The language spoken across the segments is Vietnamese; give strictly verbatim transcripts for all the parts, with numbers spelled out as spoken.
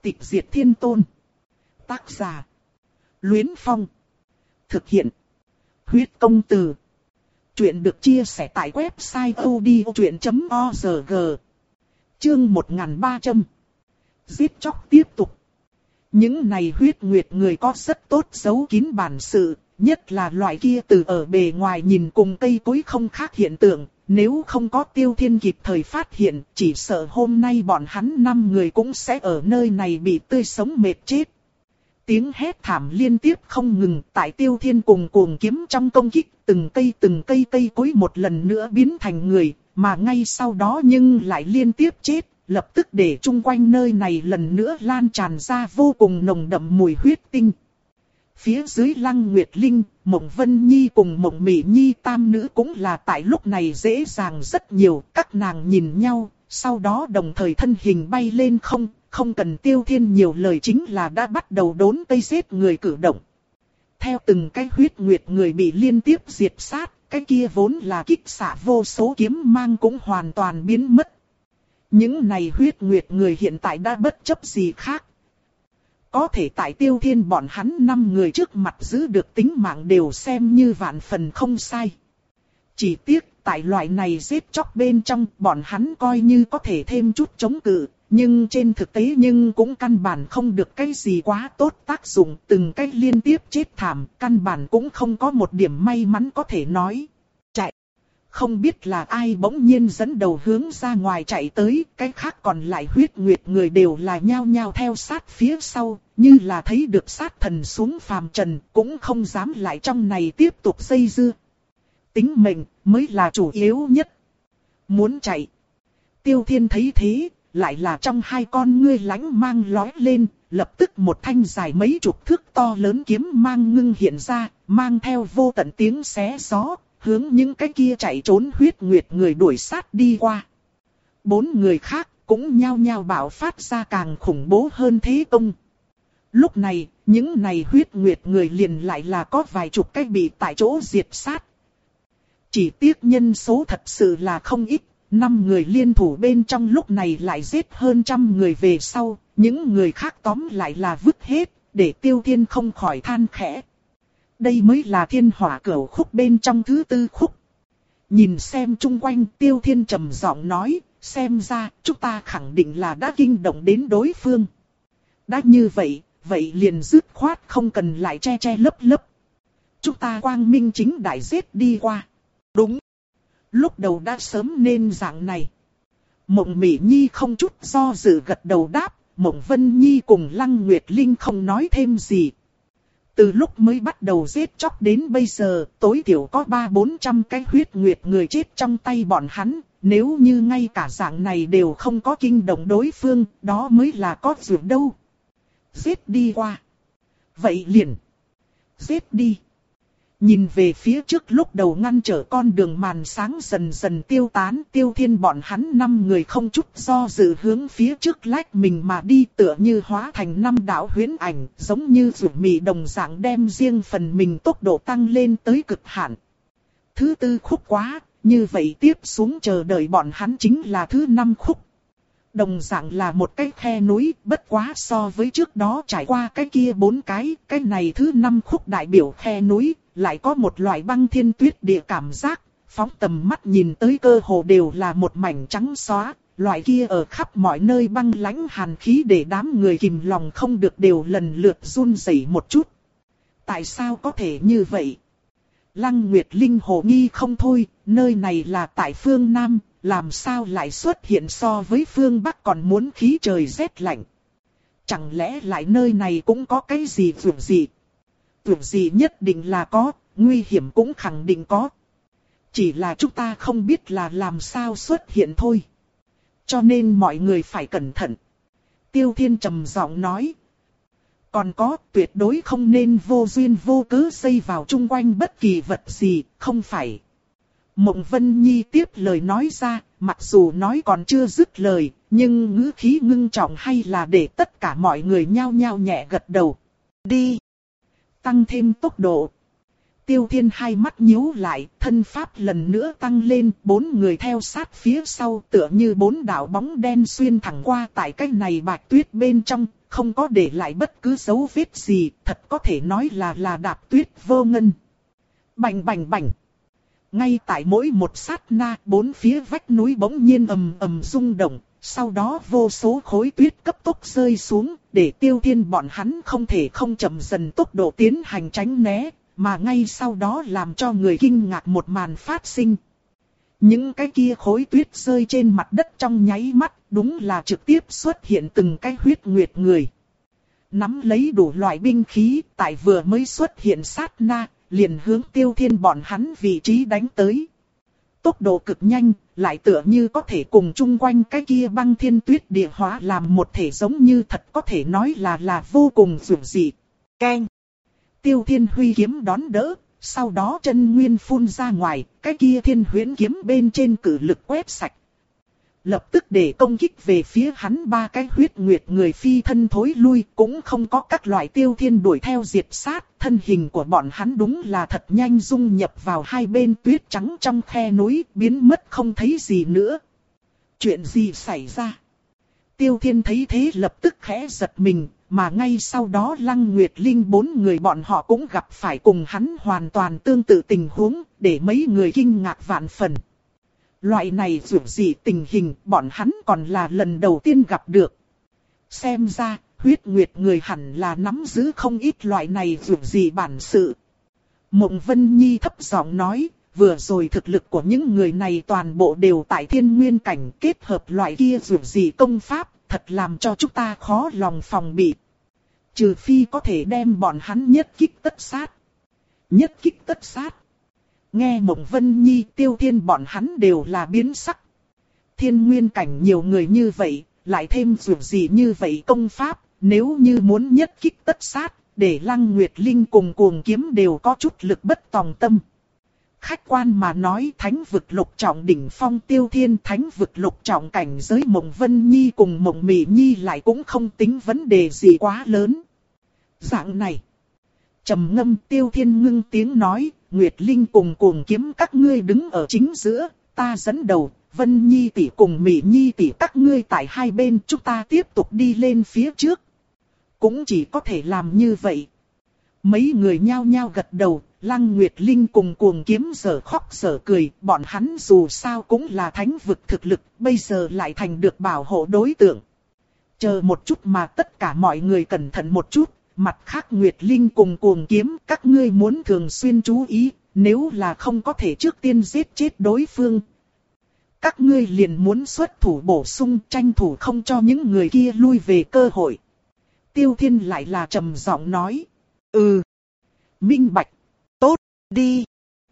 Tịch diệt thiên tôn. Tác giả: Luyến Phong. Thực hiện: Huyết Công Từ. Chuyện được chia sẻ tại website odchuyện chấm org. Chương một nghìn ba trăm. Giết chóc tiếp tục. Những này huyết nguyệt người có rất tốt giấu kín bản sự, nhất là loại kia từ ở bề ngoài nhìn cùng cây cối không khác hiện tượng. Nếu không có Tiêu Thiên kịp thời phát hiện, chỉ sợ hôm nay bọn hắn năm người cũng sẽ ở nơi này bị tươi sống mệt chết. Tiếng hét thảm liên tiếp không ngừng, tại Tiêu Thiên cùng cuồng kiếm trong công kích, từng cây từng cây cây cối một lần nữa biến thành người, mà ngay sau đó nhưng lại liên tiếp chết, lập tức để chung quanh nơi này lần nữa lan tràn ra vô cùng nồng đậm mùi huyết tinh. Phía dưới Lăng Nguyệt Linh, Mộng Vân Nhi cùng Mộng Mị Nhi tam nữ cũng là tại lúc này dễ dàng rất nhiều, các nàng nhìn nhau, sau đó đồng thời thân hình bay lên không, không cần Tiêu Thiên nhiều lời chính là đã bắt đầu đốn cây giết người cử động. Theo từng cái huyết nguyệt người bị liên tiếp diệt sát, cái kia vốn là kích xạ vô số kiếm mang cũng hoàn toàn biến mất. Những này huyết nguyệt người hiện tại đã bất chấp gì khác. Có thể tại Tiêu Thiên bọn hắn năm người trước mặt giữ được tính mạng đều xem như vạn phần không sai. Chỉ tiếc, tại loại này giết chóc bên trong, bọn hắn coi như có thể thêm chút chống cự, nhưng trên thực tế nhưng cũng căn bản không được cái gì quá tốt tác dụng, từng cái liên tiếp chết thảm, căn bản cũng không có một điểm may mắn có thể nói. Chạy! Không biết là ai bỗng nhiên dẫn đầu hướng ra ngoài chạy tới, cái khác còn lại huyết nguyệt người đều là nhao nhao theo sát phía sau, như là thấy được sát thần xuống phàm trần, cũng không dám lại trong này tiếp tục dây dưa. Tính mệnh mới là chủ yếu nhất. Muốn chạy. Tiêu Thiên thấy thế, lại là trong hai con ngươi lánh mang lói lên, lập tức một thanh dài mấy chục thước to lớn kiếm mang ngưng hiện ra, mang theo vô tận tiếng xé gió, hướng những cái kia chạy trốn huyết nguyệt người đuổi sát đi qua. Bốn người khác cũng nhao nhao bạo phát ra càng khủng bố hơn thế công. Lúc này, những này huyết nguyệt người liền lại là có vài chục cái bị tại chỗ diệt sát. Chỉ tiếc nhân số thật sự là không ít, năm người liên thủ bên trong lúc này lại giết hơn trăm người về sau, những người khác tóm lại là vứt hết, để Tiêu Thiên không khỏi than khẽ. Đây mới là thiên hỏa cửu khúc bên trong thứ tư khúc. Nhìn xem chung quanh, Tiêu Thiên trầm giọng nói, xem ra chúng ta khẳng định là đã kinh động đến đối phương. Đã như vậy, vậy liền dứt khoát không cần lại che che lấp lấp. Chúng ta quang minh chính đại giết đi qua. Đúng. Lúc đầu đã sớm nên dạng này. Mộng Mị Nhi không chút do dự gật đầu đáp, Mộng Vân Nhi cùng Lăng Nguyệt Linh không nói thêm gì. Từ lúc mới bắt đầu giết chóc đến bây giờ, tối thiểu có ba bốn trăm cái huyết nguyệt người chết trong tay bọn hắn. Nếu như ngay cả dạng này đều không có kinh động đối phương, đó mới là có dược đâu. Giết đi qua. Vậy liền. Giết đi. Nhìn về phía trước lúc đầu ngăn trở con đường màn sáng dần dần tiêu tán, Tiêu Thiên bọn hắn năm người không chút do dự hướng phía trước lách mình mà đi, tựa như hóa thành năm đạo huyễn ảnh, giống như rủ mì đồng dạng đem riêng phần mình tốc độ tăng lên tới cực hạn. Thứ tư khúc quá, như vậy tiếp xuống chờ đợi bọn hắn chính là thứ năm khúc. Đồng dạng là một cái khe núi, bất quá so với trước đó trải qua cái kia bốn cái, cái này thứ năm khúc đại biểu khe núi, lại có một loại băng thiên tuyết địa cảm giác, phóng tầm mắt nhìn tới cơ hồ đều là một mảnh trắng xóa, loại kia ở khắp mọi nơi băng lãnh hàn khí để đám người kìm lòng không được đều lần lượt run rẩy một chút. Tại sao có thể như vậy? Lăng Nguyệt Linh hồ nghi không thôi, nơi này là tại phương Nam, làm sao lại xuất hiện so với phương Bắc còn muốn khí trời rét lạnh? Chẳng lẽ lại nơi này cũng có cái gì vượt gì? Vượt gì nhất định là có, nguy hiểm cũng khẳng định có. Chỉ là chúng ta không biết là làm sao xuất hiện thôi. Cho nên mọi người phải cẩn thận. Tiêu Thiên trầm giọng nói. Còn có, tuyệt đối không nên vô duyên vô cớ xây vào chung quanh bất kỳ vật gì, không phải. Mộng Vân Nhi tiếp lời nói ra, mặc dù nói còn chưa dứt lời, nhưng ngữ khí ngưng trọng hay là để tất cả mọi người nhao nhao nhẹ gật đầu. Đi! Tăng thêm tốc độ. Tiêu Thiên hai mắt nhíu lại, thân pháp lần nữa tăng lên, bốn người theo sát phía sau tựa như bốn đạo bóng đen xuyên thẳng qua tại cái này bạch tuyết bên trong, không có để lại bất cứ dấu vết gì, thật có thể nói là là đạp tuyết vô ngân. Bành bành bành. Ngay tại mỗi một sát na, bốn phía vách núi bỗng nhiên ầm ầm rung động, sau đó vô số khối tuyết cấp tốc rơi xuống, để Tiêu Thiên bọn hắn không thể không chậm dần tốc độ tiến hành tránh né, mà ngay sau đó làm cho người kinh ngạc một màn phát sinh. Những cái kia khối tuyết rơi trên mặt đất trong nháy mắt, đúng là trực tiếp xuất hiện từng cái huyết nguyệt người. Nắm lấy đủ loại binh khí, tại vừa mới xuất hiện sát na, liền hướng Tiêu Thiên bọn hắn vị trí đánh tới. Tốc độ cực nhanh, lại tựa như có thể cùng chung quanh cái kia băng thiên tuyết địa hóa làm một thể, giống như thật có thể nói là là vô cùng dữ dị. Keng! Tiêu Thiên huy kiếm đón đỡ, sau đó chân nguyên phun ra ngoài, cái kia thiên huyễn kiếm bên trên cử lực quét sạch. Lập tức để công kích về phía hắn ba cái huyết nguyệt người phi thân thối lui, cũng không có các loại Tiêu Thiên đuổi theo diệt sát, thân hình của bọn hắn đúng là thật nhanh dung nhập vào hai bên tuyết trắng trong khe núi, biến mất không thấy gì nữa. Chuyện gì xảy ra? Tiêu Thiên thấy thế lập tức khẽ giật mình, mà ngay sau đó Lăng Nguyệt Linh bốn người bọn họ cũng gặp phải cùng hắn hoàn toàn tương tự tình huống, để mấy người kinh ngạc vạn phần. Loại này dù gì tình hình bọn hắn còn là lần đầu tiên gặp được. Xem ra, huyết nguyệt người hẳn là nắm giữ không ít loại này dù gì bản sự. Mộng Vân Nhi thấp giọng nói, vừa rồi thực lực của những người này toàn bộ đều tại thiên nguyên cảnh, kết hợp loại kia dù gì công pháp, thật làm cho chúng ta khó lòng phòng bị. Trừ phi có thể đem bọn hắn nhất kích tất sát. Nhất kích tất sát. Nghe Mộng Vân Nhi, Tiêu Thiên bọn hắn đều là biến sắc. Thiên nguyên cảnh nhiều người như vậy, lại thêm dù gì như vậy công pháp, nếu như muốn nhất kích tất sát, để Lăng Nguyệt Linh cùng Cuồng Kiếm đều có chút lực bất tòng tâm. Khách quan mà nói, thánh vực lục trọng đỉnh phong Tiêu Thiên, thánh vực lục trọng cảnh giới Mộng Vân Nhi cùng Mộng Mị Nhi lại cũng không tính vấn đề gì quá lớn. Dạng này, trầm ngâm Tiêu Thiên ngưng tiếng nói, Nguyệt Linh cùng Cuồng Kiếm các ngươi đứng ở chính giữa, ta dẫn đầu, Vân Nhi tỷ cùng Mị Nhi tỷ các ngươi tại hai bên, chúng ta tiếp tục đi lên phía trước. Cũng chỉ có thể làm như vậy. Mấy người nhao nhao gật đầu, Lăng Nguyệt Linh cùng Cuồng Kiếm giở khóc giở cười, bọn hắn dù sao cũng là thánh vực thực lực, bây giờ lại thành được bảo hộ đối tượng. Chờ một chút mà tất cả mọi người cẩn thận một chút. Mặt khác Nguyệt Linh cùng Cuồng Kiếm, các ngươi muốn thường xuyên chú ý, nếu là không có thể trước tiên giết chết đối phương. Các ngươi liền muốn xuất thủ bổ sung, tranh thủ không cho những người kia lui về cơ hội. Tiêu Thiên lại là trầm giọng nói. Ừ. Minh bạch. Tốt, đi.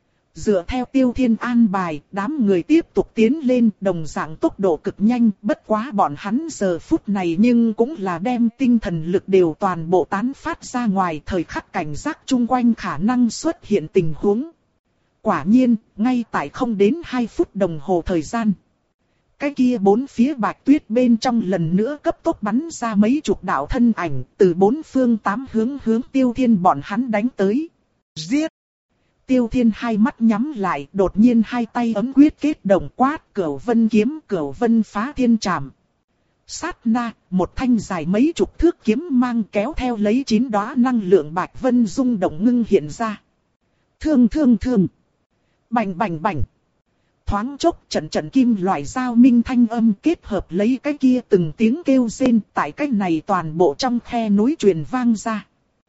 Dựa theo Tiêu Thiên an bài, đám người tiếp tục tiến lên, đồng dạng tốc độ cực nhanh, bất quá bọn hắn giờ phút này nhưng cũng là đem tinh thần lực đều toàn bộ tán phát ra ngoài, thời khắc cảnh giác chung quanh khả năng xuất hiện tình huống. Quả nhiên, ngay tại không đến hai phút đồng hồ thời gian. Cái kia bốn phía bạch tuyết bên trong lần nữa cấp tốc bắn ra mấy chục đạo thân ảnh, từ bốn phương tám hướng hướng Tiêu Thiên bọn hắn đánh tới. Giết! Tiêu Thiên hai mắt nhắm lại, đột nhiên hai tay ấm quyết kết đồng quát, Cửu Vân kiếm, Cửu Vân phá thiên trảm. Sát na, một thanh dài mấy chục thước kiếm mang kéo theo lấy chín đóa năng lượng bạch vân rung động ngưng hiện ra. Thương thương thương. Bành bành bành. Thoáng chốc trận trận kim loại giao minh thanh âm kết hợp lấy cái kia từng tiếng kêu rên, tại cái này toàn bộ trong khe núi truyền vang ra.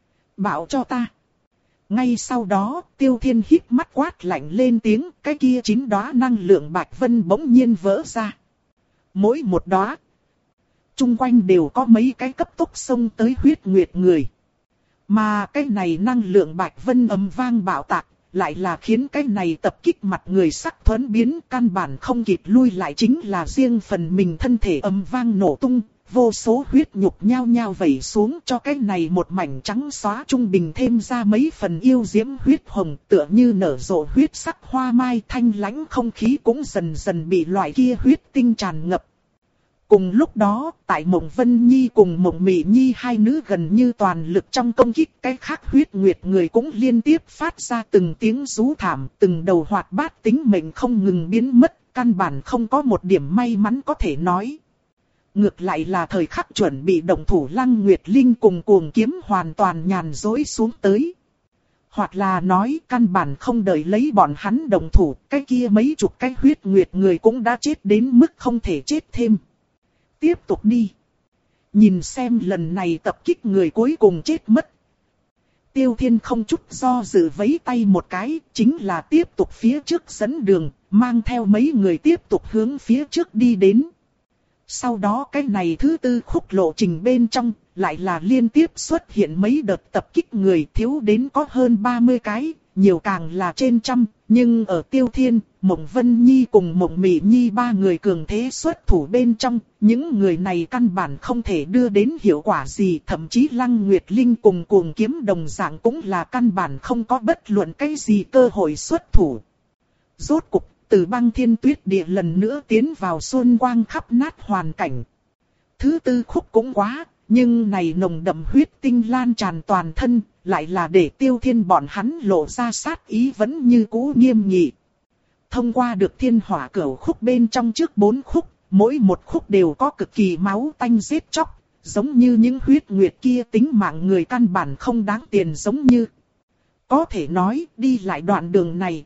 Bảo cho ta. Ngay sau đó, Tiêu Thiên hít mắt quát lạnh lên tiếng, cái kia chín đóa năng lượng bạch vân bỗng nhiên vỡ ra. Mỗi một đóa, chung quanh đều có mấy cái cấp tốc xông tới huyết nguyệt người. Mà cái này năng lượng bạch vân ầm vang bạo tạc, lại là khiến cái này tập kích mặt người sắc thuẫn biến, căn bản không kịp lui lại, chính là riêng phần mình thân thể ầm vang nổ tung. Vô số huyết nhục nhao nhao vẩy xuống, cho cái này một mảnh trắng xóa trung bình thêm ra mấy phần yêu diễm huyết hồng, tựa như nở rộ huyết sắc hoa mai, thanh lãnh không khí cũng dần dần bị loại kia huyết tinh tràn ngập. Cùng lúc đó, tại Mộng Vân Nhi cùng Mộng Mị Nhi hai nữ gần như toàn lực trong công kích, cái khác huyết nguyệt người cũng liên tiếp phát ra từng tiếng rú thảm, từng đầu hoạt bát tính mệnh không ngừng biến mất, căn bản không có một điểm may mắn có thể nói. Ngược lại là thời khắc chuẩn bị động thủ Lăng Nguyệt Linh cùng Cuồng Kiếm hoàn toàn nhàn rỗi xuống tới. Hoặc là nói căn bản không đợi lấy bọn hắn động thủ, cái kia mấy chục cái huyết nguyệt người cũng đã chết đến mức không thể chết thêm. Tiếp tục đi. Nhìn xem lần này tập kích người cuối cùng chết mất. Tiêu Thiên không chút do dự vẫy tay một cái, chính là tiếp tục phía trước dẫn đường, mang theo mấy người tiếp tục hướng phía trước đi đến. Sau đó cái này thứ tư khúc lộ trình bên trong, lại là liên tiếp xuất hiện mấy đợt tập kích người, thiếu đến có hơn ba mươi cái, nhiều càng là trên trăm, nhưng ở Tiêu Thiên, Mộng Vân Nhi cùng Mộng Mị Nhi ba người cường thế xuất thủ bên trong, những người này căn bản không thể đưa đến hiệu quả gì, thậm chí Lăng Nguyệt Linh cùng Cuồng Kiếm đồng dạng cũng là căn bản không có bất luận cái gì cơ hội xuất thủ. Rốt cục, từ băng thiên tuyết địa lần nữa tiến vào xuân quang khắp nát hoàn cảnh. Thứ tư khúc cũng quá, nhưng này nồng đậm huyết tinh lan tràn toàn thân, lại là để Tiêu Thiên bọn hắn lộ ra sát ý vẫn như cũ nghiêm nghị. Thông qua được thiên hỏa cửu khúc bên trong trước bốn khúc, mỗi một khúc đều có cực kỳ máu tanh giết chóc, giống như những huyết nguyệt kia tính mạng người căn bản không đáng tiền giống như. Có thể nói, đi lại đoạn đường này.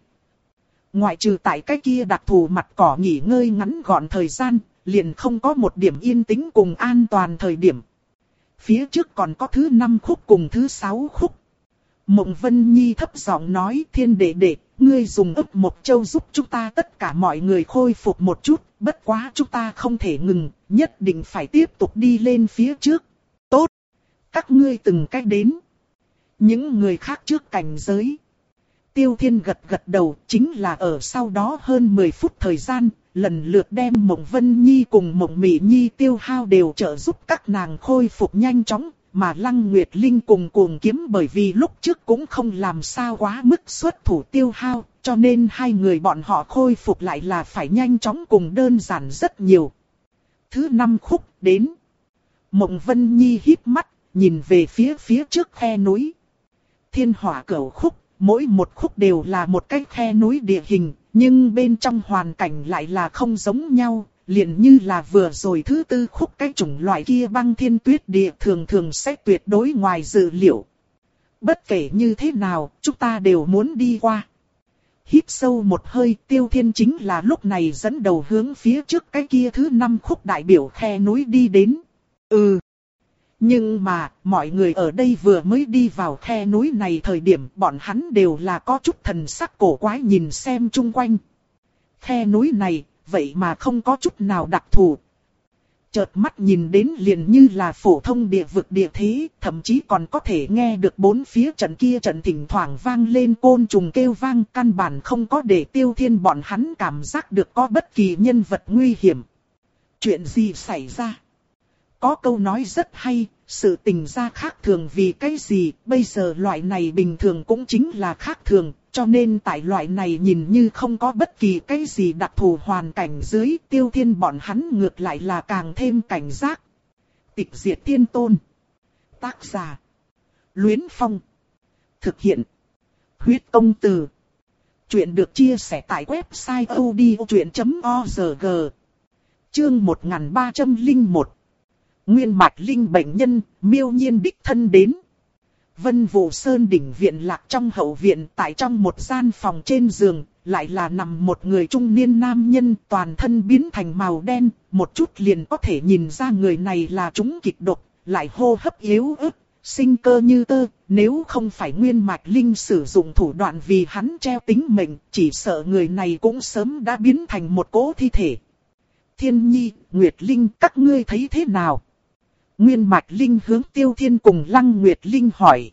Ngoại trừ tại cái kia đặc thù mặt cỏ nghỉ ngơi ngắn gọn thời gian, liền không có một điểm yên tĩnh cùng an toàn thời điểm. Phía trước còn có thứ năm khúc cùng thứ sáu khúc. Mộng Vân Nhi thấp giọng nói, Thiên đệ đệ, ngươi dùng ấp một châu giúp chúng ta tất cả mọi người khôi phục một chút, bất quá chúng ta không thể ngừng, nhất định phải tiếp tục đi lên phía trước. Tốt, các ngươi từng cách đến. Những người khác trước cảnh giới. Tiêu Thiên gật gật đầu, chính là ở sau đó hơn mười phút thời gian, lần lượt đem Mộng Vân Nhi cùng Mộng Mị Nhi tiêu hao đều trợ giúp các nàng khôi phục nhanh chóng, mà Lăng Nguyệt Linh cùng Cuồng Kiếm bởi vì lúc trước cũng không làm sao quá mức xuất thủ tiêu hao, cho nên hai người bọn họ khôi phục lại là phải nhanh chóng cùng đơn giản rất nhiều. Thứ năm khúc đến. Mộng Vân Nhi híp mắt, nhìn về phía phía trước khe núi. Thiên hỏa cửu khúc. Mỗi một khúc đều là một cái khe núi địa hình, nhưng bên trong hoàn cảnh lại là không giống nhau, liền như là vừa rồi thứ tư khúc cái chủng loại kia băng thiên tuyết địa thường thường sẽ tuyệt đối ngoài dự liệu. Bất kể như thế nào, chúng ta đều muốn đi qua. Hít sâu một hơi, Tiêu Thiên chính là lúc này dẫn đầu hướng phía trước cái kia thứ năm khúc đại biểu khe núi đi đến. Ừ. Nhưng mà, mọi người ở đây vừa mới đi vào khe núi này thời điểm bọn hắn đều là có chút thần sắc cổ quái nhìn xem chung quanh. Khe núi này, vậy mà không có chút nào đặc thù. Chợt mắt nhìn đến liền như là phổ thông địa vực địa thế, thậm chí còn có thể nghe được bốn phía trận kia trận thỉnh thoảng vang lên côn trùng kêu vang, căn bản không có để Tiêu Thiên bọn hắn cảm giác được có bất kỳ nhân vật nguy hiểm. Chuyện gì xảy ra? Có câu nói rất hay, sự tình ra khác thường vì cái gì, bây giờ loại này bình thường cũng chính là khác thường, cho nên tại loại này nhìn như không có bất kỳ cái gì đặc thù hoàn cảnh dưới, Tiêu Thiên bọn hắn ngược lại là càng thêm cảnh giác. Tịch diệt tiên tôn. Tác giả. Luyến Phong. Thực hiện. Huyết công từ. Chuyện được chia sẻ tại website odchuyện chấm org. Chương một nghìn ba trăm lẻ một. Nguyên mạch linh bệnh nhân, miêu nhiên đích thân đến. Vân Vũ Sơn đỉnh viện lạc trong hậu viện, tại trong một gian phòng trên giường, lại là nằm một người trung niên nam nhân, toàn thân biến thành màu đen, một chút liền có thể nhìn ra người này là trúng kịch độc, lại hô hấp yếu ớt, sinh cơ như tơ, nếu không phải nguyên mạch linh sử dụng thủ đoạn vì hắn treo tính mệnh, chỉ sợ người này cũng sớm đã biến thành một cỗ thi thể. Thiên Nhi, Nguyệt Linh, các ngươi thấy thế nào? Nguyên mạch linh hướng Tiêu Thiên cùng Lăng Nguyệt Linh hỏi.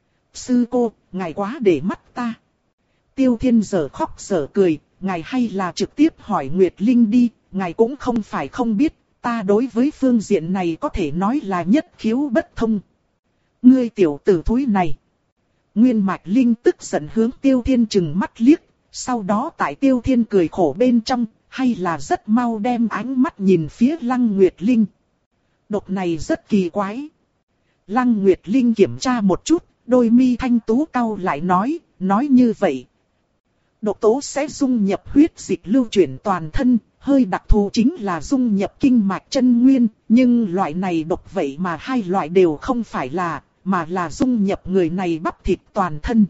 Sư cô, ngài quá để mắt ta. Tiêu Thiên giờ khóc giờ cười, ngài hay là trực tiếp hỏi Nguyệt Linh đi, ngài cũng không phải không biết, ta đối với phương diện này có thể nói là nhất khiếu bất thông. Ngươi tiểu tử thúi này. Nguyên mạch linh tức giận hướng Tiêu Thiên trừng mắt liếc, sau đó tại Tiêu Thiên cười khổ bên trong, hay là rất mau đem ánh mắt nhìn phía Lăng Nguyệt Linh. Độc này rất kỳ quái. Lăng Nguyệt Linh kiểm tra một chút, đôi mi thanh tú cau lại nói, nói như vậy. Độc tố sẽ dung nhập huyết dịch lưu chuyển toàn thân, hơi đặc thù chính là dung nhập kinh mạch chân nguyên, nhưng loại này độc vậy mà hai loại đều không phải là, mà là dung nhập người này bắp thịt toàn thân.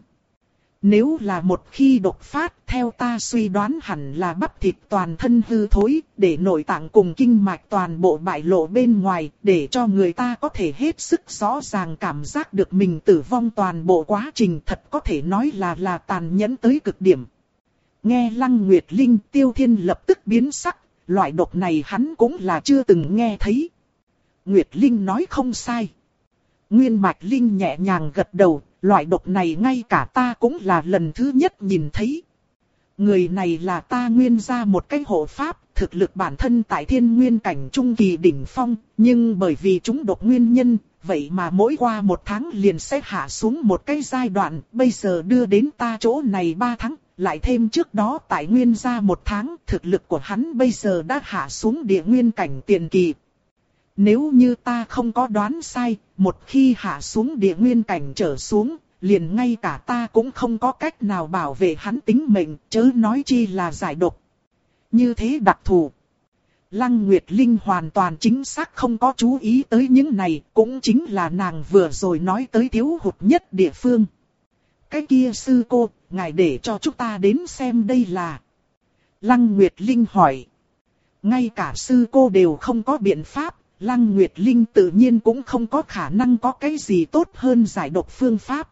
Nếu là một khi độc phát, theo ta suy đoán hẳn là bắp thịt toàn thân hư thối, để nội tạng cùng kinh mạch toàn bộ bại lộ bên ngoài, để cho người ta có thể hết sức rõ ràng cảm giác được mình tử vong toàn bộ quá trình, thật có thể nói là là tàn nhẫn tới cực điểm. Nghe Lăng Nguyệt Linh, Tiêu Thiên lập tức biến sắc, loại độc này hắn cũng là chưa từng nghe thấy. Nguyệt Linh nói không sai. Nguyên Mạch Linh nhẹ nhàng gật đầu, loại độc này ngay cả ta cũng là lần thứ nhất nhìn thấy. Người này là ta Nguyên gia một cái hộ pháp, thực lực bản thân tại thiên nguyên cảnh trung kỳ đỉnh phong, nhưng bởi vì chúng độc nguyên nhân, vậy mà mỗi qua một tháng liền sẽ hạ xuống một cái giai đoạn, bây giờ đưa đến ta chỗ này ba tháng, lại thêm trước đó tại Nguyên gia một tháng, thực lực của hắn bây giờ đã hạ xuống địa nguyên cảnh tiền kỳ. Nếu như ta không có đoán sai, một khi hạ xuống địa nguyên cảnh trở xuống, liền ngay cả ta cũng không có cách nào bảo vệ hắn tính mệnh, chớ nói chi là giải độc. Như thế đặc thù. Lăng Nguyệt Linh hoàn toàn chính xác không có chú ý tới những này, cũng chính là nàng vừa rồi nói tới thiếu hụt nhất địa phương. Cái kia sư cô, ngài để cho chúng ta đến xem đây là. Lăng Nguyệt Linh hỏi. Ngay cả sư cô đều không có biện pháp. Lăng Nguyệt Linh tự nhiên cũng không có khả năng có cái gì tốt hơn giải độc phương pháp.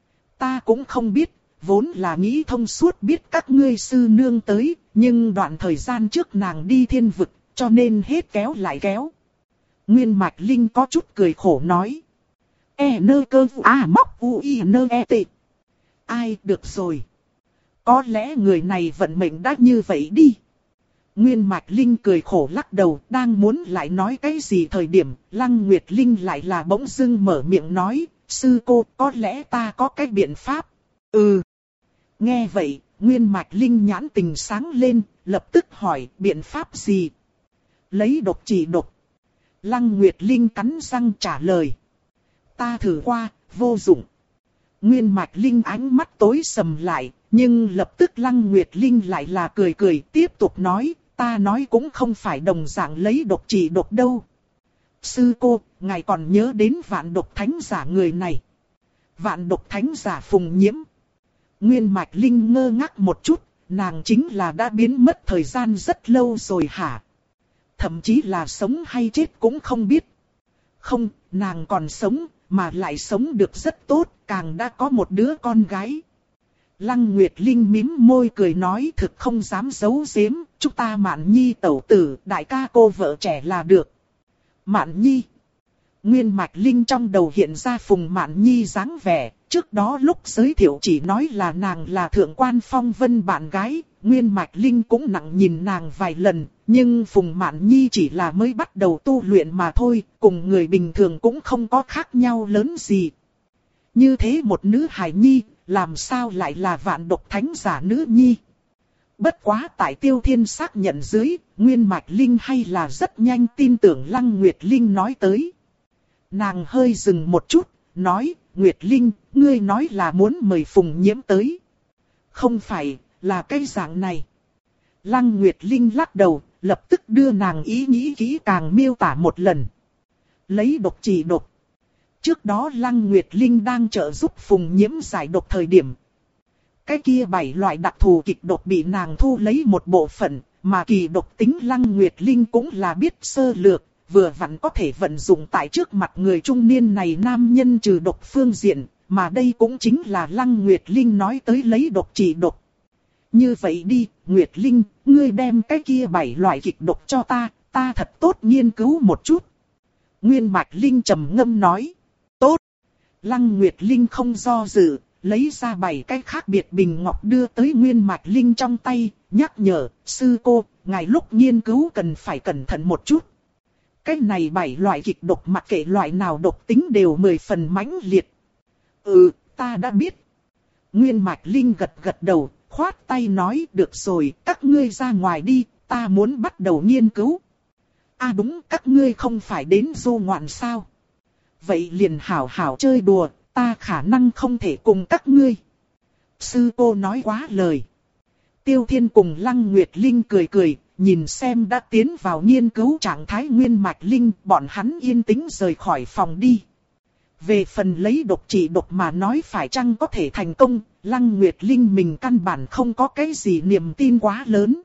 Ta cũng không biết, vốn là nghĩ thông suốt biết các ngươi sư nương tới, nhưng đoạn thời gian trước nàng đi thiên vực, cho nên hết kéo lại kéo. Nguyên Mạch Linh có chút cười khổ nói. E nơ cơ vụ à móc u y nơ e tị. Ai được rồi. Có lẽ người này vận mệnh đã như vậy đi. Nguyên Mạch Linh cười khổ lắc đầu, đang muốn lại nói cái gì thời điểm, Lăng Nguyệt Linh lại là bỗng dưng mở miệng nói, sư cô, có lẽ ta có cái biện pháp. Ừ. Nghe vậy, Nguyên Mạch Linh nhãn tình sáng lên, lập tức hỏi, biện pháp gì? Lấy độc trị độc. Lăng Nguyệt Linh cắn răng trả lời. Ta thử qua, vô dụng. Nguyên Mạch Linh ánh mắt tối sầm lại, nhưng lập tức Lăng Nguyệt Linh lại là cười cười tiếp tục nói, ta nói cũng không phải đồng dạng lấy độc trị độc đâu. Sư cô, ngài còn nhớ đến vạn độc thánh giả người này. Vạn độc thánh giả Phùng Nhiễm. Nguyên Mạch Linh ngơ ngác một chút, nàng chính là đã biến mất thời gian rất lâu rồi hả? Thậm chí là sống hay chết cũng không biết. Không, nàng còn sống, mà lại sống được rất tốt, càng đã có một đứa con gái. Lăng Nguyệt Linh mím môi cười nói thực không dám giấu giếm, chúng ta Mạn Nhi tẩu tử, đại ca cô vợ trẻ là được. Mạn Nhi. Nguyên Mạch Linh trong đầu hiện ra Phùng Mạn Nhi dáng vẻ, trước đó lúc giới thiệu chỉ nói là nàng là thượng quan Phong Vân bạn gái, Nguyên Mạch Linh cũng nặng nhìn nàng vài lần, nhưng Phùng Mạn Nhi chỉ là mới bắt đầu tu luyện mà thôi, cùng người bình thường cũng không có khác nhau lớn gì. Như thế một nữ hài nhi, làm sao lại là vạn độc thánh giả nữ nhi? Bất quá tại Tiêu Thiên xác nhận dưới, Nguyên Mạch Linh hay là rất nhanh tin tưởng Lăng Nguyệt Linh nói tới. Nàng hơi dừng một chút, nói, Nguyệt Linh, ngươi nói là muốn mời Phùng Nhiễm tới. Không phải, là cái dạng này. Lăng Nguyệt Linh lắc đầu, lập tức đưa nàng ý nghĩ kỹ càng miêu tả một lần. Lấy độc trị độc. Trước đó Lăng Nguyệt Linh đang trợ giúp Phùng Nhiễm giải độc thời điểm. Cái kia bảy loại đặc thù kịch độc bị nàng thu lấy một bộ phận, mà kỳ độc tính Lăng Nguyệt Linh cũng là biết sơ lược, vừa vặn có thể vận dụng tại trước mặt người trung niên này nam nhân trừ độc phương diện, mà đây cũng chính là Lăng Nguyệt Linh nói tới lấy độc trị độc. Như vậy đi, Nguyệt Linh, ngươi đem cái kia bảy loại kịch độc cho ta, ta thật tốt nghiên cứu một chút. Nguyên Mạch Linh trầm ngâm nói. Tốt. Lăng Nguyệt Linh không do dự, lấy ra bảy cái khác biệt bình ngọc đưa tới Nguyên Mạch Linh trong tay, nhắc nhở, sư cô, ngài lúc nghiên cứu cần phải cẩn thận một chút. Cái này bảy loại kịch độc mặc kệ loại nào độc tính đều mười phần mãnh liệt. Ừ, ta đã biết. Nguyên Mạch Linh gật gật đầu, khoát tay nói, được rồi, các ngươi ra ngoài đi, ta muốn bắt đầu nghiên cứu. À đúng, các ngươi không phải đến du ngoạn sao? Vậy liền hảo hảo chơi đùa, ta khả năng không thể cùng các ngươi. Sư cô nói quá lời. Tiêu Thiên cùng Lăng Nguyệt Linh cười cười, nhìn xem đã tiến vào nghiên cứu trạng thái Nguyên Mạch Linh, bọn hắn yên tĩnh rời khỏi phòng đi. Về phần lấy độc trị độc mà nói phải chăng có thể thành công, Lăng Nguyệt Linh mình căn bản không có cái gì niềm tin quá lớn.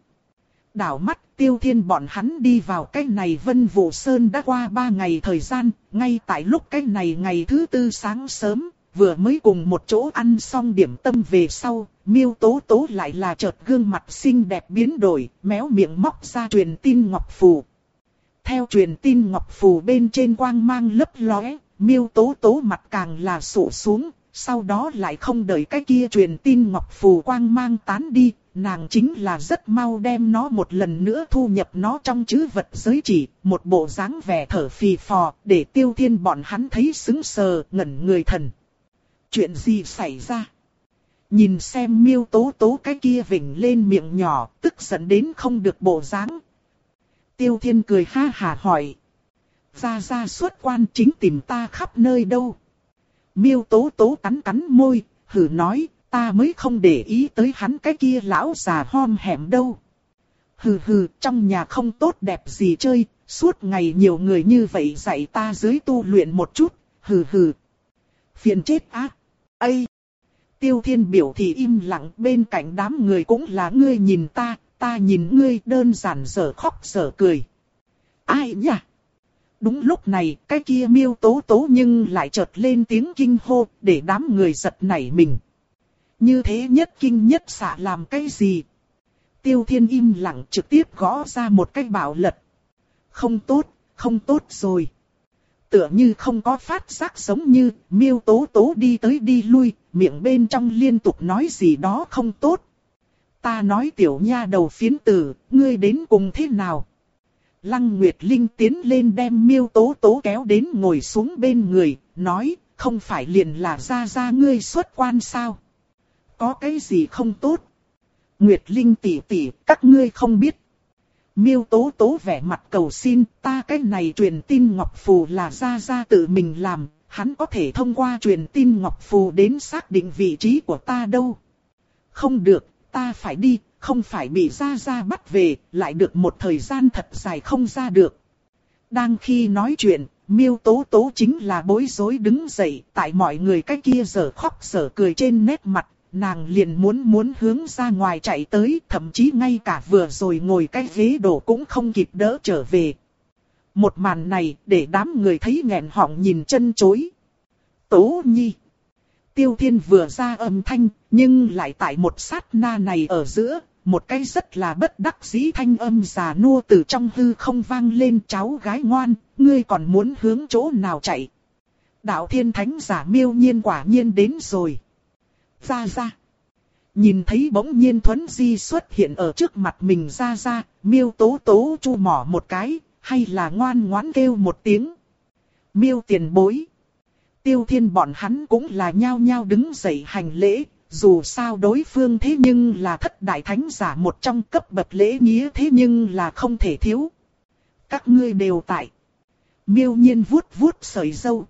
Đảo mắt Tiêu Thiên bọn hắn đi vào cái này Vân Vũ Sơn đã qua ba ngày thời gian, ngay tại lúc cái này ngày thứ tư sáng sớm, vừa mới cùng một chỗ ăn xong điểm tâm về sau, Miêu Tố Tố lại là chợt gương mặt xinh đẹp biến đổi, méo miệng móc ra truyền tin ngọc phù. Theo truyền tin ngọc phù bên trên quang mang lấp lóe, Miêu Tố Tố mặt càng là sụ xuống, sau đó lại không đợi cái kia truyền tin ngọc phù quang mang tán đi, nàng chính là rất mau đem nó một lần nữa thu nhập nó trong trữ vật giới chỉ, một bộ dáng vẻ thở phì phò, để Tiêu Thiên bọn hắn thấy sững sờ, ngẩn người thần. Chuyện gì xảy ra? Nhìn xem Miêu Tố Tố cái kia vểnh lên miệng nhỏ, tức giận đến không được bộ dáng. Tiêu Thiên cười ha hả hỏi. Ra ra xuất quan chính tìm ta khắp nơi đâu. Miêu Tố Tố cắn cắn môi, hừ nói, ta mới không để ý tới hắn cái kia lão già hom hẻm đâu. Hừ hừ, trong nhà không tốt đẹp gì chơi, suốt ngày nhiều người như vậy dạy ta dưới tu luyện một chút, hừ hừ. Phiền chết á. Ây! Tiêu Thiên biểu thì im lặng, bên cạnh đám người cũng là ngươi nhìn ta, ta nhìn ngươi, đơn giản dở khóc dở cười. Ai nhỉ? Đúng lúc này, cái kia Miêu Tố Tố nhưng lại chợt lên tiếng kinh hô, để đám người giật nảy mình. Như thế nhất kinh nhất xạ làm cái gì? Tiêu Thiên im lặng trực tiếp gõ ra một cái bảo lật. Không tốt, không tốt rồi. Tựa như không có phát giác giống như, Miêu Tố Tố đi tới đi lui, miệng bên trong liên tục nói gì đó không tốt. Ta nói tiểu nha đầu phiến tử, ngươi đến cùng thế nào? Lăng Nguyệt Linh tiến lên đem Miêu Tố Tố kéo đến ngồi xuống bên người, nói, không phải liền là ra ra ngươi xuất quan sao? Có cái gì không tốt? Nguyệt Linh tỷ tỷ, các ngươi không biết. Miêu Tố Tố vẻ mặt cầu xin, ta cái này truyền tin ngọc phù là ra ra tự mình làm, hắn có thể thông qua truyền tin ngọc phù đến xác định vị trí của ta đâu. Không được, ta phải đi, không phải bị ra ra bắt về, lại được một thời gian thật dài không ra được. Đang khi nói chuyện, Miêu Tố Tố chính là bối rối đứng dậy, tại mọi người cái kia giở khóc giở cười trên nét mặt. Nàng liền muốn muốn hướng ra ngoài chạy tới, thậm chí ngay cả vừa rồi ngồi cái ghế đổ cũng không kịp đỡ trở về. Một màn này để đám người thấy nghẹn họng nhìn chân chối. Tố Nhi. Tiêu Thiên vừa ra âm thanh, nhưng lại tại một sát na này ở giữa, một cái rất là bất đắc dĩ thanh âm già nua từ trong hư không vang lên, cháu gái ngoan, ngươi còn muốn hướng chỗ nào chạy? Đạo Thiên Thánh giả Miêu Nhiên quả nhiên đến rồi. Ra ra. Nhìn thấy bỗng nhiên Thuấn Di xuất hiện ở trước mặt mình ra ra, Miêu Tố Tố chu mỏ một cái, hay là ngoan ngoãn kêu một tiếng. Miêu tiền bối. Tiêu Thiên bọn hắn cũng là nhao nhao đứng dậy hành lễ, dù sao đối phương thế nhưng là thất đại thánh giả một trong, cấp bậc lễ nghĩa thế nhưng là không thể thiếu. Các ngươi đều tại. Miêu Nhiên vuốt vuốt sợi râu.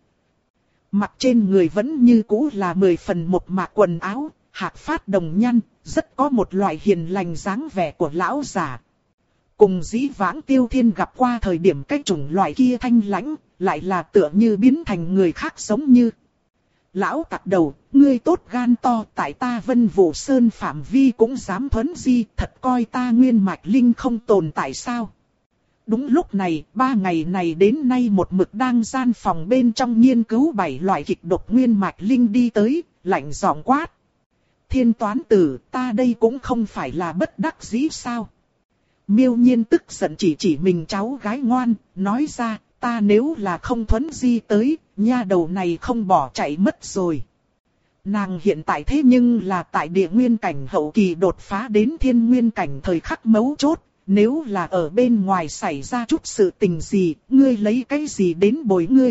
Mặt trên người vẫn như cũ là mười phần một mạc quần áo, hạc phát đồng nhăn, rất có một loại hiền lành dáng vẻ của lão già. Cùng dĩ vãng Tiêu Thiên gặp qua thời điểm cái chủng loại kia thanh lãnh, lại là tựa như biến thành người khác giống như. Lão tặc đầu, ngươi tốt gan to, tại ta Vân Vũ Sơn phạm vi cũng dám Thuấn Di, thật coi ta Nguyên Mạch Linh không tồn tại sao? Đúng lúc này, ba ngày này đến nay một mực đang gian phòng bên trong nghiên cứu bảy loại kịch độc Nguyên Mạch Linh đi tới, lạnh giọng quát. Thiên toán tử, ta đây cũng không phải là bất đắc dĩ sao? Miêu Nhiên tức giận chỉ chỉ mình cháu gái ngoan, nói ra, ta nếu là không Thuấn Di tới, nha đầu này không bỏ chạy mất rồi. Nàng hiện tại thế nhưng là tại địa nguyên cảnh hậu kỳ đột phá đến thiên nguyên cảnh thời khắc mấu chốt. Nếu là ở bên ngoài xảy ra chút sự tình gì, ngươi lấy cái gì đến bồi ngươi?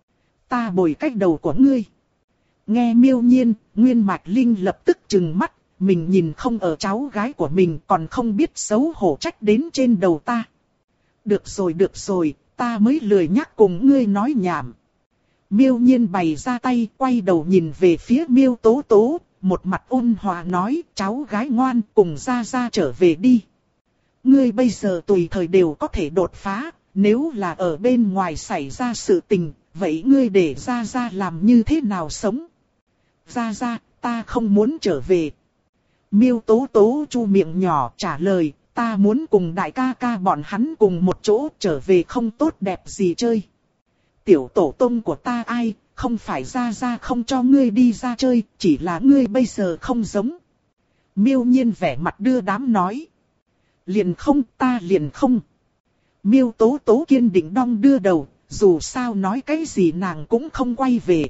Ta bồi cách đầu của ngươi. Nghe Miêu Nhiên, Nguyên Mạch Linh lập tức trừng mắt, mình nhìn không ở cháu gái của mình còn không biết xấu hổ trách đến trên đầu ta. Được rồi được rồi, ta mới lười nhắc cùng ngươi nói nhảm. Miêu Nhiên bày ra tay, quay đầu nhìn về phía Miêu Tố Tố, một mặt ôn hòa nói, cháu gái ngoan cùng ra ra trở về đi. ngươi bây giờ tùy thời đều có thể đột phá, nếu là ở bên ngoài xảy ra sự tình, vậy ngươi để Gia Gia làm như thế nào sống? Gia Gia, ta không muốn trở về. Miêu Tố Tố chu miệng nhỏ trả lời, ta muốn cùng đại ca ca bọn hắn cùng một chỗ, trở về không tốt đẹp gì chơi. Tiểu tổ tông của ta ai, không phải Gia Gia không cho ngươi đi ra chơi, chỉ là ngươi bây giờ không giống. Miêu Nhiên vẻ mặt đưa đám nói. Liền không, ta liền không. Miêu Tố Tố kiên định đong đưa đầu, dù sao nói cái gì nàng cũng không quay về.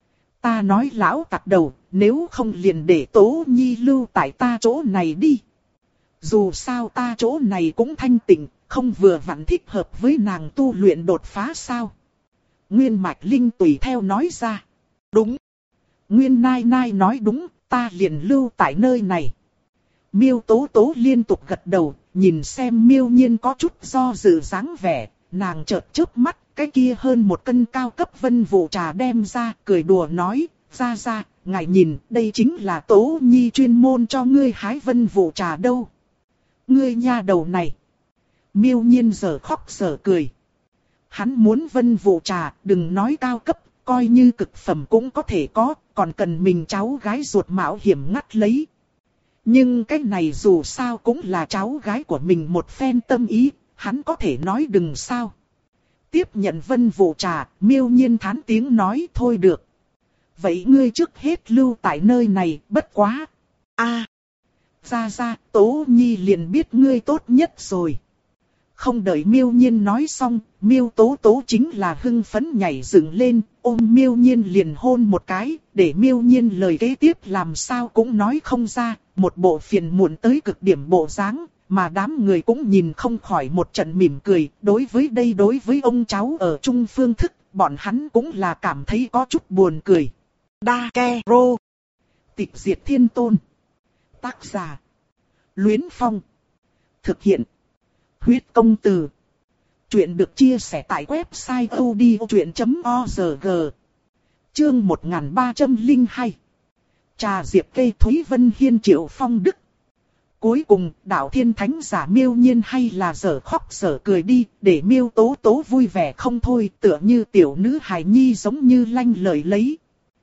Ta nói lão tặc đầu, nếu không liền để Tố Nhi lưu tại ta chỗ này đi. Dù sao ta chỗ này cũng thanh tịnh, không vừa vặn thích hợp với nàng tu luyện đột phá sao. Nguyên Mạch Linh tùy theo nói ra. Đúng. Nguyên Nai Nai nói đúng, ta liền lưu tại nơi này. Miêu Tố Tố liên tục gật đầu, nhìn xem Miêu Nhiên có chút do dự dáng vẻ, nàng chợt chớp mắt, cái kia hơn một cân cao cấp vân vụ trà đem ra, cười đùa nói, ra ra, ngài nhìn, đây chính là Tố Nhi chuyên môn cho ngươi hái vân vụ trà đâu. Ngươi nha đầu này. Miêu Nhiên giờ khóc giờ cười. Hắn muốn vân vụ trà, đừng nói cao cấp, coi như cực phẩm cũng có thể có, còn cần mình cháu gái ruột mạo hiểm ngắt lấy. Nhưng cái này dù sao cũng là cháu gái của mình một phen tâm ý, hắn có thể nói đừng sao. Tiếp nhận vân vụ trà, Miêu Nhiên thán tiếng nói thôi được. Vậy ngươi trước hết lưu tại nơi này, bất quá. A, ra ra, Tố Nhi liền biết ngươi tốt nhất rồi. Không đợi Miêu Nhiên nói xong, Miêu Tố Tố chính là hưng phấn nhảy dựng lên, ôm Miêu Nhiên liền hôn một cái, để Miêu Nhiên lời kế tiếp làm sao cũng nói không ra, một bộ phiền muộn tới cực điểm bộ dáng, mà đám người cũng nhìn không khỏi một trận mỉm cười, đối với đây đối với ông cháu ở chung phương thức, bọn hắn cũng là cảm thấy có chút buồn cười. Đa Ke Rô. Tịch diệt thiên tôn. Tác giả. Luyến Phong. Thực hiện. Huyết công từ. Chuyện được chia sẻ tại website odchuyện chấm org. Chương một nghìn ba trăm lẻ hai. Trà diệp cây Thúy Vân Hiên Triệu Phong Đức. Cuối cùng, đạo thiên thánh giả Miêu Nhiên hay là dở khóc dở cười đi, để Miêu Tố Tố vui vẻ không thôi, tựa như tiểu nữ hài nhi giống như lanh lời lấy.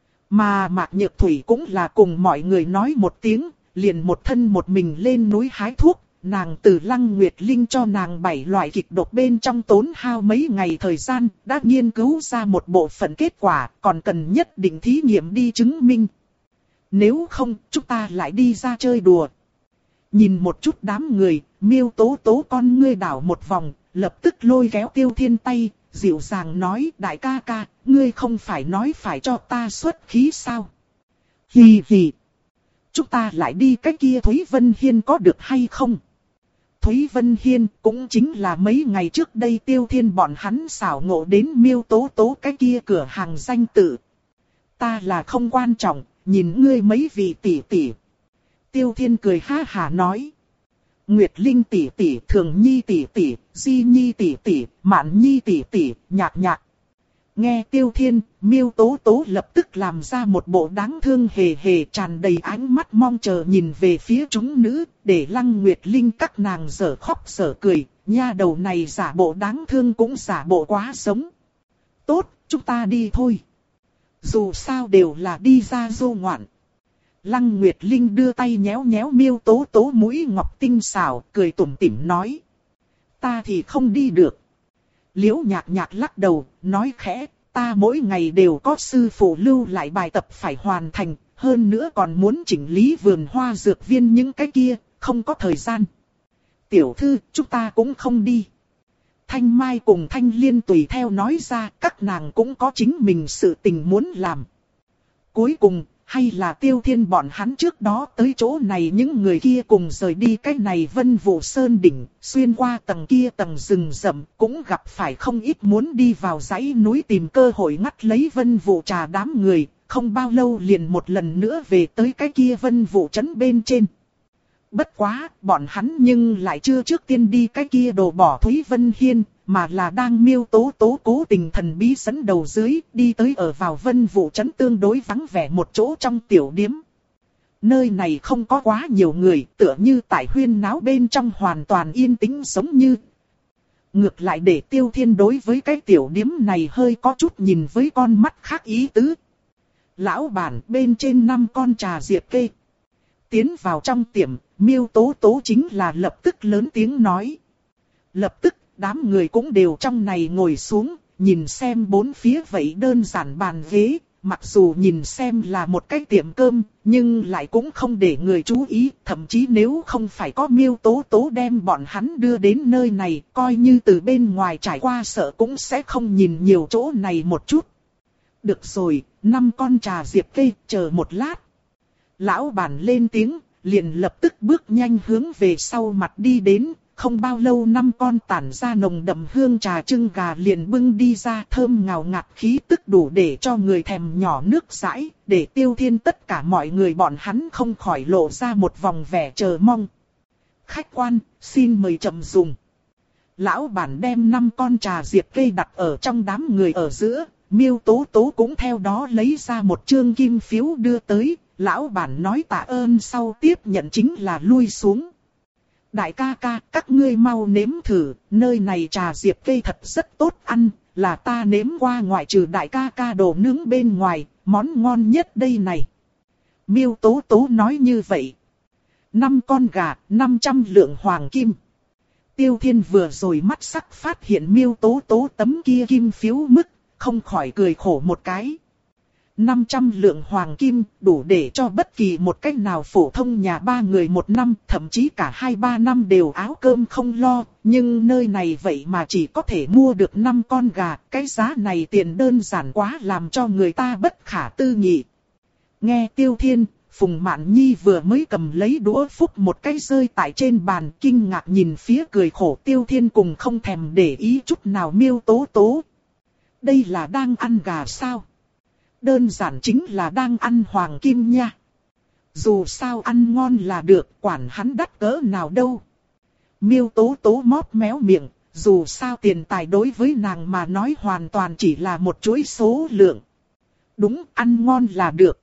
Mà Mạc Nhược Thủy cũng là cùng mọi người nói một tiếng, liền một thân một mình lên núi hái thuốc. Nàng từ Lăng Nguyệt Linh cho nàng bảy loại kịch độc bên trong tốn hao mấy ngày thời gian, đã nghiên cứu ra một bộ phận kết quả, còn cần nhất định thí nghiệm đi chứng minh. Nếu không, chúng ta lại đi ra chơi đùa. Nhìn một chút đám người, Miêu Tố Tố con ngươi đảo một vòng, lập tức lôi kéo Tiêu Thiên tay, dịu dàng nói, đại ca ca, ngươi không phải nói phải cho ta xuất khí sao? Hì hì. Chúng ta lại đi cái kia Thúy Vân Hiên có được hay không? Thúy Vân Hiên cũng chính là mấy ngày trước đây Tiêu Thiên bọn hắn xảo ngộ đến Miêu Tố Tố cái kia cửa hàng danh tự. Ta là không quan trọng, nhìn ngươi mấy vị tỷ tỷ. Tiêu Thiên cười ha hả nói. Nguyệt Linh tỷ tỷ, Thường Nhi tỷ tỷ, Di Nhi tỷ tỷ, Mạn Nhi tỷ tỷ, Nhạc Nhạc. Nghe Tiêu Thiên, Miêu Tố Tố lập tức làm ra một bộ đáng thương hề hề tràn đầy ánh mắt mong chờ nhìn về phía chúng nữ, để Lăng Nguyệt Linh các nàng dở khóc dở cười, nha đầu này giả bộ đáng thương cũng giả bộ quá sống. Tốt, chúng ta đi thôi. Dù sao đều là đi ra du ngoạn. Lăng Nguyệt Linh đưa tay nhéo nhéo Miêu Tố Tố mũi ngọc tinh xảo, cười tủm tỉm nói. Ta thì không đi được. Liễu Nhạc Nhạc lắc đầu, nói khẽ, ta mỗi ngày đều có sư phụ lưu lại bài tập phải hoàn thành, hơn nữa còn muốn chỉnh lý vườn hoa dược viên những cái kia, không có thời gian. Tiểu thư, chúng ta cũng không đi. Thanh Mai cùng Thanh Liên tùy theo nói ra, các nàng cũng có chính mình sự tình muốn làm. Cuối cùng, hay là Tiêu Thiên bọn hắn trước đó tới chỗ này những người kia cùng rời đi cái này Vân Vũ Sơn đỉnh, xuyên qua tầng kia tầng rừng rậm, cũng gặp phải không ít muốn đi vào dãy núi tìm cơ hội ngắt lấy Vân Vũ trà đám người, không bao lâu liền một lần nữa về tới cái kia Vân Vũ trấn bên trên. Bất quá, bọn hắn nhưng lại chưa trước tiên đi cái kia đồ bỏ Thúy Vân Hiên, mà là đang Miêu Tố Tố cố tình thần bí dẫn đầu dưới, đi tới ở vào Vân Vũ trấn tương đối vắng vẻ một chỗ trong tiểu điếm. Nơi này không có quá nhiều người, tựa như tại huyên náo bên trong hoàn toàn yên tĩnh giống như. Ngược lại để Tiêu Thiên đối với cái tiểu điếm này hơi có chút nhìn với con mắt khác ý tứ. Lão bản bên trên năm con trà diệp kê. Tiến vào trong tiệm, Miêu Tố Tố chính là lập tức lớn tiếng nói. Lập tức, đám người cũng đều trong này ngồi xuống, nhìn xem bốn phía vậy đơn giản bàn ghế. Mặc dù nhìn xem là một cái tiệm cơm, nhưng lại cũng không để người chú ý. Thậm chí nếu không phải có Miêu Tố Tố đem bọn hắn đưa đến nơi này, coi như từ bên ngoài trải qua sợ cũng sẽ không nhìn nhiều chỗ này một chút. Được rồi, năm con trà diệp cây, chờ một lát. Lão bản lên tiếng, liền lập tức bước nhanh hướng về sau mặt đi đến. Không bao lâu năm con tản ra nồng đậm hương trà trưng gà liền bưng đi ra, thơm ngào ngạt khí tức đủ để cho người thèm nhỏ nước dãi, để Tiêu Thiên tất cả mọi người bọn hắn không khỏi lộ ra một vòng vẻ chờ mong. Khách quan, xin mời chậm dùng. Lão bản đem năm con trà diệp cây đặt ở trong đám người ở giữa, Miêu Tố Tố cũng theo đó lấy ra một trương kim phiếu đưa tới, lão bản nói tạ ơn sau tiếp nhận chính là lui xuống. Đại ca ca, các ngươi mau nếm thử, nơi này trà diệp cây thật rất tốt ăn, là ta nếm qua ngoại trừ đại ca ca đồ nướng bên ngoài, món ngon nhất đây này. Miêu Tố Tố nói như vậy. Năm con gà, năm trăm lượng hoàng kim. Tiêu Thiên vừa rồi mắt sắc phát hiện Miêu Tố Tố tấm kia kim phiếu mức, không khỏi cười khổ một cái. năm trăm lượng hoàng kim đủ để cho bất kỳ một cách nào phổ thông nhà ba người một năm, thậm chí cả hai ba năm đều áo cơm không lo. Nhưng nơi này vậy mà chỉ có thể mua được năm con gà, cái giá này tiền đơn giản quá làm cho người ta bất khả tư nghị. Nghe Tiêu Thiên, Phùng Mạn Nhi vừa mới cầm lấy đũa phúc một cái rơi tại trên bàn, kinh ngạc nhìn phía cười khổ Tiêu Thiên cùng không thèm để ý chút nào Miêu Tố Tố. Đây là đang ăn gà sao? Đơn giản chính là đang ăn hoàng kim nha. Dù sao ăn ngon là được, quản hắn đắt cỡ nào đâu. Miêu Tố Tố móp méo miệng, dù sao tiền tài đối với nàng mà nói hoàn toàn chỉ là một chuỗi số lượng. Đúng, ăn ngon là được.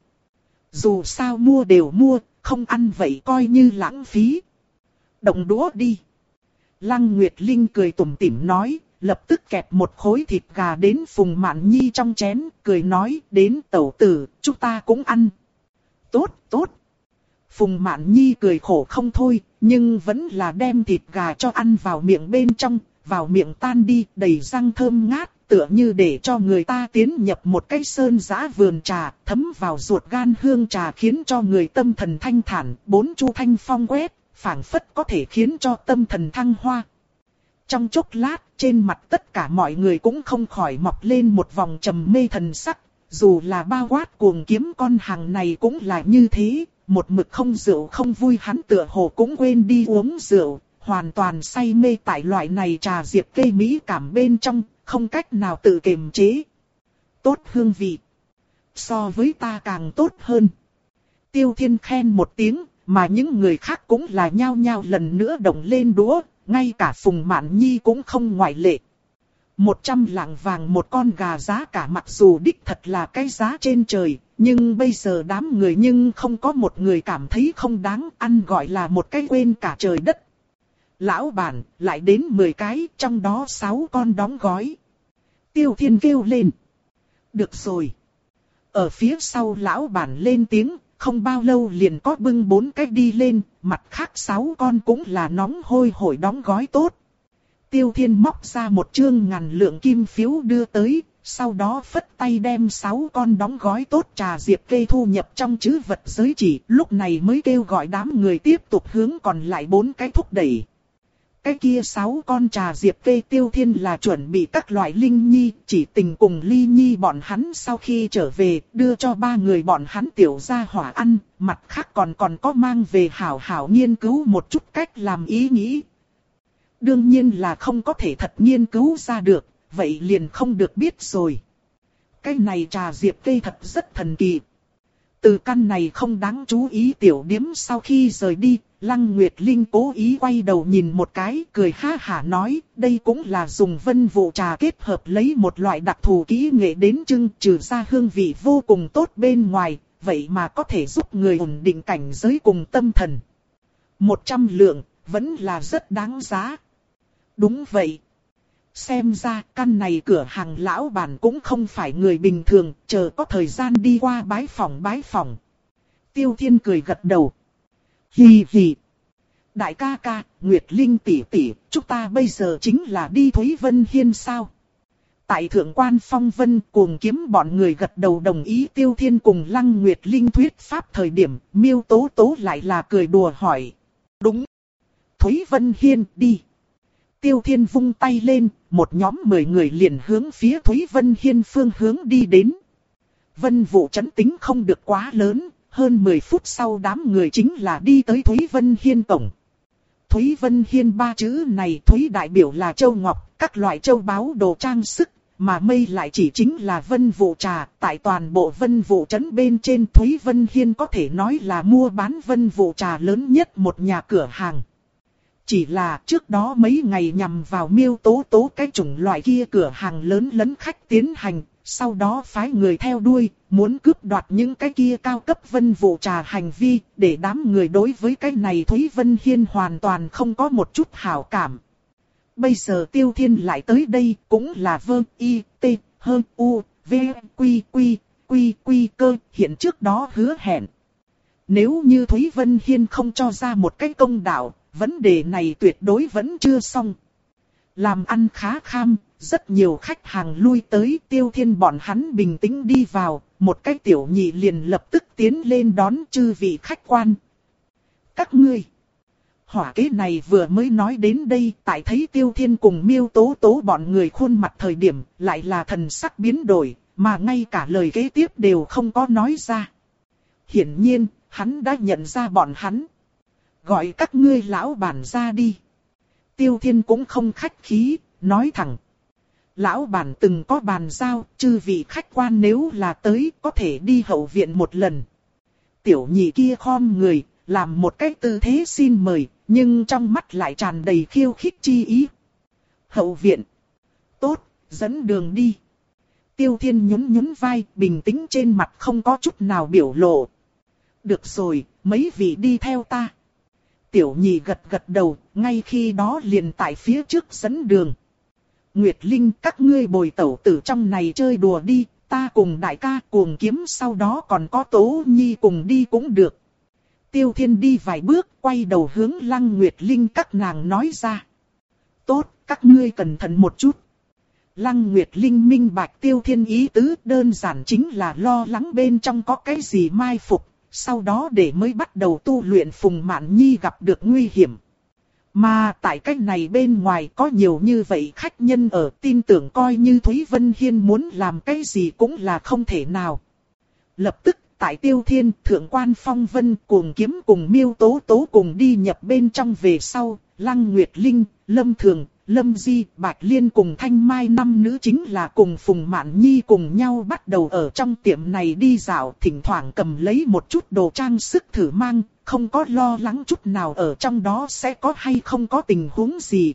Dù sao mua đều mua, không ăn vậy coi như lãng phí. Động đũa đi. Lăng Nguyệt Linh cười tủm tỉm nói. Lập tức kẹp một khối thịt gà đến Phùng Mạn Nhi trong chén, cười nói, đến tẩu tử, chúng ta cũng ăn. Tốt, tốt. Phùng Mạn Nhi cười khổ không thôi, nhưng vẫn là đem thịt gà cho ăn vào miệng bên trong, vào miệng tan đi, đầy răng thơm ngát, tựa như để cho người ta tiến nhập một cái sơn dã vườn trà, thấm vào ruột gan hương trà khiến cho người tâm thần thanh thản, bốn chu thanh phong quét, phảng phất có thể khiến cho tâm thần thăng hoa. Trong chốc lát, trên mặt tất cả mọi người cũng không khỏi mọc lên một vòng trầm mê thần sắc, dù là bao quát cuồng kiếm con hàng này cũng là như thế, một mực không rượu không vui hắn tựa hồ cũng quên đi uống rượu, hoàn toàn say mê tại loại này trà diệp cây mỹ cảm bên trong, không cách nào tự kiềm chế. Tốt hương vị. So với ta càng tốt hơn. Tiêu Thiên khen một tiếng, mà những người khác cũng là nhao nhao lần nữa động lên đũa. Ngay cả Phùng Mạn Nhi cũng không ngoại lệ. Một trăm lạng vàng một con gà giá cả mặc dù đích thật là cái giá trên trời, nhưng bây giờ đám người nhưng không có một người cảm thấy không đáng ăn, gọi là một cái quên cả trời đất. Lão bản, lại đến mười cái, trong đó sáu con đóng gói. Tiêu Thiên kêu lên. Được rồi. Ở phía sau lão bản lên tiếng. Không bao lâu liền có bưng bốn cái đi lên, mặt khác sáu con cũng là nóng hôi hổi đóng gói tốt. Tiêu Thiên móc ra một chương ngàn lượng kim phiếu đưa tới, sau đó phất tay đem sáu con đóng gói tốt trà diệp cây thu nhập trong trữ vật giới chỉ, lúc này mới kêu gọi đám người tiếp tục hướng còn lại bốn cái thúc đẩy. Cái kia sáu con trà diệp cây Tiêu Thiên là chuẩn bị các loại linh nhi, chỉ tình cùng ly nhi bọn hắn sau khi trở về, đưa cho ba người bọn hắn tiểu gia hỏa ăn, mặt khác còn còn có mang về hảo hảo nghiên cứu một chút cách làm ý nghĩ. Đương nhiên là không có thể thật nghiên cứu ra được, vậy liền không được biết rồi. Cái này trà diệp cây thật rất thần kỳ. Từ căn này không đáng chú ý tiểu điếm sau khi rời đi, Lăng Nguyệt Linh cố ý quay đầu nhìn một cái, cười ha hả nói, đây cũng là dùng vân vụ trà kết hợp lấy một loại đặc thù kỹ nghệ đến trưng, trừ ra hương vị vô cùng tốt bên ngoài, vậy mà có thể giúp người ổn định cảnh giới cùng tâm thần. Một trăm lượng, vẫn là rất đáng giá. Đúng vậy. Xem ra căn này cửa hàng lão bản cũng không phải người bình thường, chờ có thời gian đi qua bái phỏng bái phỏng. Tiêu Thiên cười gật đầu. Hì hì. Đại ca ca, Nguyệt Linh tỷ tỷ, chúng ta bây giờ chính là đi Thúy Vân Hiên sao? Tại thượng quan Phong Vân cuồng kiếm bọn người gật đầu đồng ý Tiêu Thiên cùng Lăng Nguyệt Linh thuyết pháp thời điểm, Miêu Tố Tố lại là cười đùa hỏi. Đúng. Thúy Vân Hiên đi. Tiêu Thiên vung tay lên, một nhóm mười người liền hướng phía Thúy Vân Hiên phương hướng đi đến. Vân vụ chấn tính không được quá lớn, hơn mười phút sau đám người chính là đi tới Thúy Vân Hiên cổng. Thúy Vân Hiên ba chữ này Thúy đại biểu là châu ngọc, các loại châu báu đồ trang sức, mà mây lại chỉ chính là Vân vụ trà. Tại toàn bộ Vân vụ trấn bên trên Thúy Vân Hiên có thể nói là mua bán Vân vụ trà lớn nhất một nhà cửa hàng. Chỉ là trước đó mấy ngày nhằm vào Miêu Tố Tố cái chủng loại kia cửa hàng lớn lấn khách tiến hành, sau đó phái người theo đuôi, muốn cướp đoạt những cái kia cao cấp Vân vụ trà hành vi, để đám người đối với cái này Thúy Vân Hiên hoàn toàn không có một chút hảo cảm. Bây giờ Tiêu Thiên lại tới đây cũng là vơ y t hơn u v quy quy quy quy cơ hiện trước đó hứa hẹn. Nếu như Thúy Vân Hiên không cho ra một cái công đạo, vấn đề này tuyệt đối vẫn chưa xong. Làm ăn khá kham, rất nhiều khách hàng lui tới Tiêu Thiên bọn hắn bình tĩnh đi vào, một cái tiểu nhị liền lập tức tiến lên đón chư vị khách quan. Các ngươi, hỏa kế này vừa mới nói đến đây, tại thấy Tiêu Thiên cùng Miêu Tố Tố bọn người khuôn mặt thời điểm, lại là thần sắc biến đổi, mà ngay cả lời kế tiếp đều không có nói ra. Hiển nhiên, hắn đã nhận ra bọn hắn. Gọi các ngươi lão bản ra đi. Tiêu Thiên cũng không khách khí, nói thẳng. Lão bản từng có bàn giao, chư vị khách quan nếu là tới có thể đi hậu viện một lần. Tiểu nhị kia khom người, làm một cái tư thế xin mời, nhưng trong mắt lại tràn đầy khiêu khích chi ý. Hậu viện. Tốt, dẫn đường đi. Tiêu Thiên nhún nhún vai, bình tĩnh trên mặt không có chút nào biểu lộ. Được rồi, mấy vị đi theo ta. Tiểu nhị gật gật đầu, ngay khi đó liền tại phía trước dẫn đường. Nguyệt Linh, các ngươi bồi tẩu tử trong này chơi đùa đi, ta cùng đại ca cuồng kiếm sau đó còn có Tố Nhi cùng đi cũng được. Tiêu Thiên đi vài bước, quay đầu hướng Lăng Nguyệt Linh các nàng nói ra. Tốt, các ngươi cẩn thận một chút. Lăng Nguyệt Linh minh bạch Tiêu Thiên ý tứ, đơn giản chính là lo lắng bên trong có cái gì mai phục. Sau đó để mới bắt đầu tu luyện Phùng Mạn Nhi gặp được nguy hiểm. Mà tại cách này bên ngoài có nhiều như vậy khách nhân ở, tin tưởng coi như Thúy Vân Hiên muốn làm cái gì cũng là không thể nào. Lập tức tại Tiêu Thiên, Thượng quan Phong Vân cuồng kiếm cùng Miêu Tố Tố cùng đi nhập bên trong về sau, Lăng Nguyệt Linh, Lâm Thường, Lâm Di, Bạch Liên cùng Thanh Mai năm nữ chính là cùng Phùng Mạn Nhi cùng nhau bắt đầu ở trong tiệm này đi dạo, thỉnh thoảng cầm lấy một chút đồ trang sức thử mang, không có lo lắng chút nào ở trong đó sẽ có hay không có tình huống gì.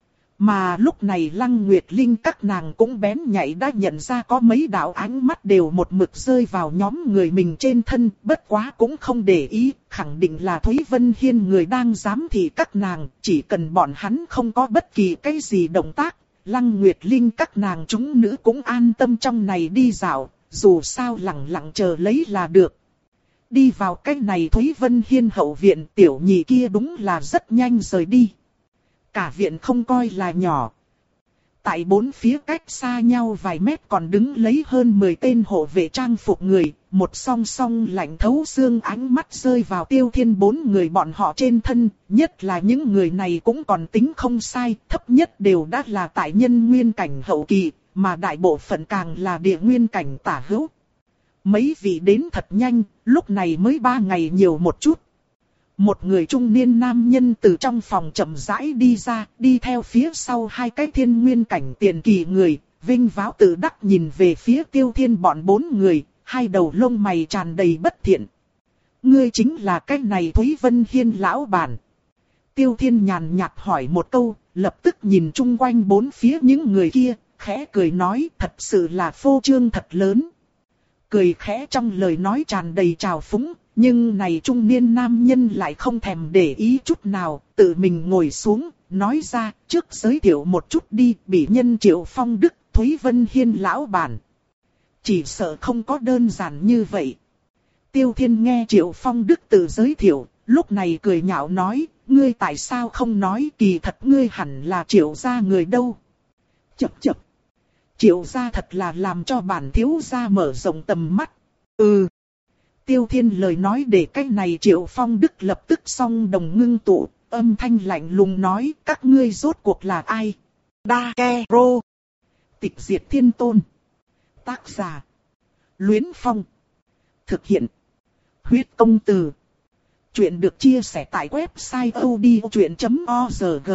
Mà lúc này Lăng Nguyệt Linh các nàng cũng bén nhạy đã nhận ra có mấy đạo ánh mắt đều một mực rơi vào nhóm người mình trên thân, bất quá cũng không để ý, khẳng định là Thúy Vân Hiên người đang giám thị các nàng, chỉ cần bọn hắn không có bất kỳ cái gì động tác, Lăng Nguyệt Linh các nàng chúng nữ cũng an tâm trong này đi dạo, dù sao lặng lặng chờ lấy là được. Đi vào cái này Thúy Vân Hiên hậu viện, tiểu nhị kia đúng là rất nhanh rời đi. Cả viện không coi là nhỏ. Tại bốn phía cách xa nhau vài mét còn đứng lấy hơn mười tên hộ vệ trang phục người, một song song lạnh thấu xương ánh mắt rơi vào Tiêu Thiên bốn người bọn họ trên thân, nhất là những người này cũng còn tính không sai, thấp nhất đều đã là tại nhân nguyên cảnh hậu kỳ, mà đại bộ phận càng là địa nguyên cảnh tả hữu. Mấy vị đến thật nhanh, lúc này mới ba ngày nhiều một chút. Một người trung niên nam nhân từ trong phòng chậm rãi đi ra, đi theo phía sau hai cái thiên nguyên cảnh tiền kỳ người, vinh váo tự đắc nhìn về phía Tiêu Thiên bọn bốn người, hai đầu lông mày tràn đầy bất thiện. Ngươi chính là cái này Thúy Vân Hiên lão bản. Tiêu Thiên nhàn nhạt hỏi một câu, lập tức nhìn chung quanh bốn phía những người kia, khẽ cười nói thật sự là phô trương thật lớn. cười khẽ trong lời nói tràn đầy trào phúng, nhưng này trung niên nam nhân lại không thèm để ý chút nào, tự mình ngồi xuống, nói ra, trước giới thiệu một chút đi, bị nhân Triệu Phong Đức, Thúy Vân Hiên lão bản. Chỉ sợ không có đơn giản như vậy. Tiêu Thiên nghe Triệu Phong Đức tự giới thiệu, lúc này cười nhạo nói, ngươi tại sao không nói, kỳ thật ngươi hẳn là Triệu gia người đâu. Chậc chậc. Triệu gia thật là làm cho bản thiếu gia mở rộng tầm mắt. Ừ. Tiêu Thiên lời nói để cách này Triệu Phong Đức lập tức song đồng ngưng tụ, âm thanh lạnh lùng nói, các ngươi rốt cuộc là ai? Đa Ke Rô. Tịch diệt thiên tôn. Tác giả. Luyến Phong. Thực hiện. Huyết công từ. Chuyện được chia sẻ tại website odchuyện chấm org.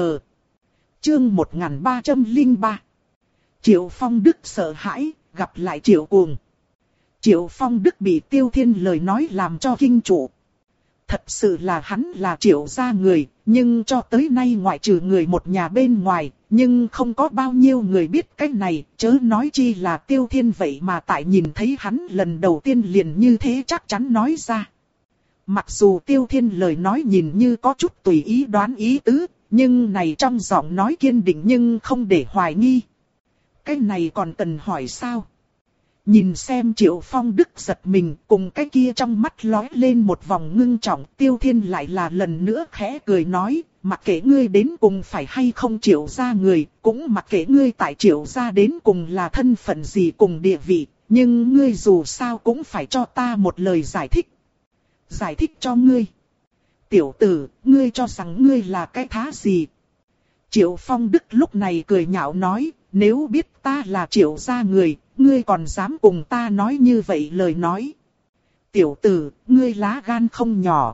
Chương một nghìn ba trăm lẻ ba. Triệu Phong Đức sợ hãi, gặp lại Triệu Cuồng. Triệu Phong Đức bị Tiêu Thiên lời nói làm cho kinh trụ. Thật sự là hắn là Triệu gia người, nhưng cho tới nay ngoại trừ người một nhà bên ngoài, nhưng không có bao nhiêu người biết cái này, chớ nói chi là Tiêu Thiên vậy mà tại nhìn thấy hắn lần đầu tiên liền như thế chắc chắn nói ra. Mặc dù Tiêu Thiên lời nói nhìn như có chút tùy ý đoán ý tứ, nhưng này trong giọng nói kiên định nhưng không để hoài nghi. Cái này còn cần hỏi sao? Nhìn xem Triệu Phong Đức giật mình, cùng cái kia trong mắt lóe lên một vòng ngưng trọng, Tiêu Thiên lại là lần nữa khẽ cười nói, mặc kệ ngươi đến cùng phải hay không Triệu gia người, cũng mặc kệ ngươi tại Triệu gia đến cùng là thân phận gì cùng địa vị, nhưng ngươi dù sao cũng phải cho ta một lời giải thích. Giải thích cho ngươi. Tiểu tử, ngươi cho rằng ngươi là cái thá gì? Triệu Phong Đức lúc này cười nhạo nói, nếu biết ta là Triệu gia người, ngươi còn dám cùng ta nói như vậy lời nói. Tiểu tử, ngươi lá gan không nhỏ.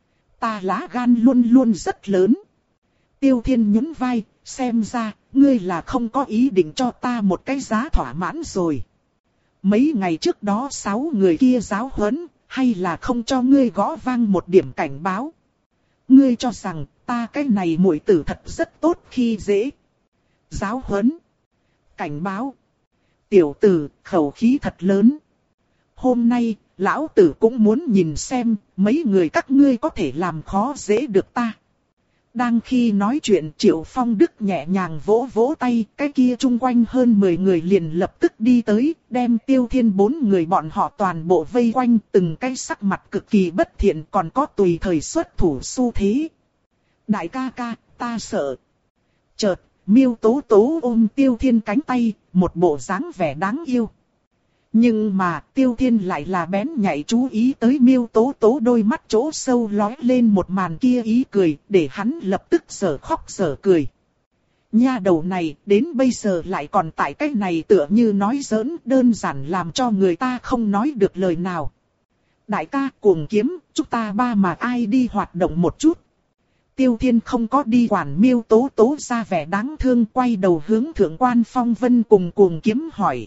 Ta lá gan luôn luôn rất lớn. Tiêu Thiên nhún vai, xem ra, ngươi là không có ý định cho ta một cái giá thỏa mãn rồi. Mấy ngày trước đó sáu người kia giáo huấn, hay là không cho ngươi gõ vang một điểm cảnh báo. Ngươi cho rằng, ta cái này muội tử thật rất tốt khi dễ. Giáo huấn. Cảnh báo. Tiểu tử, khẩu khí thật lớn. Hôm nay, lão tử cũng muốn nhìn xem, mấy người các ngươi có thể làm khó dễ được ta. Đang khi nói chuyện Triệu Phong Đức nhẹ nhàng vỗ vỗ tay, cái kia chung quanh hơn mười người liền lập tức đi tới, đem Tiêu Thiên bốn người bọn họ toàn bộ vây quanh, từng cái sắc mặt cực kỳ bất thiện còn có tùy thời xuất thủ xu thế. Đại ca ca, ta sợ. Chợt, Miêu Tố Tố ôm Tiêu Thiên cánh tay, một bộ dáng vẻ đáng yêu. Nhưng mà Tiêu Thiên lại là bén nhạy chú ý tới Miêu Tố Tố đôi mắt chỗ sâu lóe lên một màn kia ý cười, để hắn lập tức sở khóc sở cười. Nha đầu này đến bây giờ lại còn tại cái này tựa như nói giỡn, đơn giản làm cho người ta không nói được lời nào. Đại ca Cuồng Kiếm, chúng ta ba mà ai đi hoạt động một chút. Tiêu Thiên không có đi quản Miêu Tố Tố ra vẻ đáng thương, quay đầu hướng Thượng Quan Phong Vân cùng Cuồng Kiếm hỏi.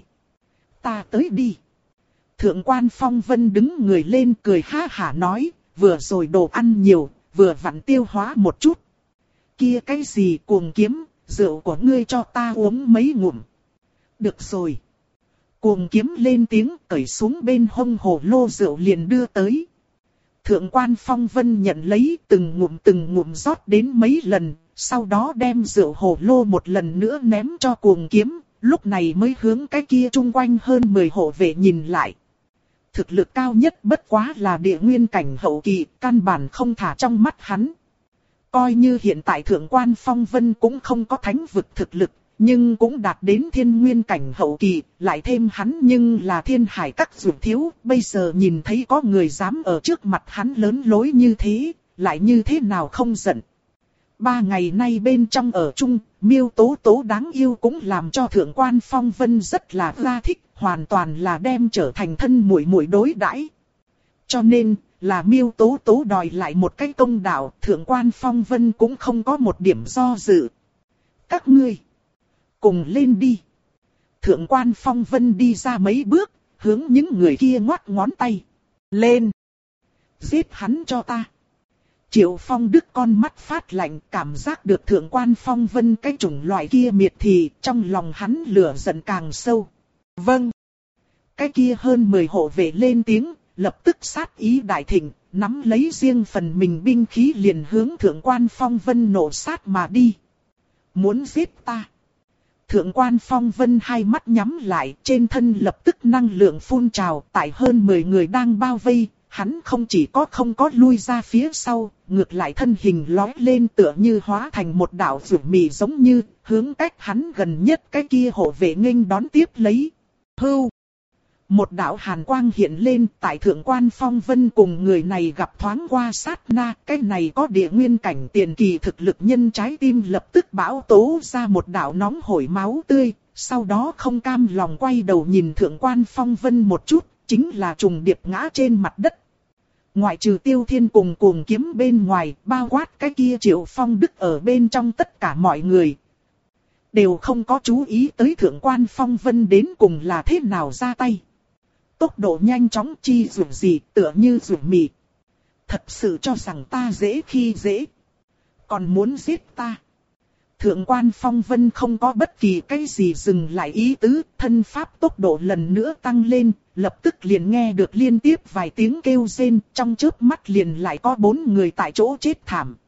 Ta tới đi. Thượng Quan Phong Vân đứng người lên cười ha hả nói, vừa rồi đồ ăn nhiều, vừa vặn tiêu hóa một chút. Kia cái gì Cuồng Kiếm, rượu của ngươi cho ta uống mấy ngụm. Được rồi. Cuồng Kiếm lên tiếng cởi xuống bên hông hồ lô rượu liền đưa tới. Thượng Quan Phong Vân nhận lấy từng ngụm từng ngụm rót đến mấy lần, sau đó đem rượu hồ lô một lần nữa ném cho Cuồng Kiếm, lúc này mới hướng cái kia chung quanh hơn mười hộ vệ nhìn lại. Thực lực cao nhất bất quá là địa nguyên cảnh hậu kỳ, căn bản không thả trong mắt hắn. Coi như hiện tại Thượng Quan Phong Vân cũng không có thánh vực thực lực, nhưng cũng đạt đến thiên nguyên cảnh hậu kỳ, lại thêm hắn nhưng là thiên hải các dược thiếu, bây giờ nhìn thấy có người dám ở trước mặt hắn lớn lối như thế, lại như thế nào không giận. Ba ngày nay bên trong ở chung, Miêu Tố Tố đáng yêu cũng làm cho Thượng Quan Phong Vân rất là ra thích, hoàn toàn là đem trở thành thân muội muội đối đãi. Cho nên, là Miêu Tố Tố đòi lại một cái công đạo, Thượng Quan Phong Vân cũng không có một điểm do dự. Các ngươi, cùng lên đi. Thượng Quan Phong Vân đi ra mấy bước, hướng những người kia ngoắc ngón tay. Lên! Giết hắn cho ta! Triệu Phong Đức con mắt phát lạnh, cảm giác được Thượng Quan Phong Vân cái chủng loại kia miệt thì, trong lòng hắn lửa giận càng sâu. Vâng! cái kia hơn mười hộ vệ lên tiếng, lập tức sát ý đại thịnh, nắm lấy riêng phần mình binh khí liền hướng thượng quan Phong Vân nổ sát mà đi. Muốn giết ta. Thượng quan Phong Vân hai mắt nhắm lại, trên thân lập tức năng lượng phun trào, tại hơn mười người đang bao vây, hắn không chỉ có không có lui ra phía sau, ngược lại thân hình lói lên tựa như hóa thành một đạo rủ mì giống như, hướng cách hắn gần nhất cái kia hộ vệ nghênh đón tiếp lấy. Hưu! Một đạo hàn quang hiện lên tại thượng quan Phong Vân cùng người này gặp thoáng qua sát na, cái này có địa nguyên cảnh tiền kỳ thực lực nhân trái tim lập tức bão tố ra một đạo nóng hổi máu tươi, sau đó không cam lòng quay đầu nhìn thượng quan Phong Vân một chút, chính là trùng điệp ngã trên mặt đất. Ngoại trừ Tiêu Thiên cùng Cuồng Kiếm bên ngoài, bao quát cái kia Triệu Phong Đức ở bên trong tất cả mọi người, đều không có chú ý tới thượng quan Phong Vân đến cùng là thế nào ra tay. Tốc độ nhanh chóng chi dù gì tựa như dù mì. Thật sự cho rằng ta dễ khi dễ. Còn muốn giết ta. Thượng quan Phong Vân không có bất kỳ cái gì dừng lại ý tứ. Thân pháp tốc độ lần nữa tăng lên. Lập tức liền nghe được liên tiếp vài tiếng kêu rên. Trong chớp mắt liền lại có bốn người tại chỗ chết thảm.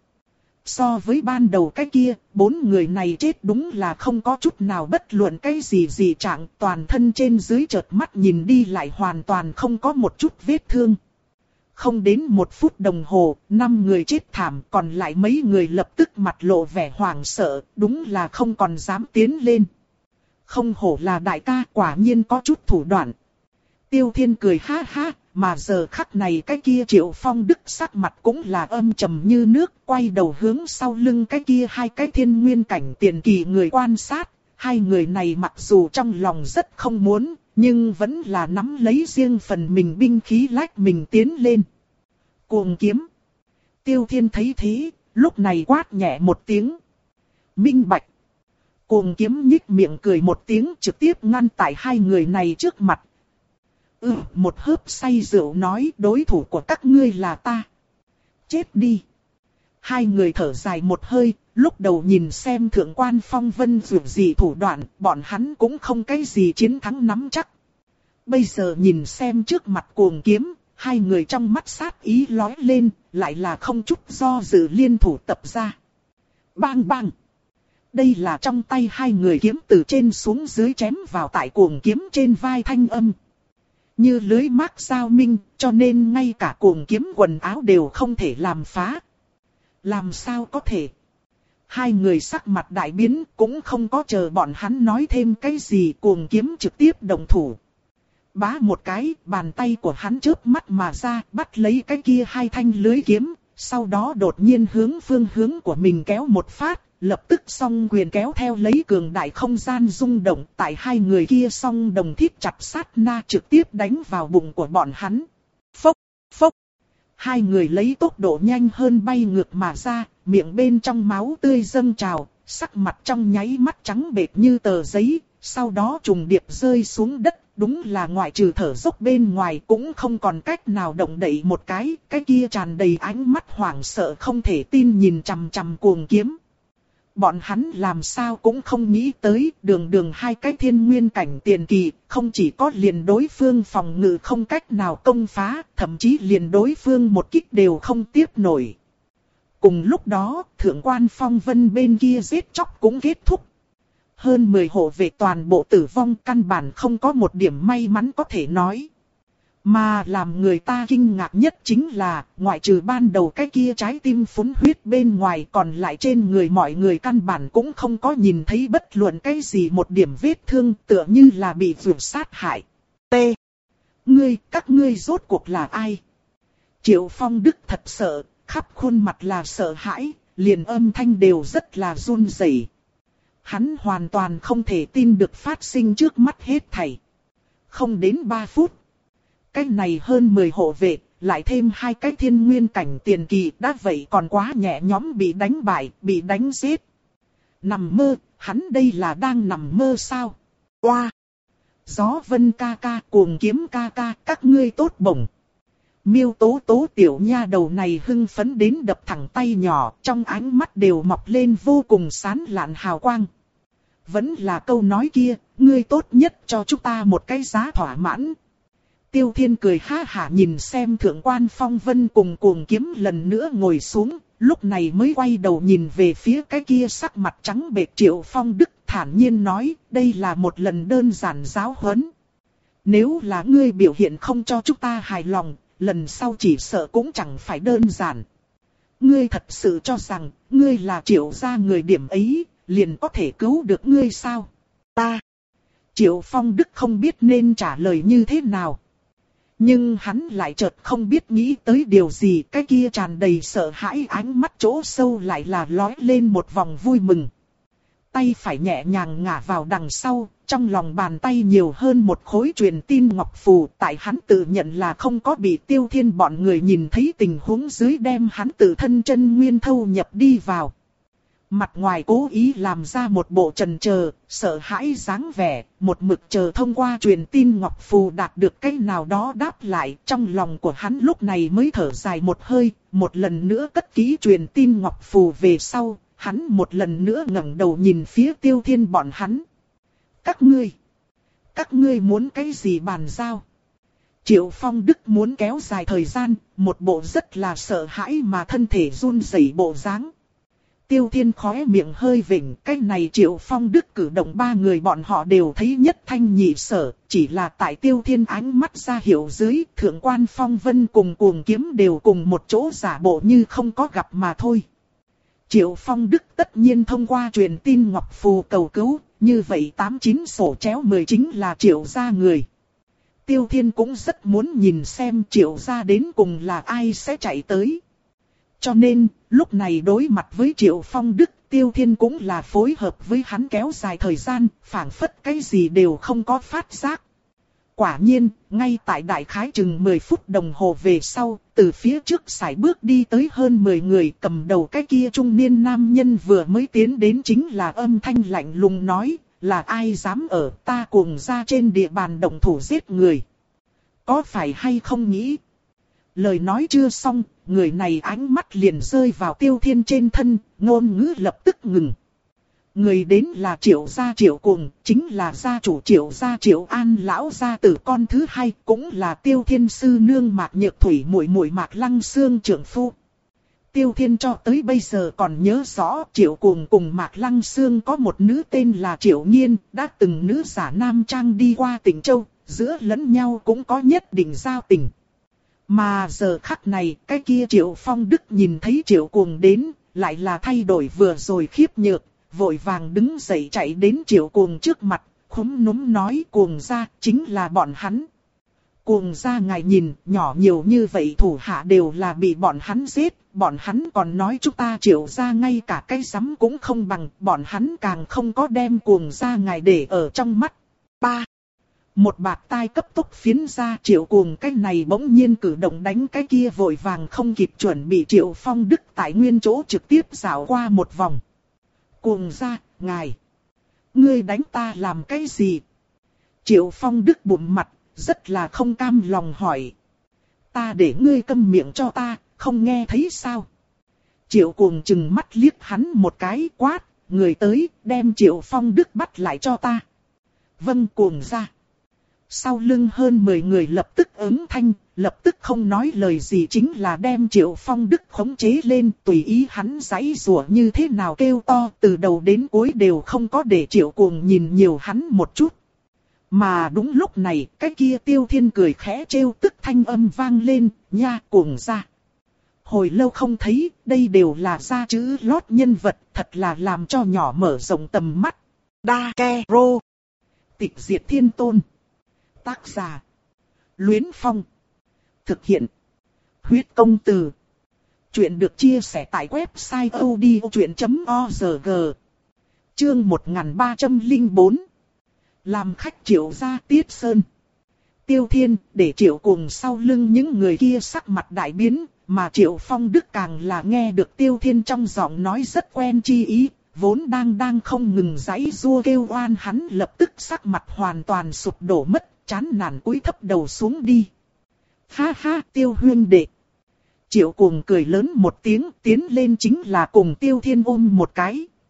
So với ban đầu cái kia, bốn người này chết đúng là không có chút nào bất luận cái gì gì trạng, toàn thân trên dưới chợt mắt nhìn đi lại hoàn toàn không có một chút vết thương. Không đến một phút đồng hồ, năm người chết thảm, còn lại mấy người lập tức mặt lộ vẻ hoảng sợ, đúng là không còn dám tiến lên. Không hổ là đại ca, quả nhiên có chút thủ đoạn. Tiêu Thiên cười ha ha, mà giờ khắc này cái kia Triệu Phong Đức sắc mặt cũng là âm trầm như nước, quay đầu hướng sau lưng cái kia hai cái thiên nguyên cảnh tiền kỳ người quan sát. Hai người này mặc dù trong lòng rất không muốn, nhưng vẫn là nắm lấy riêng phần mình binh khí lách mình tiến lên. Cuồng Kiếm. Tiêu Thiên thấy thế, lúc này quát nhẹ một tiếng. Minh bạch. Cuồng Kiếm nhích miệng cười một tiếng trực tiếp ngăn tại hai người này trước mặt. Ừ, một hớp say rượu nói đối thủ của các ngươi là ta. Chết đi. Hai người thở dài một hơi, lúc đầu nhìn xem thượng quan Phong Vân dù gì thủ đoạn, bọn hắn cũng không cái gì chiến thắng nắm chắc. Bây giờ nhìn xem trước mặt Cuồng Kiếm, hai người trong mắt sát ý lóe lên, lại là không chút do dự liên thủ tập ra. Bang bang. Đây là trong tay hai người kiếm từ trên xuống dưới chém vào tại Cuồng Kiếm trên vai thanh âm. Như lưới mác giao minh, cho nên ngay cả Cuồng Kiếm quần áo đều không thể làm phá. Làm sao có thể? Hai người sắc mặt đại biến, cũng không có chờ bọn hắn nói thêm cái gì, Cuồng Kiếm trực tiếp động thủ. Bá một cái, bàn tay của hắn chớp mắt mà ra, bắt lấy cái kia hai thanh lưới kiếm, sau đó đột nhiên hướng phương hướng của mình kéo một phát. Lập tức song quyền kéo theo lấy cường đại không gian rung động, tại hai người kia song đồng thiết chặt sát na trực tiếp đánh vào bụng của bọn hắn. Phốc, phốc. Hai người lấy tốc độ nhanh hơn bay ngược mà ra, miệng bên trong máu tươi dâng trào, sắc mặt trong nháy mắt trắng bệch như tờ giấy, sau đó trùng điệp rơi xuống đất, đúng là ngoại trừ thở dốc bên ngoài cũng không còn cách nào động đậy một cái, cái kia tràn đầy ánh mắt hoảng sợ không thể tin nhìn chằm chằm Cuồng Kiếm. Bọn hắn làm sao cũng không nghĩ tới, đường đường hai cái thiên nguyên cảnh tiền kỳ, không chỉ có liền đối phương phòng ngự không cách nào công phá, thậm chí liền đối phương một kích đều không tiếp nổi. Cùng lúc đó, thượng quan Phong Vân bên kia giết chóc cũng kết thúc. Hơn mười hộ vệ toàn bộ tử vong, căn bản không có một điểm may mắn có thể nói. Mà làm người ta kinh ngạc nhất chính là, ngoại trừ ban đầu cái kia trái tim phúng huyết bên ngoài, còn lại trên người mọi người căn bản cũng không có nhìn thấy bất luận cái gì một điểm vết thương, tựa như là bị vượt sát hại. T. Ngươi, các ngươi rốt cuộc là ai? Triệu Phong Đức thật sợ, khắp khuôn mặt là sợ hãi, liền âm thanh đều rất là run rẩy. Hắn hoàn toàn không thể tin được phát sinh trước mắt hết thảy. Không đến ba phút. Cái này hơn mười hộ vệ, lại thêm hai cái thiên nguyên cảnh tiền kỳ, đã vậy còn quá nhẹ nhõm bị đánh bại, bị đánh giết. Nằm mơ, hắn đây là đang nằm mơ sao? Oa! Gió Vân ca ca, Cuồng Kiếm ca ca, các ngươi tốt bổng. Miêu Tố Tố tiểu nha đầu này hưng phấn đến đập thẳng tay nhỏ, trong ánh mắt đều mọc lên vô cùng sáng lạn hào quang. vẫn là câu nói kia, ngươi tốt nhất cho chúng ta một cái giá thỏa mãn. Tiêu Thiên cười ha hả nhìn xem Thượng quan Phong Vân cùng Cuồng Kiếm lần nữa ngồi xuống, lúc này mới quay đầu nhìn về phía cái kia sắc mặt trắng bệch Triệu Phong Đức, thản nhiên nói, đây là một lần đơn giản giáo huấn. Nếu là ngươi biểu hiện không cho chúng ta hài lòng, lần sau chỉ sợ cũng chẳng phải đơn giản. Ngươi thật sự cho rằng, ngươi là Triệu gia người điểm ấy, liền có thể cứu được ngươi sao? Ta. Triệu Phong Đức không biết nên trả lời như thế nào. Nhưng hắn lại chợt không biết nghĩ tới điều gì, cái kia tràn đầy sợ hãi ánh mắt chỗ sâu lại là lóe lên một vòng vui mừng. Tay phải nhẹ nhàng ngả vào đằng sau, trong lòng bàn tay nhiều hơn một khối truyền tin ngọc phù, tại hắn tự nhận là không có bị Tiêu Thiên bọn người nhìn thấy tình huống dưới đem hắn tự thân chân nguyên thâu nhập đi vào. Mặt ngoài cố ý làm ra một bộ chần chờ, sợ hãi dáng vẻ, một mực chờ thông qua truyền tin ngọc phù đạt được cái nào đó đáp lại, trong lòng của hắn lúc này mới thở dài một hơi, một lần nữa cất kỹ truyền tin ngọc phù về sau, hắn một lần nữa ngẩng đầu nhìn phía Tiêu Thiên bọn hắn. Các ngươi, các ngươi muốn cái gì bàn giao? Triệu Phong Đức muốn kéo dài thời gian, một bộ rất là sợ hãi mà thân thể run rẩy bộ dáng. Tiêu Thiên khóe miệng hơi vểnh, cái này Triệu Phong Đức cử động ba người bọn họ đều thấy nhất thanh nhị sở, chỉ là tại Tiêu Thiên ánh mắt ra hiệu dưới, Thượng quan Phong Vân cùng Cuồng Kiếm đều cùng một chỗ giả bộ như không có gặp mà thôi. Triệu Phong Đức tất nhiên thông qua truyền tin ngọc phù cầu cứu, như vậy tám chín sổ chéo mười chính là Triệu gia người. Tiêu Thiên cũng rất muốn nhìn xem Triệu gia đến cùng là ai sẽ chạy tới. Cho nên, lúc này đối mặt với Triệu Phong Đức, Tiêu Thiên cũng là phối hợp với hắn kéo dài thời gian, phảng phất cái gì đều không có phát giác. Quả nhiên, ngay tại đại khái chừng mười phút đồng hồ về sau, từ phía trước sải bước đi tới hơn mười người, cầm đầu cái kia trung niên nam nhân vừa mới tiến đến chính là âm thanh lạnh lùng nói, là ai dám ở ta Cuồng gia trên địa bàn động thủ giết người. Có phải hay không nghĩ? Lời nói chưa xong, người này ánh mắt liền rơi vào Tiêu Thiên trên thân, ngôn ngữ lập tức ngừng. Người đến là Triệu gia Triệu Cuồng, chính là gia chủ Triệu gia Triệu An lão gia tử con thứ hai, cũng là Tiêu Thiên sư nương Mạc Nhược Thủy muội muội Mạc Lăng Xương trưởng phu. Tiêu Thiên cho tới bây giờ còn nhớ rõ Triệu Cuồng cùng Mạc Lăng Xương có một nữ tên là Triệu Nghiên, đã từng nữ giả nam trang đi qua tỉnh Châu, giữa lẫn nhau cũng có nhất định giao tình. Mà giờ khắc này, cái kia Triệu Phong Đức nhìn thấy Triệu Cuồng đến, lại là thay đổi vừa rồi khiếp nhược, vội vàng đứng dậy chạy đến Triệu Cuồng trước mặt, khúm núm nói Cuồng gia chính là bọn hắn. Cuồng gia ngài nhìn, nhỏ nhiều như vậy thủ hạ đều là bị bọn hắn giết, bọn hắn còn nói chúng ta Triệu gia ngay cả cái rắm cũng không bằng, bọn hắn càng không có đem Cuồng gia ngài để ở trong mắt. Ba. Một bạt tai cấp tốc phiến ra, Triệu Cuồng cái này bỗng nhiên cử động đánh cái kia vội vàng không kịp chuẩn bị Triệu Phong Đức tại nguyên chỗ trực tiếp dạo qua một vòng. Cuồng gia, ngài, ngươi đánh ta làm cái gì? Triệu Phong Đức bụng mặt, rất là không cam lòng hỏi. Ta để ngươi câm miệng cho ta, không nghe thấy sao? Triệu Cuồng chừng mắt liếc hắn một cái, quát, người tới, đem Triệu Phong Đức bắt lại cho ta. Vâng, Cuồng gia. Sau lưng hơn mười người lập tức ứng thanh, lập tức không nói lời gì, chính là đem Triệu Phong Đức khống chế lên, tùy ý hắn giãy giụa như thế nào kêu to, từ đầu đến cuối đều không có để Triệu Cuồng nhìn nhiều hắn một chút. Mà đúng lúc này, cái kia Tiêu Thiên cười khẽ trêu tức thanh âm vang lên, nha Cuồng gia. Hồi lâu không thấy, đây đều là gia chữ lót nhân vật, thật là làm cho nhỏ mở rộng tầm mắt. Đa Ke Rô. Tịch diệt thiên tôn. Tác giả. Luyến Phong. Thực hiện. Huyết công từ. Chuyện được chia sẻ tại website odchuyện chấm org. Chương một nghìn ba trăm lẻ bốn. Làm khách Triệu gia Tiết Sơn. Tiêu Thiên để Triệu Cuồng sau lưng những người kia sắc mặt đại biến, mà Triệu Phong Đức càng là nghe được Tiêu Thiên trong giọng nói rất quen chi ý. Vốn đang đang không ngừng giãy giụa kêu oan hắn lập tức sắc mặt hoàn toàn sụp đổ mất, chán nản cúi thấp đầu xuống đi. Ha ha, Tiêu huynh đệ. Triệu Cuồng cười lớn một tiếng, tiến lên chính là cùng Tiêu Thiên ôm một cái.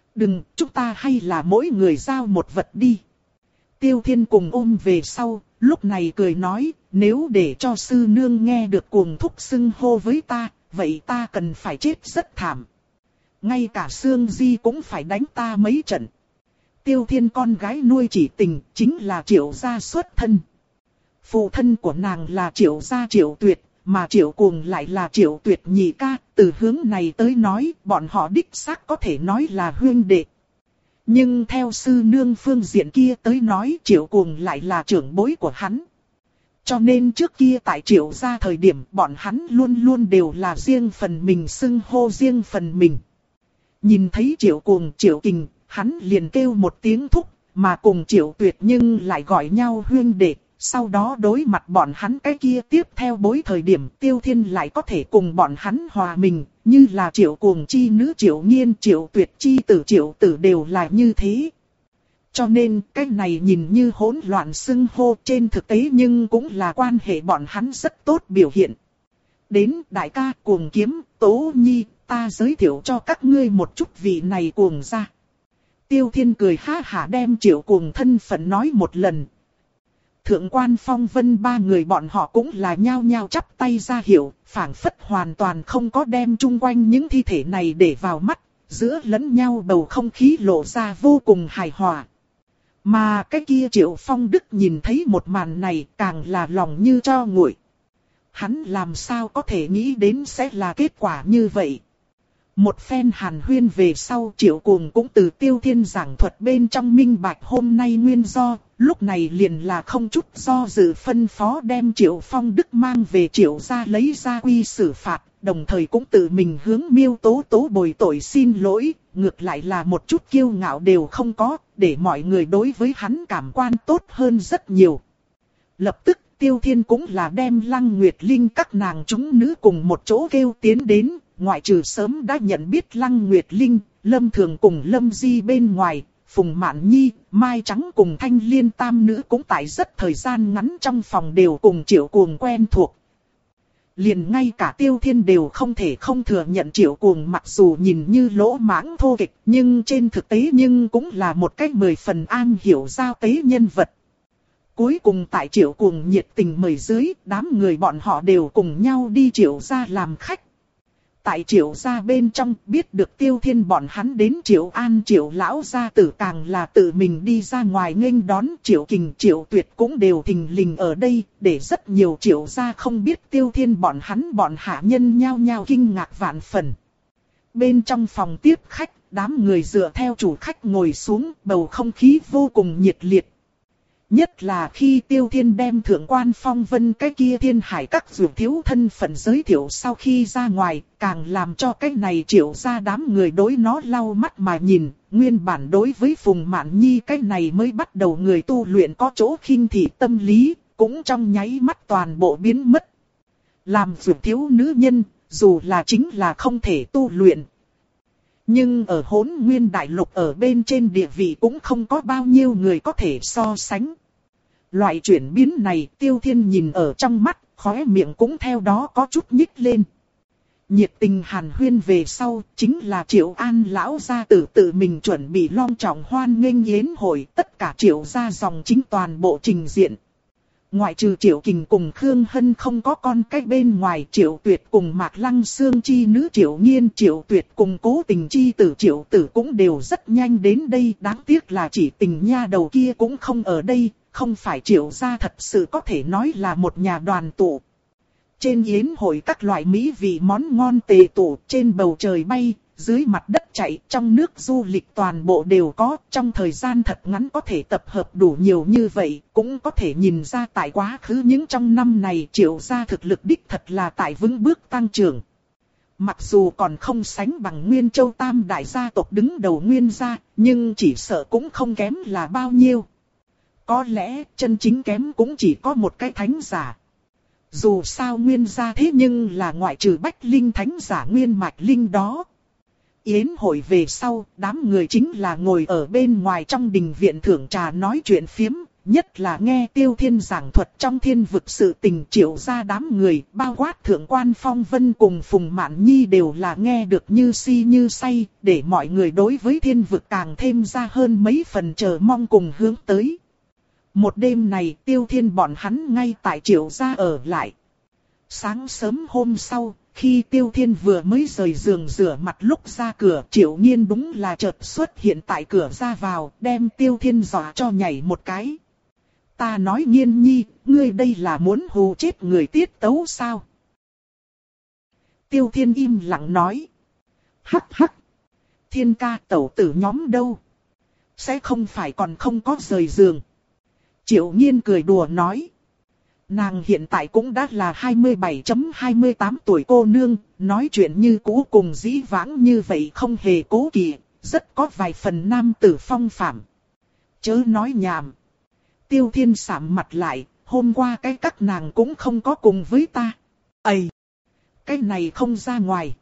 Đừng, chúng ta hay là mỗi người giao một vật đi. Tiêu Thiên cùng ôm về sau, lúc này cười nói, nếu để cho sư nương nghe được cuồng thúc xưng hô với ta, vậy ta cần phải chết rất thảm. Ngay cả Sương Di cũng phải đánh ta mấy trận. Tiêu Thiên con gái nuôi chỉ tình, chính là Triệu gia xuất thân. Phụ thân của nàng là Triệu gia Triệu Tuyệt, mà Triệu Cuồng lại là Triệu Tuyệt nhị ca. Từ hướng này tới nói, bọn họ đích xác có thể nói là huynh đệ. Nhưng theo sư nương phương diện kia tới nói, Triệu Cuồng lại là trưởng bối của hắn. Cho nên trước kia tại Triệu gia thời điểm, bọn hắn luôn luôn đều là riêng phần mình xưng hô riêng phần mình. Nhìn thấy Triệu Cuồng, Triệu Kình, hắn liền kêu một tiếng thúc, mà cùng Triệu Tuyệt nhưng lại gọi nhau huynh đệ. Sau đó đối mặt bọn hắn cái kia tiếp theo bối thời điểm, Tiêu Thiên lại có thể cùng bọn hắn hòa mình, như là Triệu Cuồng chi nữ Triệu Nghiên, Triệu Tuyệt chi tử Triệu Tử đều là như thế. Cho nên cái này nhìn như hỗn loạn xưng hô, trên thực tế nhưng cũng là quan hệ bọn hắn rất tốt biểu hiện. Đến đại ca Cuồng Kiếm, Tố Nhi, ta giới thiệu cho các ngươi một chút vị này Cuồng gia. Tiêu Thiên cười ha hả đem Triệu Cuồng thân phận nói một lần. Thượng quan Phong Vân ba người bọn họ cũng là nhao nhao chắp tay ra hiệu, phảng phất hoàn toàn không có đem chung quanh những thi thể này để vào mắt, giữa lẫn nhau bầu không khí lộ ra vô cùng hài hòa. Mà cái kia Triệu Phong Đức nhìn thấy một màn này càng là lòng như tro nguội. Hắn làm sao có thể nghĩ đến sẽ là kết quả như vậy. Một phen hàn huyên về sau, Triệu Cuồng cũng từ Tiêu Thiên giảng thuật bên trong minh bạch hôm nay nguyên do, lúc này liền là không chút do dự phân phó đem Triệu Phong Đức mang về Triệu gia lấy ra quy xử phạt, đồng thời cũng tự mình hướng Miêu Tố Tố bồi tội xin lỗi, ngược lại là một chút kiêu ngạo đều không có, để mọi người đối với hắn cảm quan tốt hơn rất nhiều. Lập tức Tiêu Thiên cũng là đem Lăng Nguyệt Linh các nàng chúng nữ cùng một chỗ kêu tiến đến. Ngoại trừ sớm đã nhận biết Lăng Nguyệt Linh, Lâm Thường cùng Lâm Di bên ngoài, Phùng Mạn Nhi, Mai Trắng cùng Thanh Liên tam nữ cũng tại rất thời gian ngắn trong phòng đều cùng Triệu Cuồng quen thuộc. Liền ngay cả Tiêu Thiên đều không thể không thừa nhận Triệu Cuồng mặc dù nhìn như lỗ mãng thô kịch, nhưng trên thực tế nhưng cũng là một cách mười phần an hiểu giao tế nhân vật. Cuối cùng tại Triệu Cuồng nhiệt tình mời dưới, đám người bọn họ đều cùng nhau đi Triệu gia làm khách. Tại Triệu gia bên trong biết được Tiêu Thiên bọn hắn đến Triệu An Triệu lão gia tử càng là tự mình đi ra ngoài nghênh đón. Triệu Kình Triệu Tuyệt cũng đều thình lình ở đây, để rất nhiều Triệu gia không biết Tiêu Thiên bọn hắn bọn hạ nhân nhao nhao kinh ngạc vạn phần. Bên trong phòng tiếp khách, đám người dựa theo chủ khách ngồi xuống, bầu không khí vô cùng nhiệt liệt. Nhất là khi Tiêu Thiên đem Thượng quan Phong Vân cái kia Thiên Hải các dược thiếu thân phận giới thiệu sau khi ra ngoài, càng làm cho cái này Triệu gia đám người đối nó lau mắt mà nhìn. Nguyên bản đối với Phùng Mạn Nhi cái này mới bắt đầu người tu luyện có chỗ khinh thị tâm lý, cũng trong nháy mắt toàn bộ biến mất. Làm dược thiếu nữ nhân, dù là chính là không thể tu luyện, nhưng ở Hỗn Nguyên Đại Lục ở bên trên địa vị cũng không có bao nhiêu người có thể so sánh. Loại chuyển biến này Tiêu Thiên nhìn ở trong mắt, khóe miệng cũng theo đó có chút nhích lên. Nhiệt tình hàn huyên về sau, chính là Triệu An lão gia tử tự mình chuẩn bị long trọng hoan nghênh yến hội, tất cả Triệu gia dòng chính toàn bộ trình diện. Ngoại trừ Triệu Kình cùng Khương Hân không có con cái bên ngoài, Triệu Tuyệt cùng Mạc Lăng Xương chi nữ Triệu Nghiên, Triệu Tuyệt cùng Cố Tình chi tử Triệu Tử cũng đều rất nhanh đến đây. Đáng tiếc là chỉ Tình nha đầu kia cũng không ở đây, không phải Triệu gia thật sự có thể nói là một nhà đoàn tụ. Trên yến hội các loại mỹ vị món ngon tề tụ, trên bầu trời bay, dưới mặt đất chạy, trong nước du lịch toàn bộ đều có. Trong thời gian thật ngắn có thể tập hợp đủ nhiều như vậy, cũng có thể nhìn ra tại quá khứ những trong năm này Triệu gia thực lực đích thật là tại vững bước tăng trưởng. Mặc dù còn không sánh bằng Nguyên Châu Tam đại gia tộc đứng đầu Nguyên gia, nhưng chỉ sợ cũng không kém là bao nhiêu. Có lẽ chân chính kém cũng chỉ có một cái thánh giả. Dù sao Nguyên gia thế nhưng là ngoại trừ Bách Linh thánh giả Nguyên Mạch Linh đó. Yến hội về sau, đám người chính là ngồi ở bên ngoài trong đình viện thưởng trà nói chuyện phiếm, nhất là nghe Tiêu Thiên giảng thuật trong thiên vực sự tình Triệu gia đám người, bao quát thượng quan Phong Vân cùng Phùng Mạn Nhi đều là nghe được như si như say, để mọi người đối với thiên vực càng thêm ra hơn mấy phần chờ mong cùng hướng tới. Một đêm này Tiêu Thiên bọn hắn ngay tại Triệu gia ở lại. Sáng sớm hôm sau, khi Tiêu Thiên vừa mới rời giường rửa mặt lúc ra cửa, Triệu Nhiên đúng là chợt xuất hiện tại cửa ra vào, đem Tiêu Thiên dọa cho nhảy một cái. Ta nói Nhiên nhi, ngươi đây là muốn hù chết người tiết tấu sao? Tiêu Thiên im lặng nói. Hắc hắc. Thiên ca tẩu tử nhóm đâu? Sẽ không phải còn không có rời giường. Triệu Nhiên cười đùa nói. Nàng hiện tại cũng đã là hai mươi bảy hai mươi tám tuổi cô nương, nói chuyện như cũ cùng dĩ vãng như vậy không hề cố kỵ, rất có vài phần nam tử phong phạm. Chớ nói nhảm. Tiêu Thiên sạm mặt lại, hôm qua cái các nàng cũng không có cùng với ta. Ây! Cái này không ra ngoài.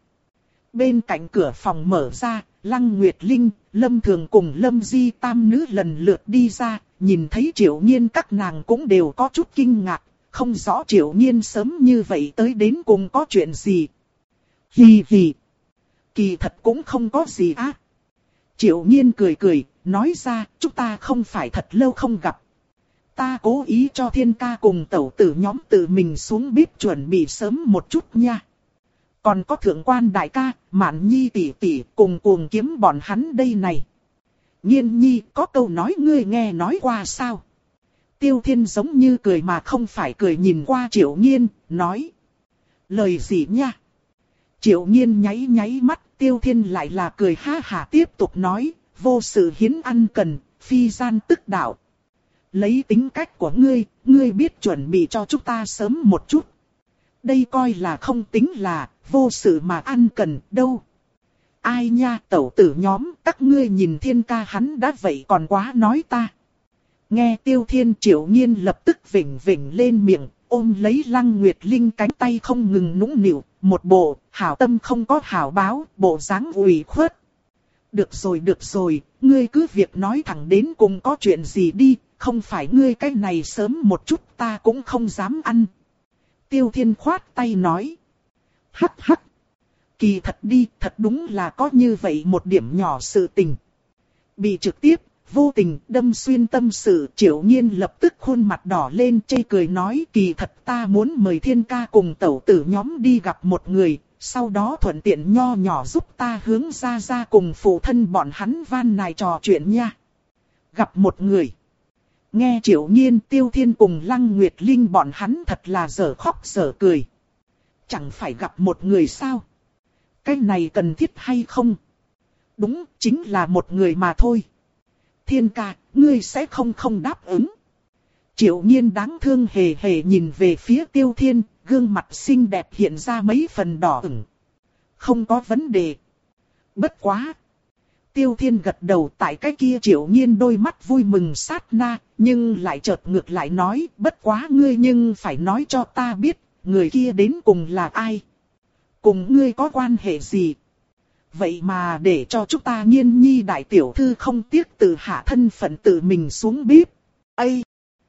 Bên cạnh cửa phòng mở ra, Lăng Nguyệt Linh, Lâm Thường cùng Lâm Di tam nữ lần lượt đi ra, nhìn thấy Triệu Nhiên các nàng cũng đều có chút kinh ngạc, không rõ Triệu Nhiên sớm như vậy tới đến cùng có chuyện gì. Hì hì! Kỳ thật cũng không có gì á. Triệu Nhiên cười cười, nói ra, chúng ta không phải thật lâu không gặp. Ta cố ý cho Thiên ca cùng tẩu tử nhóm tự mình xuống bếp chuẩn bị sớm một chút nha. Còn có thượng quan đại ca, Mạn Nhi tỷ tỷ cùng cuồng kiếm bọn hắn đây này. Nhiên nhi có câu nói ngươi nghe nói qua sao? Tiêu Thiên giống như cười mà không phải cười nhìn qua Triệu Nhiên, nói. Lời gì nha? Triệu Nhiên nháy nháy mắt, Tiêu Thiên lại là cười ha hả tiếp tục nói, vô sự hiến ăn cần, phi gian tức đạo. Lấy tính cách của ngươi, ngươi biết chuẩn bị cho chúng ta sớm một chút. Đây coi là không tính là, vô sự mà ăn cần, đâu. Ai nha tẩu tử nhóm, các ngươi nhìn Thiên ca hắn đã vậy còn quá nói ta. Nghe Tiêu Thiên Triệu Nhiên lập tức vỉnh vỉnh lên miệng, ôm lấy Lăng Nguyệt Linh cánh tay không ngừng nũng nịu, một bộ, hảo tâm không có hảo báo, bộ dáng ủy khuất. Được rồi được rồi, ngươi cứ việc nói thẳng đến cùng có chuyện gì đi, không phải ngươi cái này sớm một chút ta cũng không dám ăn. Tiêu Thiên khoát tay nói. Hắc hắc. Kỳ thật đi, thật đúng là có như vậy một điểm nhỏ sự tình. Bị trực tiếp, vô tình, đâm xuyên tâm sự, Triệu Nhiên lập tức khuôn mặt đỏ lên chê cười nói kỳ thật ta muốn mời Thiên ca cùng tẩu tử nhóm đi gặp một người, sau đó thuận tiện nho nhỏ giúp ta hướng ra ra cùng phụ thân bọn hắn van nài trò chuyện nha. Gặp một người. Nghe Triệu Nhiên Tiêu Thiên cùng Lăng Nguyệt Linh bọn hắn thật là dở khóc dở cười. Chẳng phải gặp một người sao? Cái này cần thiết hay không? Đúng, chính là một người mà thôi. Thiên ca, ngươi sẽ không không đáp ứng. Triệu Nhiên đáng thương hề hề nhìn về phía Tiêu Thiên, gương mặt xinh đẹp hiện ra mấy phần đỏ ửng. Không có vấn đề. Bất quá. Tiêu Thiên gật đầu tại cái kia Triệu Nhiên đôi mắt vui mừng sát na, nhưng lại chợt ngược lại nói, bất quá ngươi nhưng phải nói cho ta biết, người kia đến cùng là ai? Cùng ngươi có quan hệ gì? Vậy mà để cho chúng ta Nhiên nhi đại tiểu thư không tiếc tự hạ thân phận tự mình xuống bếp. Ây!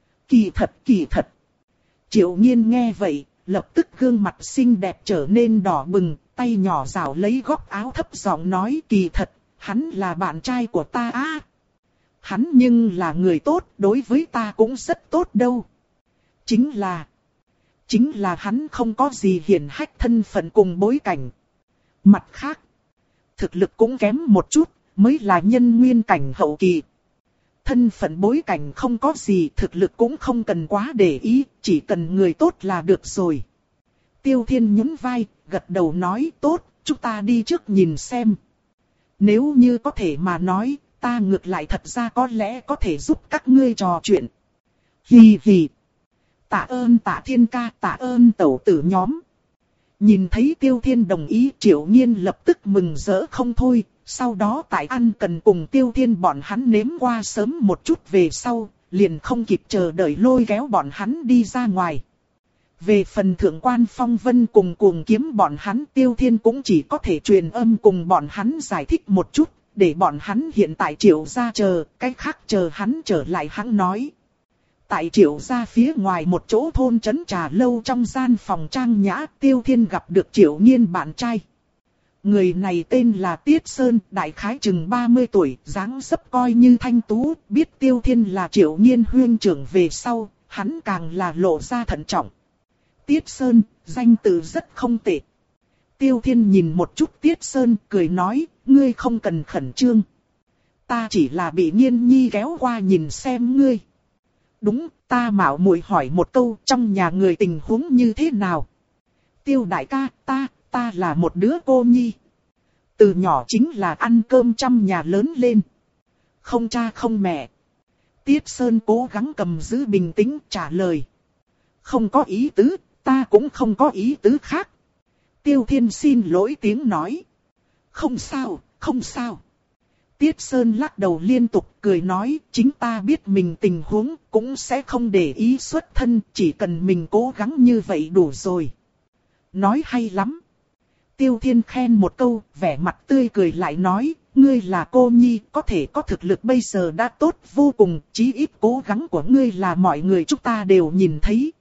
Kỳ thật kỳ thật! Triệu Nhiên nghe vậy, lập tức gương mặt xinh đẹp trở nên đỏ bừng, tay nhỏ rảo lấy góc áo thấp giọng nói kỳ thật, hắn là bạn trai của ta á. Hắn nhưng là người tốt, đối với ta cũng rất tốt đâu. Chính là... Chính là hắn không có gì hiển hách thân phận cùng bối cảnh. Mặt khác, thực lực cũng kém một chút, mới là nhân nguyên cảnh hậu kỳ. Thân phận bối cảnh không có gì, thực lực cũng không cần quá để ý, chỉ cần người tốt là được rồi. Tiêu Thiên nhún vai, gật đầu nói tốt, chúng ta đi trước nhìn xem. Nếu như có thể mà nói, ta ngược lại thật ra có lẽ có thể giúp các ngươi trò chuyện. Hì hì. Tạ ơn Tạ Thiên ca, tạ ơn tẩu tử nhóm. Nhìn thấy Tiêu Thiên đồng ý, Triệu Nhiên lập tức mừng rỡ không thôi. Sau đó tại ăn cần cùng Tiêu Thiên bọn hắn nếm qua sớm một chút về sau, liền không kịp chờ đợi lôi kéo bọn hắn đi ra ngoài. Về phần thượng quan Phong Vân cùng cuồng kiếm bọn hắn, Tiêu Thiên cũng chỉ có thể truyền âm cùng bọn hắn giải thích một chút, để bọn hắn hiện tại Triệu gia chờ, cái khác chờ hắn trở lại hắn nói. Tại Triệu gia phía ngoài một chỗ thôn trấn trà lâu trong gian phòng trang nhã, Tiêu Thiên gặp được Triệu Nhiên bạn trai. Người này tên là Tiết Sơn, đại khái chừng ba mươi tuổi, dáng dấp coi như thanh tú, biết Tiêu Thiên là Triệu Nhiên huynh trưởng về sau, hắn càng là lộ ra thận trọng. Tiết Sơn, danh từ rất không tệ. Tiêu Thiên nhìn một chút Tiết Sơn, cười nói, ngươi không cần khẩn trương. Ta chỉ là bị Nhiên Nhi kéo qua nhìn xem ngươi. Đúng, ta mạo muội hỏi một câu, trong nhà người tình huống như thế nào? Tiêu đại ca, ta, ta là một đứa cô nhi. Từ nhỏ chính là ăn cơm trong nhà lớn lên. Không cha không mẹ. Tiết Sơn cố gắng cầm giữ bình tĩnh trả lời. Không có ý tứ, ta cũng không có ý tứ khác. Tiêu Thiên xin lỗi tiếng nói. Không sao, không sao. Tiết Sơn lắc đầu liên tục cười nói, chính ta biết mình tình huống cũng sẽ không để ý xuất thân, chỉ cần mình cố gắng như vậy đủ rồi. Nói hay lắm. Tiêu Thiên khen một câu, vẻ mặt tươi cười lại nói, ngươi là cô nhi, có thể có thực lực bây giờ đã tốt vô cùng, chí ít cố gắng của ngươi là mọi người chúng ta đều nhìn thấy.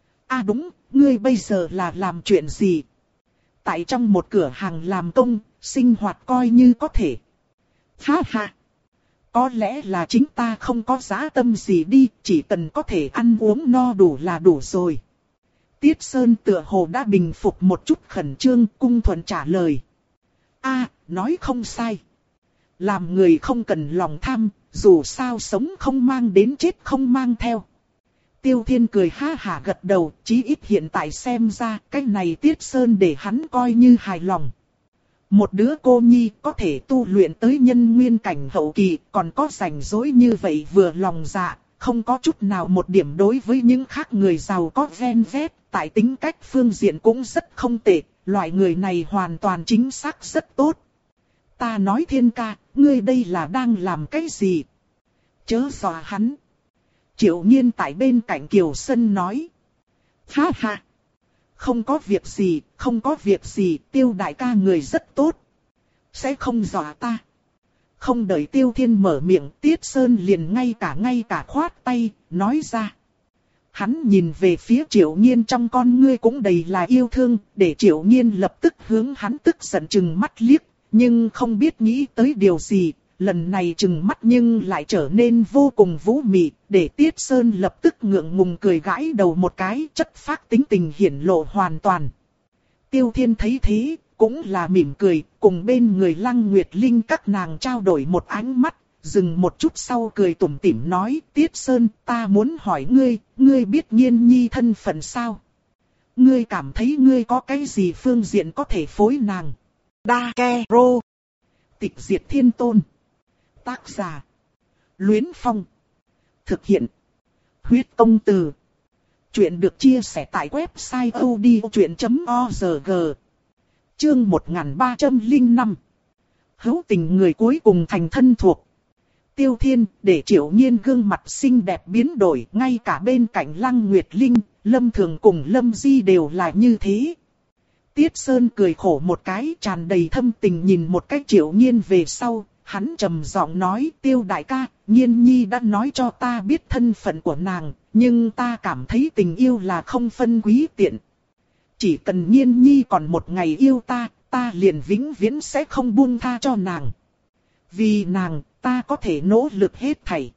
À đúng, ngươi bây giờ là làm chuyện gì? Tại trong một cửa hàng làm công, sinh hoạt coi như có thể. Ha ha! Có lẽ là chính ta không có dã tâm gì đi, chỉ cần có thể ăn uống no đủ là đủ rồi. Tiết Sơn tựa hồ đã bình phục một chút khẩn trương, cung thuận trả lời. A, à, nói không sai. Làm người không cần lòng tham, dù sao sống không mang đến chết không mang theo. Tiêu Thiên cười ha hả gật đầu, chí ít hiện tại xem ra, cái này Tiết Sơn để hắn coi như hài lòng. Một đứa cô nhi có thể tu luyện tới nhân nguyên cảnh hậu kỳ, còn có rảnh rỗi như vậy vừa lòng dạ, không có chút nào một điểm đối với những khác người giàu có ven vét, tại tính cách phương diện cũng rất không tệ, loại người này hoàn toàn chính xác rất tốt. Ta nói Thiên ca, ngươi đây là đang làm cái gì? Chớ dọa hắn. Triệu Nhiên tại bên cạnh Kiều Sân nói. Ha ha. Không có việc gì, không có việc gì, Tiêu đại ca người rất tốt. Sẽ không dọa ta. Không đợi Tiêu Thiên mở miệng, Tiết Sơn liền ngay cả ngay cả khoát tay, nói ra. Hắn nhìn về phía Triệu Nhiên trong con ngươi cũng đầy là yêu thương, để Triệu Nhiên lập tức hướng hắn tức giận chừng mắt liếc, nhưng không biết nghĩ tới điều gì, lần này chừng mắt nhưng lại trở nên vô cùng vũ mị, để Tiết Sơn lập tức ngượng ngùng cười gãi đầu một cái, chất phác tính tình hiển lộ hoàn toàn. Tiêu Thiên thấy thế, cũng là mỉm cười, cùng bên người Lăng Nguyệt Linh các nàng trao đổi một ánh mắt, dừng một chút sau cười tủm tỉm nói, Tiết Sơn, ta muốn hỏi ngươi, ngươi biết Nhiên Nhi thân phận sao? Ngươi cảm thấy ngươi có cái gì phương diện có thể phối nàng? Đa Ke Rô. Tịch Diệt Thiên Tôn. Tác giả. Luyến Phong. Thực hiện. Huyết Công Từ. Chuyện được chia sẻ tại website odchuyện chấm org. Chương một nghìn ba trăm lẻ năm. Hữu tình người cuối cùng thành thân thuộc. Tiêu Thiên, để Triệu Nhiên gương mặt xinh đẹp biến đổi, ngay cả bên cạnh Lăng Nguyệt Linh, Lâm Thường cùng Lâm Di đều là như thế. Tiết Sơn cười khổ một cái, tràn đầy thâm tình nhìn một cái Triệu Nhiên về sau, hắn trầm giọng nói, Tiêu đại ca, Nhiên Nhi đã nói cho ta biết thân phận của nàng, nhưng ta cảm thấy tình yêu là không phân quý tiện. Chỉ cần Nhiên Nhi còn một ngày yêu ta, ta liền vĩnh viễn sẽ không buông tha cho nàng. Vì nàng, ta có thể nỗ lực hết thảy.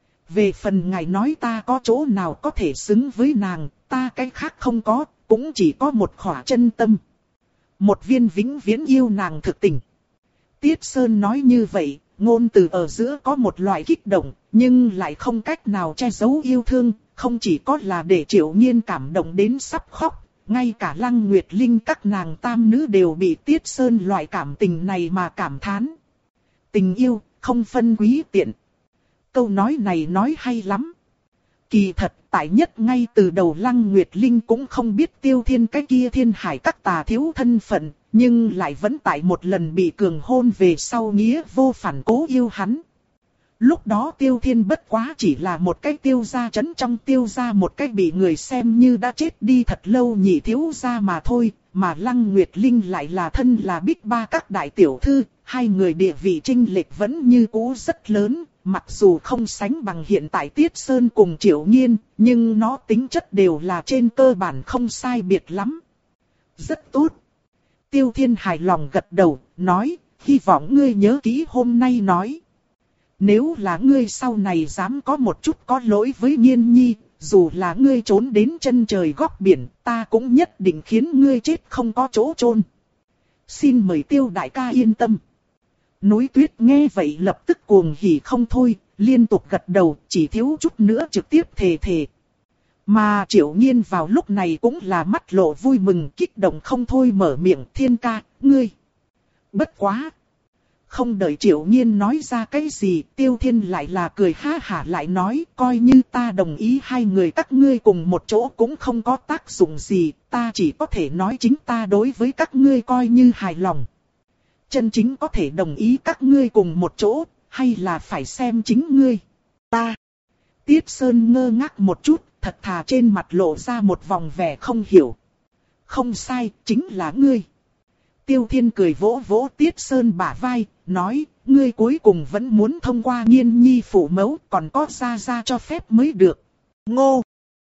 Về phần ngài nói ta có chỗ nào có thể xứng với nàng, ta cái khác không có, cũng chỉ có một khỏa chân tâm. Một viên vĩnh viễn yêu nàng thực tình. Tiết Sơn nói như vậy, ngôn từ ở giữa có một loại kích động, nhưng lại không cách nào che giấu yêu thương, không chỉ có là để Triệu Nhiên cảm động đến sắp khóc, ngay cả Lăng Nguyệt Linh các nàng tam nữ đều bị Tiết Sơn loại cảm tình này mà cảm thán. Tình yêu, không phân quý tiện. Câu nói này nói hay lắm. Kỳ thật, tại nhất ngay từ đầu Lăng Nguyệt Linh cũng không biết Tiêu Thiên cái kia thiên hải các tà thiếu thân phận, nhưng lại vẫn tại một lần bị cường hôn về sau nghĩa vô phản cố yêu hắn. Lúc đó Tiêu Thiên bất quá chỉ là một cái tiêu gia trấn trong tiêu gia, một cái bị người xem như đã chết đi thật lâu nhị thiếu gia mà thôi, mà Lăng Nguyệt Linh lại là thân là Bích Ba các đại tiểu thư, hai người địa vị chênh lệch vẫn như cũ rất lớn, mặc dù không sánh bằng hiện tại Tiết Sơn cùng Triệu Nhiên, nhưng nó tính chất đều là trên cơ bản không sai biệt lắm. Rất tốt. Tiêu Thiên hài lòng gật đầu, nói, hy vọng ngươi nhớ kỹ hôm nay nói. Nếu là ngươi sau này dám có một chút có lỗi với Nhiên Nhi, dù là ngươi trốn đến chân trời góc biển, ta cũng nhất định khiến ngươi chết không có chỗ chôn. Xin mời Tiêu đại ca yên tâm. Núi Tuyết nghe vậy lập tức cuồng hỉ không thôi, liên tục gật đầu, chỉ thiếu chút nữa trực tiếp thề thề. Mà Triệu Nhiên vào lúc này cũng là mắt lộ vui mừng, kích động không thôi mở miệng, Thiên ca, ngươi. Bất quá. Không đợi Triệu Nhiên nói ra cái gì, Tiêu Thiên lại là cười ha hả lại nói, coi như ta đồng ý hai người các ngươi cùng một chỗ cũng không có tác dụng gì, ta chỉ có thể nói chính ta đối với các ngươi coi như hài lòng. Chân chính có thể đồng ý các ngươi cùng một chỗ, hay là phải xem chính ngươi. Ta. Tiết Sơn ngơ ngác một chút, thật thà trên mặt lộ ra một vòng vẻ không hiểu. Không sai, chính là ngươi. Tiêu Thiên cười vỗ vỗ Tiết Sơn bả vai, nói, ngươi cuối cùng vẫn muốn thông qua Nhiên Nhi phụ mẫu, còn có gia gia cho phép mới được. Ngô!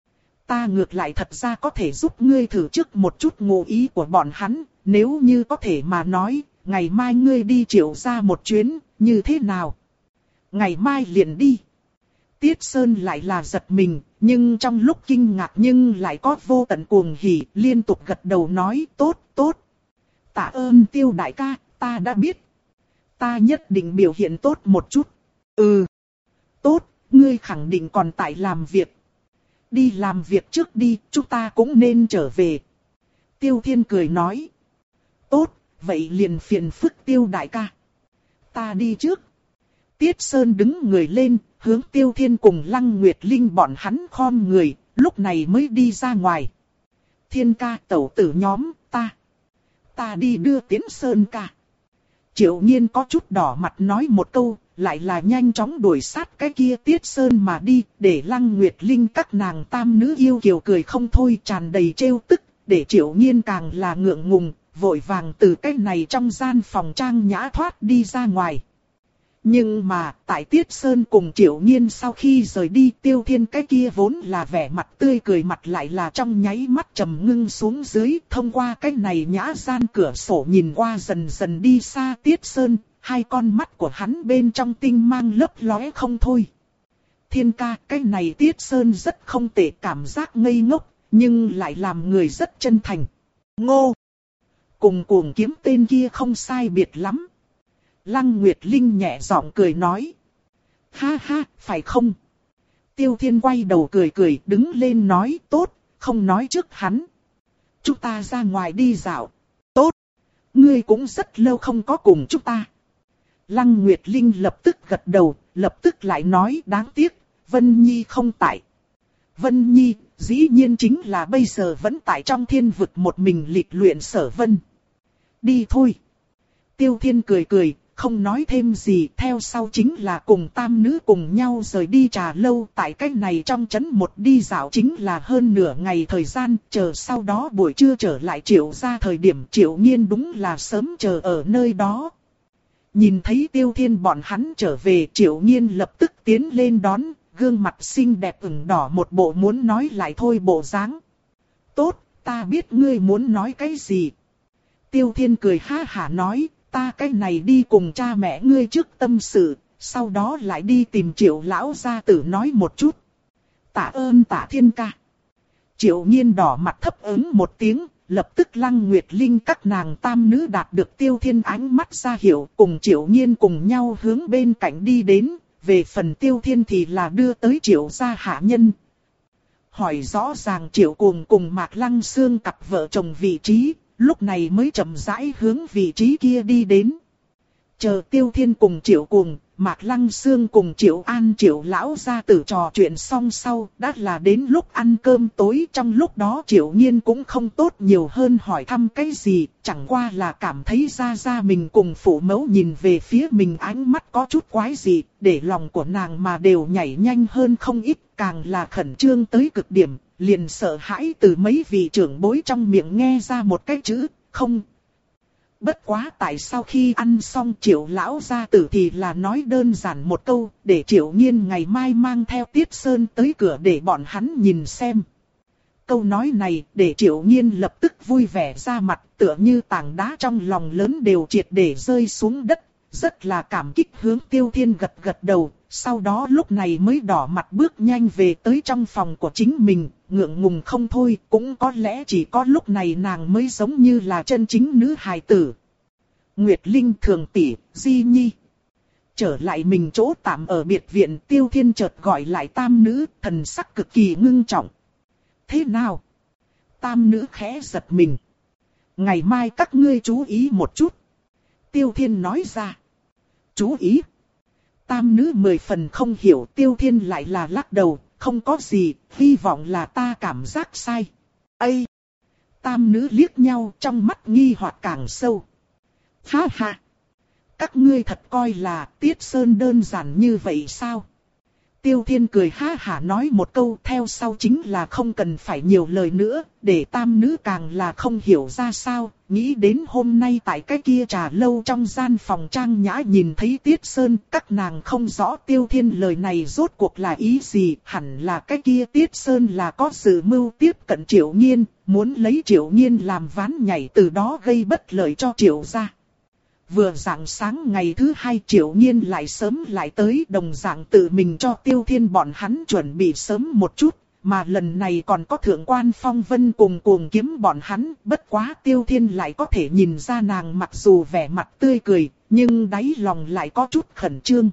Ta ngược lại thật ra có thể giúp ngươi thử trước một chút ngụ ý của bọn hắn, nếu như có thể mà nói, ngày mai ngươi đi Triệu gia một chuyến, như thế nào? Ngày mai liền đi. Tiết Sơn lại là giật mình, nhưng trong lúc kinh ngạc nhưng lại có vô tận cuồng hỉ, liên tục gật đầu nói, tốt, tốt. Tạ ơn Tiêu đại ca, ta đã biết. Ta nhất định biểu hiện tốt một chút. Ừ. Tốt, ngươi khẳng định còn tại làm việc. Đi làm việc trước đi, chúng ta cũng nên trở về. Tiêu Thiên cười nói. Tốt, vậy liền phiền phức Tiêu đại ca. Ta đi trước. Tiết Sơn đứng người lên, hướng Tiêu Thiên cùng Lăng Nguyệt Linh bọn hắn khom người, lúc này mới đi ra ngoài. Thiên ca tẩu tử nhóm, ta. Ta đi đưa Tiễn Sơn ca. Triệu Nhiên có chút đỏ mặt nói một câu, lại là nhanh chóng đuổi sát cái kia Tiết Sơn mà đi, để Lăng Nguyệt Linh các nàng tam nữ yêu kiều cười không thôi, tràn đầy trêu tức, để Triệu Nhiên càng là ngượng ngùng, vội vàng từ cái này trong gian phòng trang nhã thoát đi ra ngoài. Nhưng mà, tại Tiết Sơn cùng Triệu Nhiên sau khi rời đi, Tiêu Thiên cái kia vốn là vẻ mặt tươi cười mặt lại là trong nháy mắt trầm ngưng xuống dưới, thông qua cái này nhã gian cửa sổ nhìn qua dần dần đi xa Tiết Sơn, hai con mắt của hắn bên trong tinh mang lấp lóe không thôi. Thiên ca, cái này Tiết Sơn rất không tệ, cảm giác ngây ngốc, nhưng lại làm người rất chân thành. Ngô! Cùng cuồng kiếm tên kia không sai biệt lắm. Lăng Nguyệt Linh nhẹ giọng cười nói. Ha ha, phải không? Tiêu Thiên quay đầu cười cười, đứng lên nói, tốt, không nói trước hắn. Chúng ta ra ngoài đi dạo. Tốt. Ngươi cũng rất lâu không có cùng chúng ta. Lăng Nguyệt Linh lập tức gật đầu, lập tức lại nói, đáng tiếc, Vân Nhi không tại. Vân Nhi, dĩ nhiên chính là bây giờ vẫn tại trong thiên vực một mình lịch luyện Sở Vân. Đi thôi. Tiêu Thiên cười cười, không nói thêm gì, theo sau chính là cùng tam nữ cùng nhau rời đi trà lâu. Tại cách này trong trấn một đi dạo chính là hơn nửa ngày thời gian, chờ sau đó buổi trưa trở lại Triệu gia thời điểm Triệu Nhiên đúng là sớm chờ ở nơi đó. Nhìn thấy Tiêu Thiên bọn hắn trở về, Triệu Nhiên lập tức tiến lên đón, gương mặt xinh đẹp ửng đỏ một bộ muốn nói lại thôi bộ dáng. Tốt, ta biết ngươi muốn nói cái gì. Tiêu Thiên cười ha hả nói, ta cái này đi cùng cha mẹ ngươi trước tâm sự, sau đó lại đi tìm Triệu lão gia tử nói một chút. Tạ ơn Tạ Thiên ca. Triệu Nhiên đỏ mặt thấp ứng một tiếng, lập tức Lăng Nguyệt Linh các nàng tam nữ đạt được Tiêu Thiên ánh mắt ra hiệu, cùng Triệu Nhiên cùng nhau hướng bên cạnh đi đến. Về phần Tiêu Thiên thì là đưa tới Triệu gia hạ nhân. Hỏi rõ ràng Triệu Cuồng cùng Mạc Lăng Sương cặp vợ chồng vị trí, lúc này mới chậm rãi hướng vị trí kia đi đến. Chờ Tiêu Thiên cùng Triệu Cuồng, Mạc Lăng Sương cùng Triệu An Triệu lão gia tử trò chuyện xong sau, đã là đến lúc ăn cơm tối. Trong lúc đó Triệu Nhiên cũng không tốt nhiều hơn hỏi thăm cái gì, chẳng qua là cảm thấy ra ra mình cùng phụ mẫu nhìn về phía mình ánh mắt có chút quái dị, để lòng của nàng mà đều nhảy nhanh hơn không ít, càng là khẩn trương tới cực điểm, liền sợ hãi từ mấy vị trưởng bối trong miệng nghe ra một cái chữ, không. Bất quá tại sau khi ăn xong Triệu lão gia tử thì là nói đơn giản một câu, để Triệu Nhiên ngày mai mang theo Tiết Sơn tới cửa để bọn hắn nhìn xem. Câu nói này để Triệu Nhiên lập tức vui vẻ ra mặt, tựa như tảng đá trong lòng lớn đều triệt để rơi xuống đất, rất là cảm kích hướng Tiêu Thiên gật gật đầu, sau đó lúc này mới đỏ mặt bước nhanh về tới trong phòng của chính mình, ngượng ngùng không thôi, cũng có lẽ chỉ có lúc này nàng mới giống như là chân chính nữ hài tử. Nguyệt Linh Thường tỷ, Di Nhi. Trở lại mình chỗ tạm ở biệt viện, Tiêu Thiên chợt gọi lại tam nữ, thần sắc cực kỳ ngưng trọng. Thế nào? Tam nữ khẽ giật mình. Ngày mai các ngươi chú ý một chút. Tiêu Thiên nói ra. Chú ý? Tam nữ mười phần không hiểu, Tiêu Thiên lại là lắc đầu, không có gì, hy vọng là ta cảm giác sai. Ây! Tam nữ liếc nhau, trong mắt nghi hoặc càng sâu. Ha ha! Các ngươi thật coi là Tiết Sơn đơn giản như vậy sao? Tiêu Thiên cười ha hả nói một câu, theo sau chính là không cần phải nhiều lời nữa, để tam nữ càng là không hiểu ra sao, nghĩ đến hôm nay tại cái kia trà lâu trong gian phòng trang nhã nhìn thấy Tiết Sơn, các nàng không rõ Tiêu Thiên lời này rốt cuộc là ý gì, hẳn là cái kia Tiết Sơn là có sự mưu tiếp cận Triệu Nhiên, muốn lấy Triệu Nhiên làm ván nhảy, từ đó gây bất lợi cho Triệu gia. Vừa rạng sáng ngày thứ hai Triệu Nhiên lại sớm lại tới, đồng dạng tự mình cho Tiêu Thiên bọn hắn chuẩn bị sớm một chút, mà lần này còn có thượng quan Phong Vân cùng cuồng kiếm bọn hắn, bất quá Tiêu Thiên lại có thể nhìn ra nàng mặc dù vẻ mặt tươi cười, nhưng đáy lòng lại có chút khẩn trương.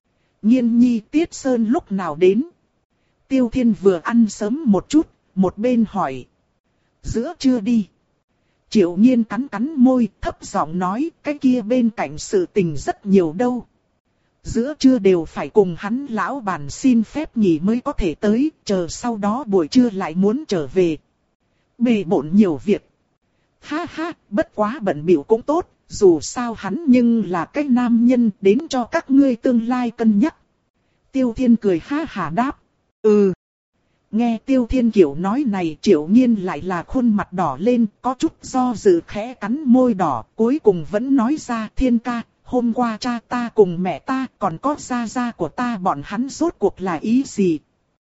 Nhiên nhi Tiết Sơn lúc nào đến? Tiêu Thiên vừa ăn sớm một chút, một bên hỏi. Giữa trưa đi. Triệu Nhiên cắn cắn môi, thấp giọng nói, cái kia bên cạnh sự tình rất nhiều đâu. Giữa trưa đều phải cùng hắn lão bản xin phép nghỉ mới có thể tới, chờ sau đó buổi trưa lại muốn trở về. Bề bộn nhiều việc. Ha ha, bất quá bận bịu cũng tốt, dù sao hắn nhưng là cái nam nhân, đến cho các ngươi tương lai cân nhắc. Tiêu Thiên cười ha hả đáp. Ừ. Nghe Tiêu Thiên kiểu nói này Triệu Nhiên lại là khuôn mặt đỏ lên, có chút do dự khẽ cắn môi đỏ, cuối cùng vẫn nói ra Thiên ca, hôm qua cha ta cùng mẹ ta còn có gia gia của ta bọn hắn rốt cuộc là ý gì?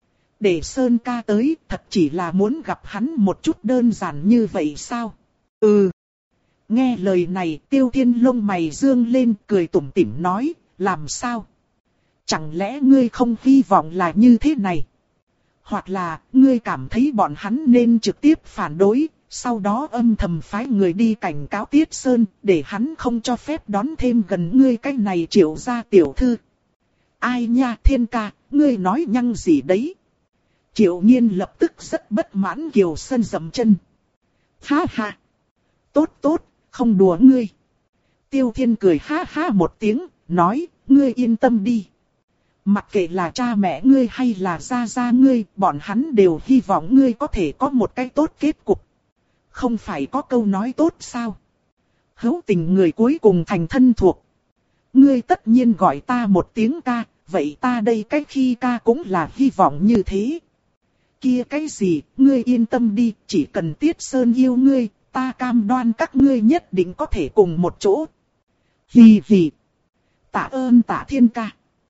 Để Sơn ca tới thật chỉ là muốn gặp hắn một chút đơn giản như vậy sao? Ừ. Nghe lời này Tiêu Thiên lông mày dương lên cười tủm tỉm nói, làm sao? Chẳng lẽ ngươi không hy vọng là như thế này? Hoặc là, ngươi cảm thấy bọn hắn nên trực tiếp phản đối, sau đó âm thầm phái người đi cảnh cáo Tiết Sơn, để hắn không cho phép đón thêm gần ngươi cái này Triệu gia tiểu thư. Ai nha Thiên ca, ngươi nói nhăng gì đấy? Triệu Nhiên lập tức rất bất mãn Kiều Sân dậm chân. Ha ha! Tốt tốt, không đùa ngươi. Tiêu Thiên cười ha ha một tiếng, nói, ngươi yên tâm đi. Mặc kệ là cha mẹ ngươi hay là gia gia ngươi, bọn hắn đều hy vọng ngươi có thể có một cái tốt kết cục. Không phải có câu nói tốt sao? Hữu tình người cuối cùng thành thân thuộc. Ngươi tất nhiên gọi ta một tiếng ca, vậy ta đây cái khi ca cũng là hy vọng như thế. Kia cái gì, ngươi yên tâm đi, chỉ cần Tiết Sơn yêu ngươi, ta cam đoan các ngươi nhất định có thể cùng một chỗ. Hì hì. Tạ ơn Tạ Thiên ca.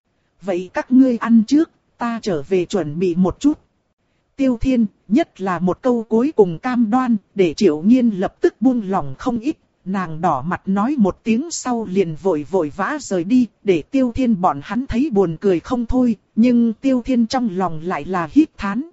Vậy các ngươi ăn trước, ta trở về chuẩn bị một chút. Tiêu Thiên, nhất là một câu cuối cùng cam đoan, để Triệu Nhiên lập tức buông lòng không ít. Nàng đỏ mặt nói một tiếng sau liền vội vội vã rời đi, để Tiêu Thiên bọn hắn thấy buồn cười không thôi, nhưng Tiêu Thiên trong lòng lại là hít thán.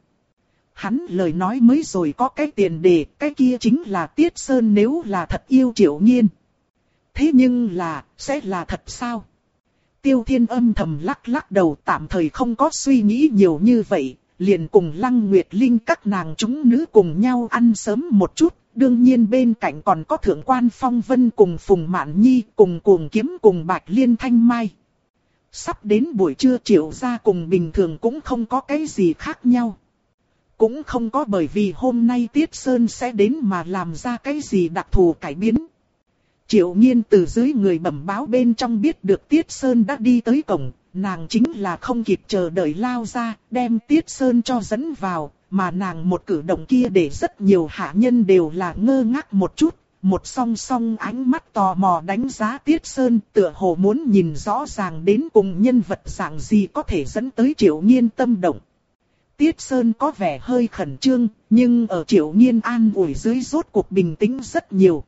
Hắn lời nói mới rồi có cái tiền đề, cái kia chính là Tiết Sơn nếu là thật yêu Triệu Nhiên. Thế nhưng là, sẽ là thật sao? Tiêu Thiên âm thầm lắc lắc đầu, tạm thời không có suy nghĩ nhiều như vậy, liền cùng Lăng Nguyệt Linh các nàng chúng nữ cùng nhau ăn sớm một chút, đương nhiên bên cạnh còn có Thượng quan Phong Vân cùng Phùng Mạn Nhi cùng Cuồng Kiếm cùng Bạch Liên Thanh Mai. Sắp đến buổi trưa Triệu gia cùng bình thường cũng không có cái gì khác nhau. Cũng không có bởi vì hôm nay Tiết Sơn sẽ đến mà làm ra cái gì đặc thù cải biến. Triệu Nhiên từ dưới người bẩm báo bên trong biết được Tiết Sơn đã đi tới cổng, nàng chính là không kịp chờ đợi lao ra, đem Tiết Sơn cho dẫn vào, mà nàng một cử động kia để rất nhiều hạ nhân đều là ngơ ngác một chút, một song song ánh mắt tò mò đánh giá Tiết Sơn, tựa hồ muốn nhìn rõ ràng đến cùng nhân vật dạng gì có thể dẫn tới Triệu Nhiên tâm động. Tiết Sơn có vẻ hơi khẩn trương, nhưng ở Triệu Nhiên an ủi dưới rốt cuộc bình tĩnh rất nhiều.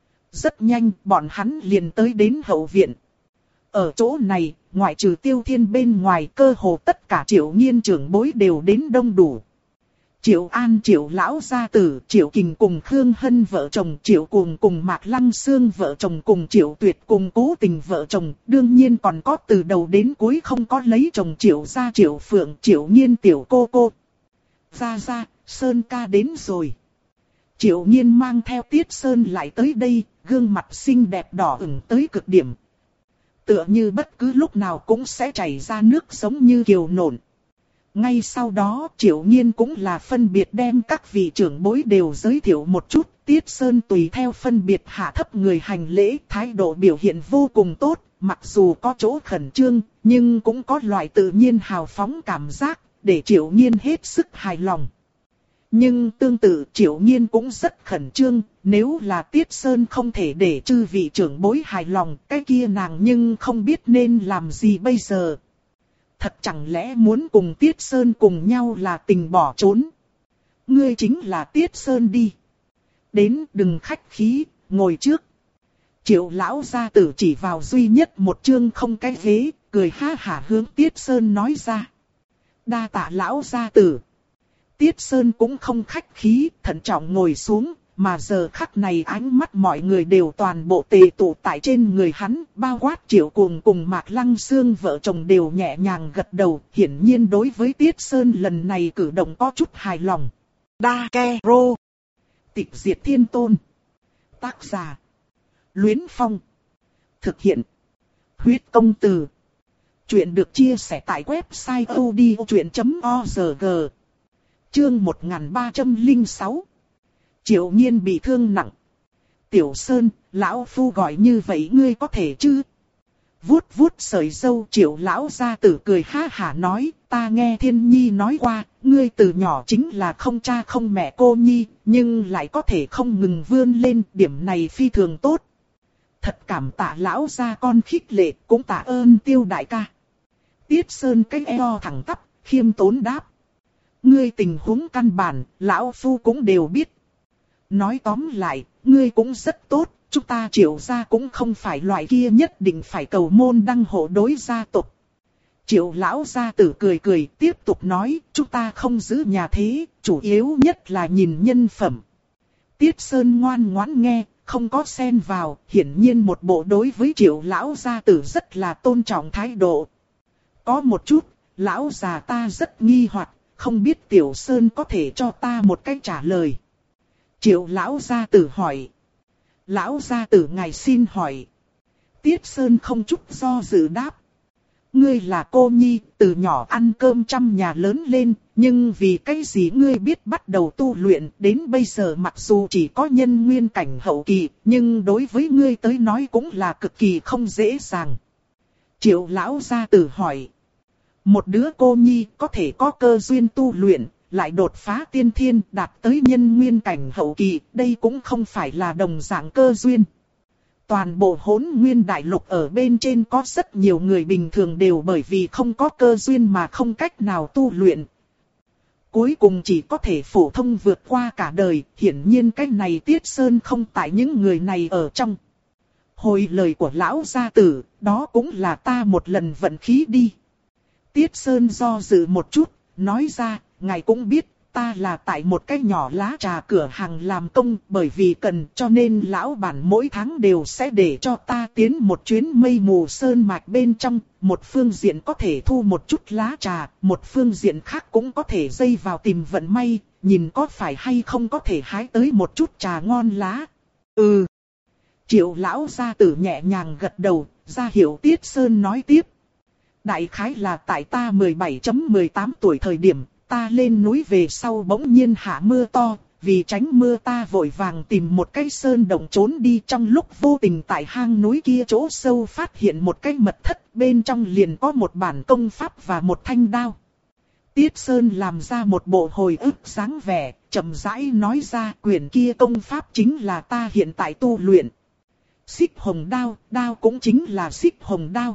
Rất nhanh, bọn hắn liền tới đến hậu viện. Ở chỗ này, ngoại trừ Tiêu Thiên bên ngoài, cơ hồ tất cả Triệu Nhiên trưởng bối đều đến đông đủ. Triệu An Triệu Lão gia tử, Triệu Kình cùng Khương Hân vợ chồng, Triệu Cuồng cùng Mạc Lăng Sương vợ chồng cùng Triệu Tuyệt cùng Cố Tình vợ chồng, đương nhiên còn có từ đầu đến cuối không có lấy chồng Triệu gia Triệu Phượng, Triệu Nhiên tiểu cô cô. Ra ra, Sơn ca đến rồi. Triệu Nhiên mang theo Tiết Sơn lại tới đây, gương mặt xinh đẹp đỏ ửng tới cực điểm. Tựa như bất cứ lúc nào cũng sẽ chảy ra nước giống như kiều nộn. Ngay sau đó Triệu Nhiên cũng là phân biệt đem các vị trưởng bối đều giới thiệu một chút. Tiết Sơn tùy theo phân biệt hạ thấp người hành lễ, thái độ biểu hiện vô cùng tốt. Mặc dù có chỗ khẩn trương, nhưng cũng có loại tự nhiên hào phóng cảm giác, để Triệu Nhiên hết sức hài lòng. Nhưng tương tự Triệu Nhiên cũng rất khẩn trương, nếu là Tiết Sơn không thể để chư vị trưởng bối hài lòng, cái kia nàng nhưng không biết nên làm gì bây giờ. Thật chẳng lẽ muốn cùng Tiết Sơn cùng nhau là tình bỏ trốn. Ngươi chính là Tiết Sơn đi. Đến đừng khách khí, ngồi trước. Triệu lão gia tử chỉ vào duy nhất một chương không cái ghế, cười ha hả hướng Tiết Sơn nói ra. Đa tạ lão gia tử. Tiết Sơn cũng không khách khí, thận trọng ngồi xuống, mà giờ khắc này ánh mắt mọi người đều toàn bộ tề tụ tại trên người hắn, bao quát Triệu Cuồng cùng Mạc Lăng Sương vợ chồng đều nhẹ nhàng gật đầu, hiển nhiên đối với Tiết Sơn lần này cử động có chút hài lòng. Đa Ke Rô. Tịch Diệt Thiên Tôn. Tác giả. Luyến Phong. Thực hiện. Huyết Công Từ. Chuyện được chia sẻ tại website odchuyện chấm org. Chương một nghìn ba trăm lẻ sáu. Triệu Nhiên bị thương nặng. Tiểu Sơn, lão phu gọi như vậy ngươi có thể chứ? Vuốt vuốt sợi râu Triệu lão gia tử cười ha hả nói, ta nghe Thiên Nhi nói qua, ngươi từ nhỏ chính là không cha không mẹ cô nhi, nhưng lại có thể không ngừng vươn lên, điểm này phi thường tốt. Thật cảm tạ lão gia con khích lệ, cũng tạ ơn Tiêu đại ca. Tiết Sơn cái eo thẳng tắp, khiêm tốn đáp. Ngươi tình huống căn bản, lão phu cũng đều biết. Nói tóm lại, ngươi cũng rất tốt, chúng ta Triệu gia cũng không phải loại kia nhất định phải cầu môn đăng hộ đối gia tộc. Triệu lão gia tử cười cười tiếp tục nói, chúng ta không giữ nhà thế, chủ yếu nhất là nhìn nhân phẩm. Tiết Sơn ngoan ngoãn nghe, không có xen vào, hiển nhiên một bộ đối với Triệu lão gia tử rất là tôn trọng thái độ. Có một chút, lão già ta rất nghi hoặc, không biết Tiểu Sơn có thể cho ta một cách trả lời. Triệu lão gia tử hỏi. Lão gia tử ngài xin hỏi. Tiết Sơn không chút do dự đáp. Ngươi là cô nhi, từ nhỏ ăn cơm trăm nhà lớn lên, nhưng vì cái gì ngươi biết bắt đầu tu luyện, đến bây giờ mặc dù chỉ có nhân nguyên cảnh hậu kỳ, nhưng đối với ngươi tới nói cũng là cực kỳ không dễ dàng. Triệu lão gia tử hỏi. Một đứa cô nhi có thể có cơ duyên tu luyện, lại đột phá tiên thiên đạt tới nhân nguyên cảnh hậu kỳ, đây cũng không phải là đồng dạng cơ duyên. Toàn bộ Hỗn Nguyên đại lục ở bên trên có rất nhiều người bình thường đều bởi vì không có cơ duyên mà không cách nào tu luyện. Cuối cùng chỉ có thể phổ thông vượt qua cả đời, hiển nhiên cái này Tiết Sơn không tại những người này ở trong. Hồi lời của lão gia tử, đó cũng là ta một lần vận khí đi. Tiết Sơn do dự một chút, nói ra, ngài cũng biết, ta là tại một cái nhỏ lá trà cửa hàng làm công, bởi vì cần cho nên lão bản mỗi tháng đều sẽ để cho ta tiến một chuyến mây mù sơn mạch bên trong, một phương diện có thể thu một chút lá trà, một phương diện khác cũng có thể dây vào tìm vận may, nhìn có phải hay không có thể hái tới một chút trà ngon lá. Ừ. Triệu lão gia tử nhẹ nhàng gật đầu, ra hiệu Tiết Sơn nói tiếp. Đại khái là tại ta mười bảy mười tám tuổi thời điểm, ta lên núi về sau bỗng nhiên hạ mưa to, vì tránh mưa ta vội vàng tìm một cái sơn động trốn đi, trong lúc vô tình tại hang núi kia chỗ sâu phát hiện một cái mật thất, bên trong liền có một bản công pháp và một thanh đao. Tiết Sơn làm ra một bộ hồi ức dáng vẻ, chậm rãi nói ra quyển kia công pháp chính là ta hiện tại tu luyện. Xích hồng đao, đao cũng chính là xích hồng đao.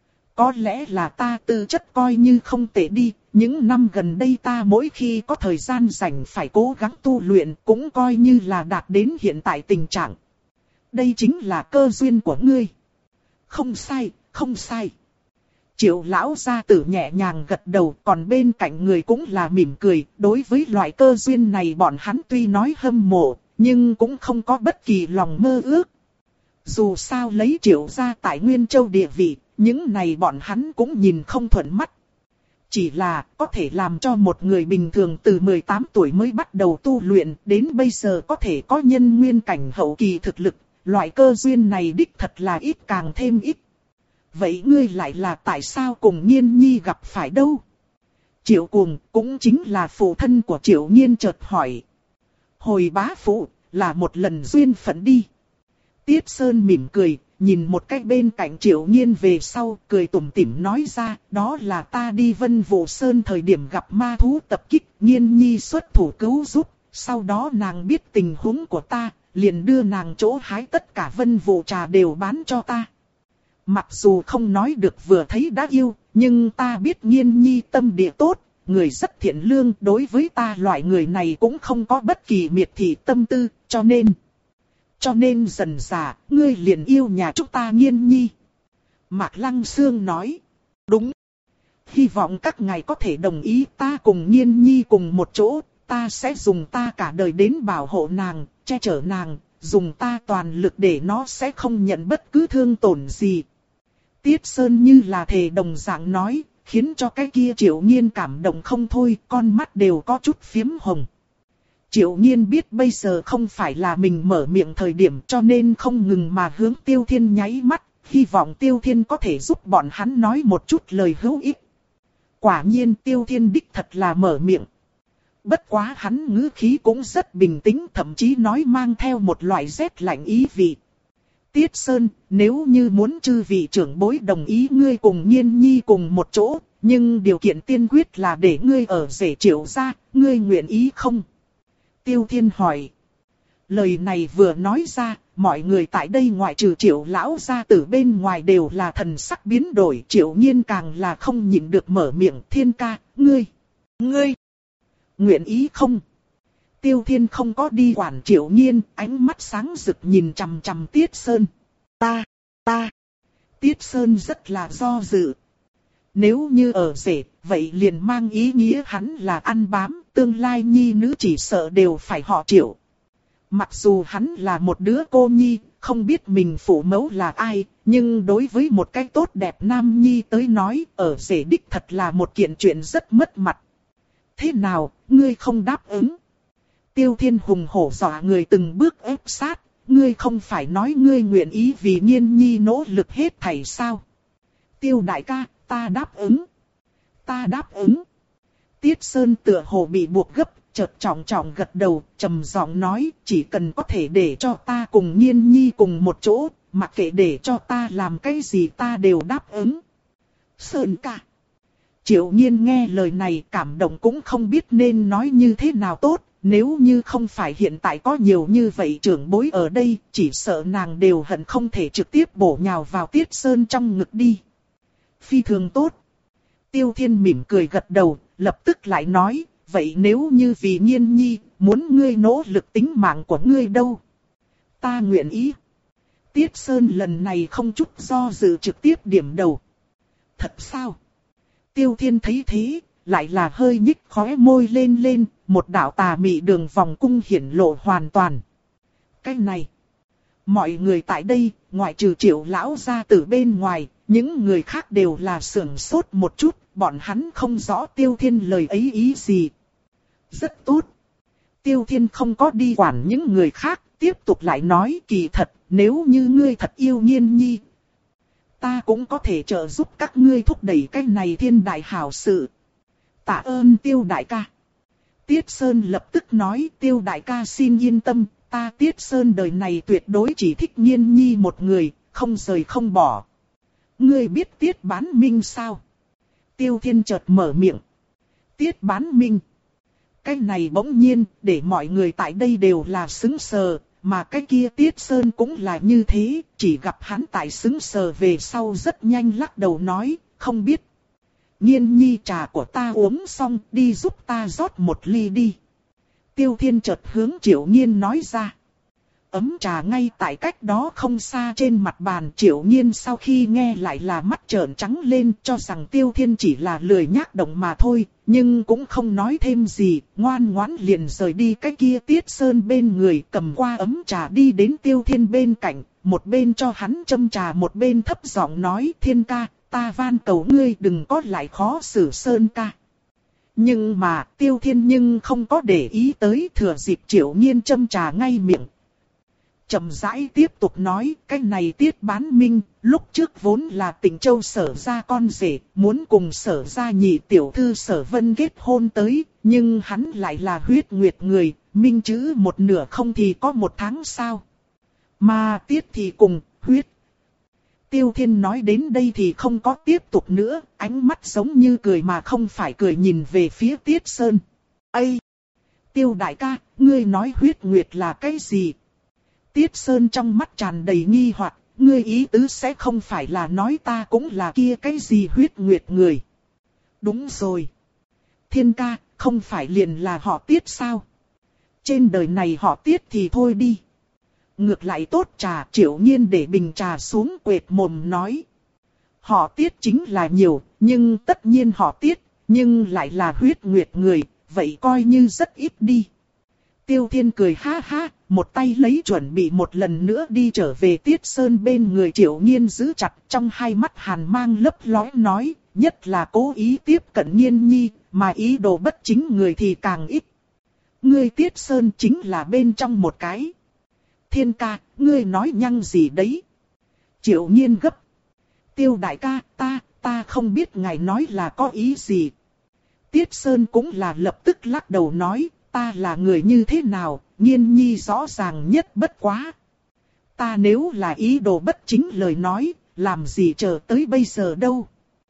Có lẽ là ta tư chất coi như không tệ đi, những năm gần đây ta mỗi khi có thời gian rảnh phải cố gắng tu luyện cũng coi như là đạt đến hiện tại tình trạng. Đây chính là cơ duyên của ngươi. Không sai, không sai. Triệu lão gia tử nhẹ nhàng gật đầu, còn bên cạnh người cũng là mỉm cười. Đối với loại cơ duyên này bọn hắn tuy nói hâm mộ, nhưng cũng không có bất kỳ lòng mơ ước. Dù sao lấy Triệu gia tại Nguyên Châu địa vị, những này bọn hắn cũng nhìn không thuận mắt. Chỉ là có thể làm cho một người bình thường từ mười tám tuổi mới bắt đầu tu luyện, đến bây giờ có thể có nhân nguyên cảnh hậu kỳ thực lực, loại cơ duyên này đích thật là ít càng thêm ít. Vậy ngươi lại là tại sao cùng Nhiên Nhi gặp phải đâu? Triệu Cuồng cũng chính là phụ thân của Triệu Nhiên chợt hỏi. Hồi bá phụ, là một lần duyên phận đi. Tiết Sơn mỉm cười, nhìn một cách bên cạnh Triệu Nhiên về sau, cười tủm tỉm nói ra, đó là ta đi Vân Vũ Sơn thời điểm gặp ma thú tập kích, Nhiên Nhi xuất thủ cứu giúp, sau đó nàng biết tình huống của ta, liền đưa nàng chỗ hái tất cả Vân Vũ trà đều bán cho ta. Mặc dù không nói được vừa thấy đã yêu, nhưng ta biết Nhiên Nhi tâm địa tốt, người rất thiện lương, đối với ta loại người này cũng không có bất kỳ miệt thị tâm tư, cho nên... Cho nên dần dà, ngươi liền yêu nhà chúng ta Nhiên Nhi. Mạc Lăng Sương nói. Đúng. Hy vọng các ngài có thể đồng ý ta cùng Nhiên Nhi cùng một chỗ. Ta sẽ dùng ta cả đời đến bảo hộ nàng, che chở nàng. Dùng ta toàn lực để nó sẽ không nhận bất cứ thương tổn gì. Tiết Sơn như là thề đồng dạng nói, khiến cho cái kia Triệu Nhiên cảm động không thôi. Con mắt đều có chút phiếm hồng. Triệu Nhiên biết bây giờ không phải là mình mở miệng thời điểm, cho nên không ngừng mà hướng Tiêu Thiên nháy mắt, hy vọng Tiêu Thiên có thể giúp bọn hắn nói một chút lời hữu ích. Quả nhiên Tiêu Thiên đích thật là mở miệng. Bất quá hắn ngữ khí cũng rất bình tĩnh, thậm chí nói mang theo một loại rét lạnh ý vị. Tiết Sơn, nếu như muốn chư vị trưởng bối đồng ý ngươi cùng Nhiên Nhi cùng một chỗ, nhưng điều kiện tiên quyết là để ngươi ở rể Triệu gia, ngươi nguyện ý không? Tiêu Thiên hỏi. Lời này vừa nói ra, mọi người tại đây ngoại trừ Triệu lão gia tử bên ngoài đều là thần sắc biến đổi. Triệu Nhiên càng là không nhịn được mở miệng. Thiên ca, ngươi, ngươi, nguyện ý không? Tiêu Thiên không có đi quản Triệu Nhiên, ánh mắt sáng rực nhìn chằm chằm Tiết Sơn. Ta, ta, Tiết Sơn rất là do dự. Nếu như ở rể, vậy liền mang ý nghĩa hắn là ăn bám, tương lai nhi nữ chỉ sợ đều phải họ Triệu. Mặc dù hắn là một đứa cô nhi, không biết mình phụ mẫu là ai, nhưng đối với một cái tốt đẹp nam nhi tới nói, ở rể đích thật là một kiện chuyện rất mất mặt. Thế nào, ngươi không đáp ứng? Tiêu Thiên hùng hổ dọa người từng bước ép sát, ngươi không phải nói ngươi nguyện ý vì Nhiên Nhi nỗ lực hết thảy sao? Tiêu đại ca, ta đáp ứng. Ta đáp ứng. Tiết Sơn tựa hồ bị buộc gấp, chợt trọng trọng gật đầu, trầm giọng nói, chỉ cần có thể để cho ta cùng Nhiên Nhi cùng một chỗ, mặc kệ để cho ta làm cái gì ta đều đáp ứng. Sơn ca. Triệu Nhiên nghe lời này cảm động cũng không biết nên nói như thế nào tốt, nếu như không phải hiện tại có nhiều như vậy trưởng bối ở đây, chỉ sợ nàng đều hận không thể trực tiếp bổ nhào vào Tiết Sơn trong ngực đi. Phi thường tốt. Tiêu Thiên mỉm cười gật đầu, lập tức lại nói, vậy nếu như vì Nhiên Nhi, muốn ngươi nỗ lực tính mạng của ngươi đâu? Ta nguyện ý. Tiết Sơn lần này không chút do dự trực tiếp điểm đầu. Thật sao? Tiêu Thiên thấy thế, lại là hơi nhích khóe môi lên lên, một đạo tà mị đường vòng cung hiển lộ hoàn toàn. Cái này, mọi người tại đây, ngoại trừ Triệu lão gia tử bên ngoài, những người khác đều là sưởng sốt một chút, bọn hắn không rõ Tiêu Thiên lời ấy ý gì. Rất tốt. Tiêu Thiên không có đi quản những người khác, tiếp tục lại nói kỳ thật, nếu như ngươi thật yêu Nhiên Nhi, ta cũng có thể trợ giúp các ngươi thúc đẩy cái này thiên đại hảo sự. Tạ ơn Tiêu đại ca. Tiết Sơn lập tức nói, Tiêu đại ca xin yên tâm, ta Tiết Sơn đời này tuyệt đối chỉ thích Nghiên Nhi một người, không rời không bỏ. Ngươi biết Tiết Bán Minh sao? Tiêu Thiên chợt mở miệng. Tiết Bán Minh. Cái này bỗng nhiên, để mọi người tại đây đều là sững sờ, mà cái kia Tiết Sơn cũng là như thế, chỉ gặp hắn tại sững sờ về sau rất nhanh lắc đầu nói, không biết. Nghiên Nhi, trà của ta uống xong, đi giúp ta rót một ly đi. Tiêu Thiên chợt hướng Triệu Nghiên nói ra. Ấm trà ngay tại cách đó không xa trên mặt bàn. Triệu Nghiên sau khi nghe lại là mắt trợn trắng lên, cho rằng Tiêu Thiên chỉ là lười nhác động mà thôi, nhưng cũng không nói thêm gì, ngoan ngoãn liền rời đi cái kia Tiết Sơn bên người, cầm qua ấm trà đi đến Tiêu Thiên bên cạnh, một bên cho hắn châm trà một bên thấp giọng nói, Thiên ca, ta van cầu ngươi đừng có lại khó xử Sơn ca. Nhưng mà Tiêu Thiên nhưng không có để ý tới, thừa dịp Triệu Nghiên châm trà ngay miệng. Chậm rãi tiếp tục nói, cái này Tiết Bán Minh, lúc trước vốn là Tịnh Châu Sở gia con rể, muốn cùng Sở gia nhị tiểu thư Sở Vân kết hôn tới, nhưng hắn lại là huyết nguyệt người, minh chữ một nửa không thì có một tháng sao. Mà Tiết thì cùng, huyết. Tiêu Thiên nói đến đây thì không có tiếp tục nữa, ánh mắt giống như cười mà không phải cười nhìn về phía Tiết Sơn. Ây! Tiêu đại ca, ngươi nói huyết nguyệt là cái gì? Tiết Sơn trong mắt tràn đầy nghi hoặc, ngươi ý tứ sẽ không phải là nói ta cũng là kia cái gì huyết nguyệt người. Đúng rồi. Thiên ca, không phải liền là họ Tiết sao? Trên đời này họ Tiết thì thôi đi. Ngược lại tốt trà, Triệu Nghiên để bình trà xuống quệt mồm nói. Họ Tiết chính là nhiều, nhưng tất nhiên họ Tiết, nhưng lại là huyết nguyệt người, vậy coi như rất ít đi. Tiêu Thiên cười ha ha, một tay lấy chuẩn bị một lần nữa đi trở về Tiết Sơn bên người Triệu Nghiên giữ chặt, trong hai mắt hàn mang lấp lóe nói, nhất là cố ý tiếp cận Nghiên Nhi, mà ý đồ bất chính người thì càng ít. Ngươi Tiết Sơn chính là bên trong một cái. Thiên ca, ngươi nói nhăng gì đấy? Triệu Nghiên gấp. Tiêu đại ca, ta, ta không biết ngài nói là có ý gì. Tiết Sơn cũng là lập tức lắc đầu nói, ta là người như thế nào, Nghiên Nhi rõ ràng nhất bất quá. Ta nếu là ý đồ bất chính lời nói, làm gì chờ tới bây giờ đâu.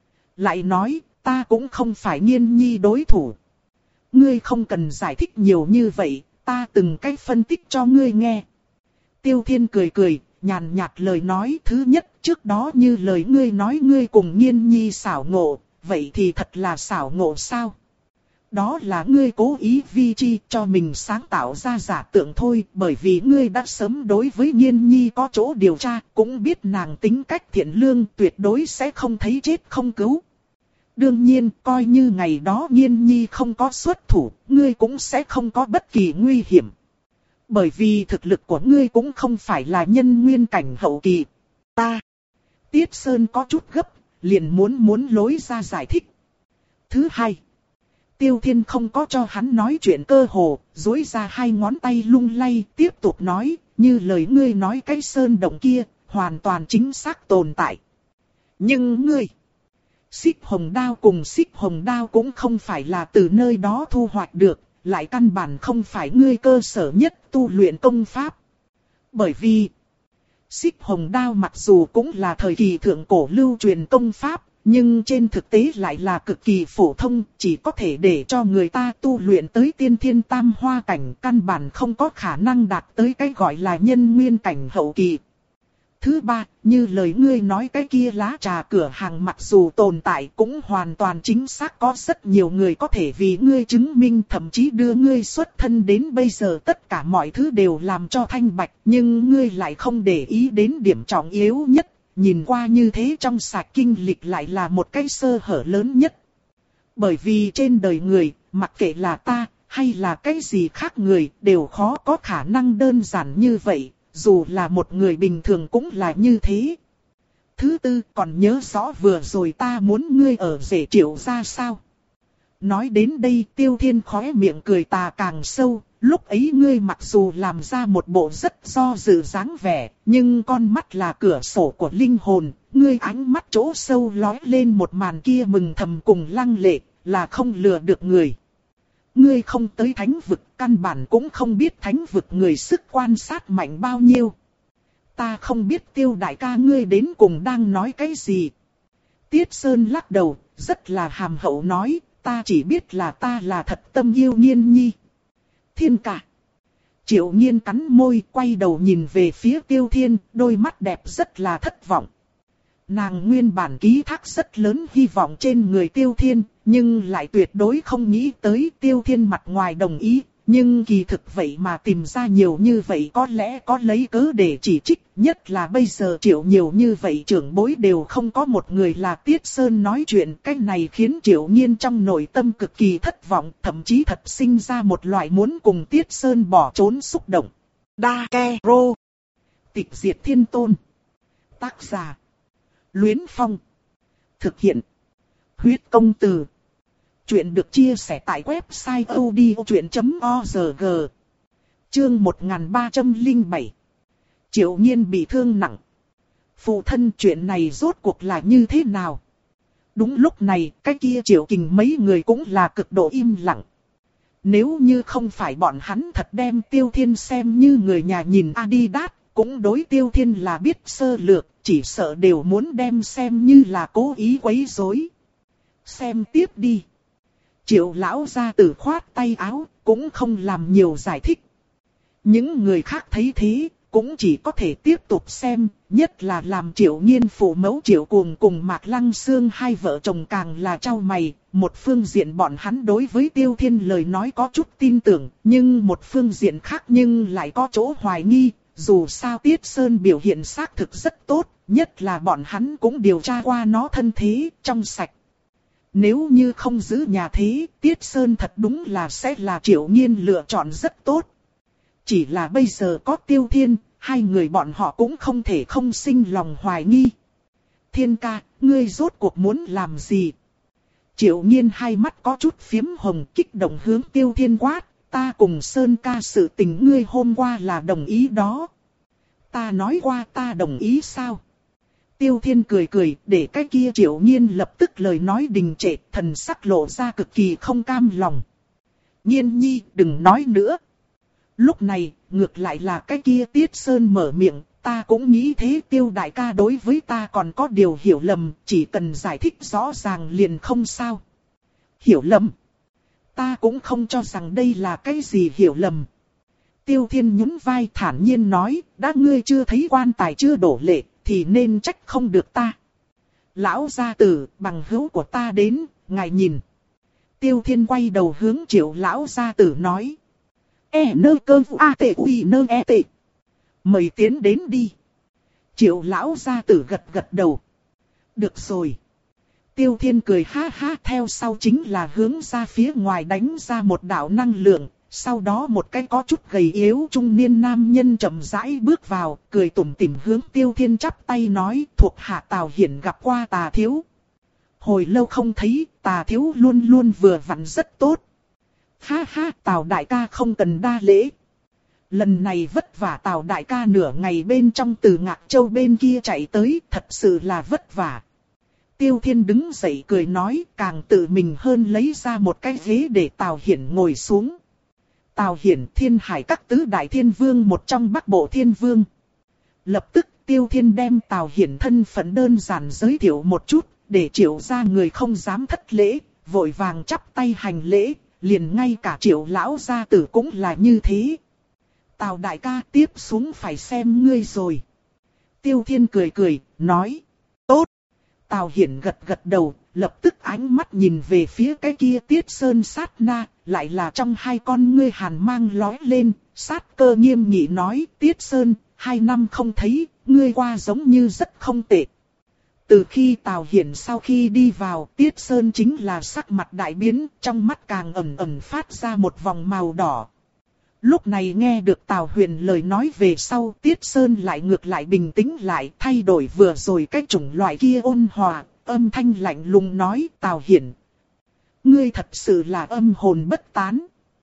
Lại nói, ta cũng không phải Nghiên Nhi đối thủ. Ngươi không cần giải thích nhiều như vậy, ta từng cách phân tích cho ngươi nghe. Tiêu Thiên cười cười, nhàn nhạt lời nói, thứ nhất, trước đó như lời ngươi nói ngươi cùng Nghiên Nhi xảo ngộ, vậy thì thật là xảo ngộ sao? Đó là ngươi cố ý vi chi cho mình sáng tạo ra giả tượng thôi, bởi vì ngươi đã sớm đối với Nghiên Nhi có chỗ điều tra, cũng biết nàng tính cách thiện lương tuyệt đối sẽ không thấy chết không cứu. Đương nhiên, coi như ngày đó Nghiên Nhi không có xuất thủ, ngươi cũng sẽ không có bất kỳ nguy hiểm. Bởi vì thực lực của ngươi cũng không phải là nhân nguyên cảnh hậu kỳ. Ta, Tiết Sơn có chút gấp, liền muốn muốn lối ra giải thích. Thứ hai, Tiêu Thiên không có cho hắn nói chuyện cơ hồ, duỗi ra hai ngón tay lung lay, tiếp tục nói, như lời ngươi nói cái sơn động kia, hoàn toàn chính xác tồn tại. Nhưng ngươi, xích hồng đao cùng xích hồng đao cũng không phải là từ nơi đó thu hoạch được, lại căn bản không phải ngươi cơ sở nhất tu luyện công pháp. Bởi vì, xích hồng đao mặc dù cũng là thời kỳ thượng cổ lưu truyền công pháp, nhưng trên thực tế lại là cực kỳ phổ thông, chỉ có thể để cho người ta tu luyện tới tiên thiên tam hoa cảnh, căn bản không có khả năng đạt tới cái gọi là nhân nguyên cảnh hậu kỳ. Thứ ba, như lời ngươi nói cái kia lá trà cửa hàng mặc dù tồn tại cũng hoàn toàn chính xác có rất nhiều người có thể vì ngươi chứng minh, thậm chí đưa ngươi xuất thân đến bây giờ tất cả mọi thứ đều làm cho thanh bạch, nhưng ngươi lại không để ý đến điểm trọng yếu nhất, nhìn qua như thế trong sạch kinh lịch lại là một cái sơ hở lớn nhất. Bởi vì trên đời người, mặc kệ là ta, hay là cái gì khác người, đều khó có khả năng đơn giản như vậy. Dù là một người bình thường cũng là như thế. Thứ tư, còn nhớ rõ vừa rồi ta muốn ngươi ở rể Triệu gia sao? Nói đến đây Tiêu Thiên khóe miệng cười tà càng sâu. Lúc ấy ngươi mặc dù làm ra một bộ rất do dự dáng vẻ, nhưng con mắt là cửa sổ của linh hồn, ngươi ánh mắt chỗ sâu lóe lên một màn kia mừng thầm cùng lăng lệ, là không lừa được người. Ngươi không tới thánh vực, căn bản cũng không biết thánh vực người sức quan sát mạnh bao nhiêu. Ta không biết Tiêu đại ca ngươi đến cùng đang nói cái gì. Tiết Sơn lắc đầu, rất là hàm hậu nói, ta chỉ biết là ta là thật tâm yêu Nhiên Nhi. Thiên ca. Triệu Nhiên cắn môi, quay đầu nhìn về phía Tiêu Thiên, đôi mắt đẹp rất là thất vọng. Nàng nguyên bản ký thác rất lớn hy vọng trên người Tiêu Thiên, nhưng lại tuyệt đối không nghĩ tới Tiêu Thiên mặt ngoài đồng ý. Nhưng kỳ thực vậy mà tìm ra nhiều như vậy có lẽ có lấy cớ để chỉ trích, nhất là bây giờ Triệu nhiều như vậy trưởng bối đều không có một người là Tiết Sơn nói chuyện. Cái này khiến Triệu Nhiên trong nội tâm cực kỳ thất vọng, thậm chí thật sinh ra một loại muốn cùng Tiết Sơn bỏ trốn xúc động. Đa Ke Rô. Tịch diệt thiên tôn. Tác giả. Luyến Phong. Thực hiện. Huyết công từ. Chuyện được chia sẻ tại website odchuyện chấm org. Chương một nghìn ba trăm lẻ bảy. Triệu Nhiên bị thương nặng. Phụ thân, chuyện này rốt cuộc là như thế nào? Đúng lúc này, cái kia Triệu Kình mấy người cũng là cực độ im lặng. Nếu như không phải bọn hắn thật đem Tiêu Thiên xem như người nhà nhìn Adidas, cũng đối Tiêu Thiên là biết sơ lược, chỉ sợ đều muốn đem xem như là cố ý quấy rối. Xem tiếp đi. Triệu lão gia tử khoát tay áo, cũng không làm nhiều giải thích. Những người khác thấy thế, cũng chỉ có thể tiếp tục xem, nhất là làm Triệu Nhiên phụ mẫu Triệu Cuồng cùng Mạc Lăng Sương hai vợ chồng càng là trao mày. Một phương diện bọn hắn đối với Tiêu Thiên lời nói có chút tin tưởng, nhưng một phương diện khác nhưng lại có chỗ hoài nghi. Dù sao Tiết Sơn biểu hiện xác thực rất tốt, nhất là bọn hắn cũng điều tra qua nó thân thế, trong sạch. Nếu như không giữ nhà thế, Tiết Sơn thật đúng là sẽ là Triệu Nhiên lựa chọn rất tốt. Chỉ là bây giờ có Tiêu Thiên, hai người bọn họ cũng không thể không sinh lòng hoài nghi. Thiên ca, ngươi rốt cuộc muốn làm gì? Triệu Nhiên hai mắt có chút phiếm hồng, kích động hướng Tiêu Thiên quát. Ta cùng Sơn ca sự tình ngươi hôm qua là đồng ý đó. Ta nói qua ta đồng ý sao? Tiêu Thiên cười cười, để cái kia Triệu Nhiên lập tức lời nói đình trệ, thần sắc lộ ra cực kỳ không cam lòng. Nhiên nhi, đừng nói nữa. Lúc này, ngược lại là cái kia Tiết Sơn mở miệng, ta cũng nghĩ thế. Tiêu đại ca đối với ta còn có điều hiểu lầm, chỉ cần giải thích rõ ràng liền không sao. Hiểu lầm? Ta cũng không cho rằng đây là cái gì hiểu lầm. Tiêu Thiên nhún vai thản nhiên nói, đã ngươi chưa thấy quan tài chưa đổ lệ, thì nên trách không được ta. Lão gia tử, bằng hữu của ta đến, ngài nhìn. Tiêu Thiên quay đầu hướng Triệu lão gia tử nói. E nơ cơ vụ a tệ uy nơ e tệ. Mời tiến đến đi. Triệu lão gia tử gật gật đầu. Được rồi. Tiêu Thiên cười ha ha, theo sau chính là hướng ra phía ngoài đánh ra một đạo năng lượng. Sau đó một cái có chút gầy yếu trung niên nam nhân chậm rãi bước vào, cười tủm tỉm hướng Tiêu Thiên chắp tay nói, thuộc hạ Tào Hiển gặp qua Tà thiếu. Hồi lâu không thấy, Tà thiếu luôn luôn vừa vặn rất tốt. Ha ha, Tào đại ca không cần đa lễ. Lần này vất vả Tào đại ca nửa ngày bên trong từ Ngạc Châu bên kia chạy tới, thật sự là vất vả. Tiêu Thiên đứng dậy cười nói, càng tự mình hơn lấy ra một cái ghế để Tào Hiển ngồi xuống. Tào Hiển, Thiên Hải các tứ đại thiên vương một trong Bắc Bộ Thiên Vương. Lập tức Tiêu Thiên đem Tào Hiển thân phận đơn giản giới thiệu một chút, để Triệu gia người không dám thất lễ, vội vàng chắp tay hành lễ, liền ngay cả Triệu lão gia tử cũng là như thế. Tào đại ca, tiếp xuống phải xem ngươi rồi. Tiêu Thiên cười cười, nói, tốt. Tào Hiển gật gật đầu, lập tức ánh mắt nhìn về phía cái kia Tiết Sơn sát na, lại là trong hai con ngươi hàn mang lóe lên, sát cơ nghiêm nghị nói, Tiết Sơn, hai năm không thấy, ngươi qua giống như rất không tệ. Từ khi Tào Hiển sau khi đi vào, Tiết Sơn chính là sắc mặt đại biến, trong mắt càng ẩn ẩn phát ra một vòng màu đỏ. Lúc này nghe được Tào Huyền lời nói về sau, Tiết Sơn lại ngược lại bình tĩnh lại, thay đổi vừa rồi cái chủng loại kia ôn hòa, âm thanh lạnh lùng nói, Tào Hiển. Ngươi thật sự là âm hồn bất tán.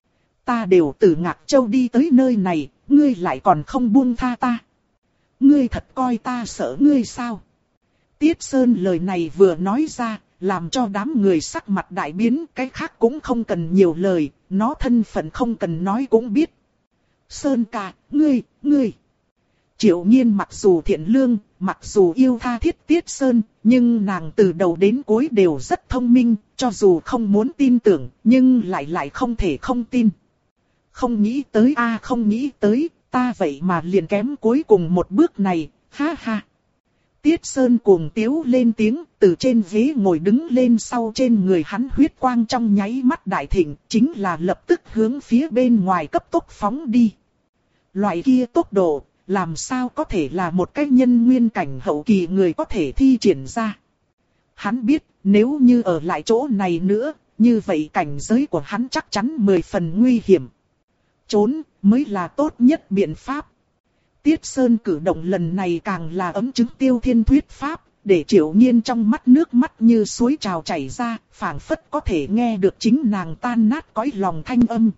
Ta đều từ Ngạc Châu đi tới nơi này, ngươi lại còn không buông tha ta. Ngươi thật coi ta sợ ngươi sao? Tiết Sơn lời này vừa nói ra, làm cho đám người sắc mặt đại biến, cái khác cũng không cần nhiều lời, nó thân phận không cần nói cũng biết. Sơn ca, ngươi, ngươi. Triệu Nhiên mặc dù thiện lương, mặc dù yêu tha thiết Tiết Sơn, nhưng nàng từ đầu đến cuối đều rất thông minh, cho dù không muốn tin tưởng, nhưng lại lại không thể không tin. Không nghĩ tới a à, không nghĩ tới, ta vậy mà liền kém cuối cùng một bước này, ha ha. Tiết Sơn cuồng tiếu lên tiếng, từ trên ghế ngồi đứng lên, sau trên người hắn huyết quang trong nháy mắt đại thịnh, chính là lập tức hướng phía bên ngoài cấp tốc phóng đi. Loại kia tốc độ, làm sao có thể là một cái nhân nguyên cảnh hậu kỳ người có thể thi triển ra. Hắn biết, nếu như ở lại chỗ này nữa, như vậy cảnh giới của hắn chắc chắn mười phần nguy hiểm. Trốn, mới là tốt nhất biện pháp. Tiết Sơn cử động lần này càng là ấm chứng Tiêu Thiên thuyết pháp, để Triệu Nhiên trong mắt nước mắt như suối trào chảy ra, phảng phất có thể nghe được chính nàng tan nát cõi lòng thanh âm.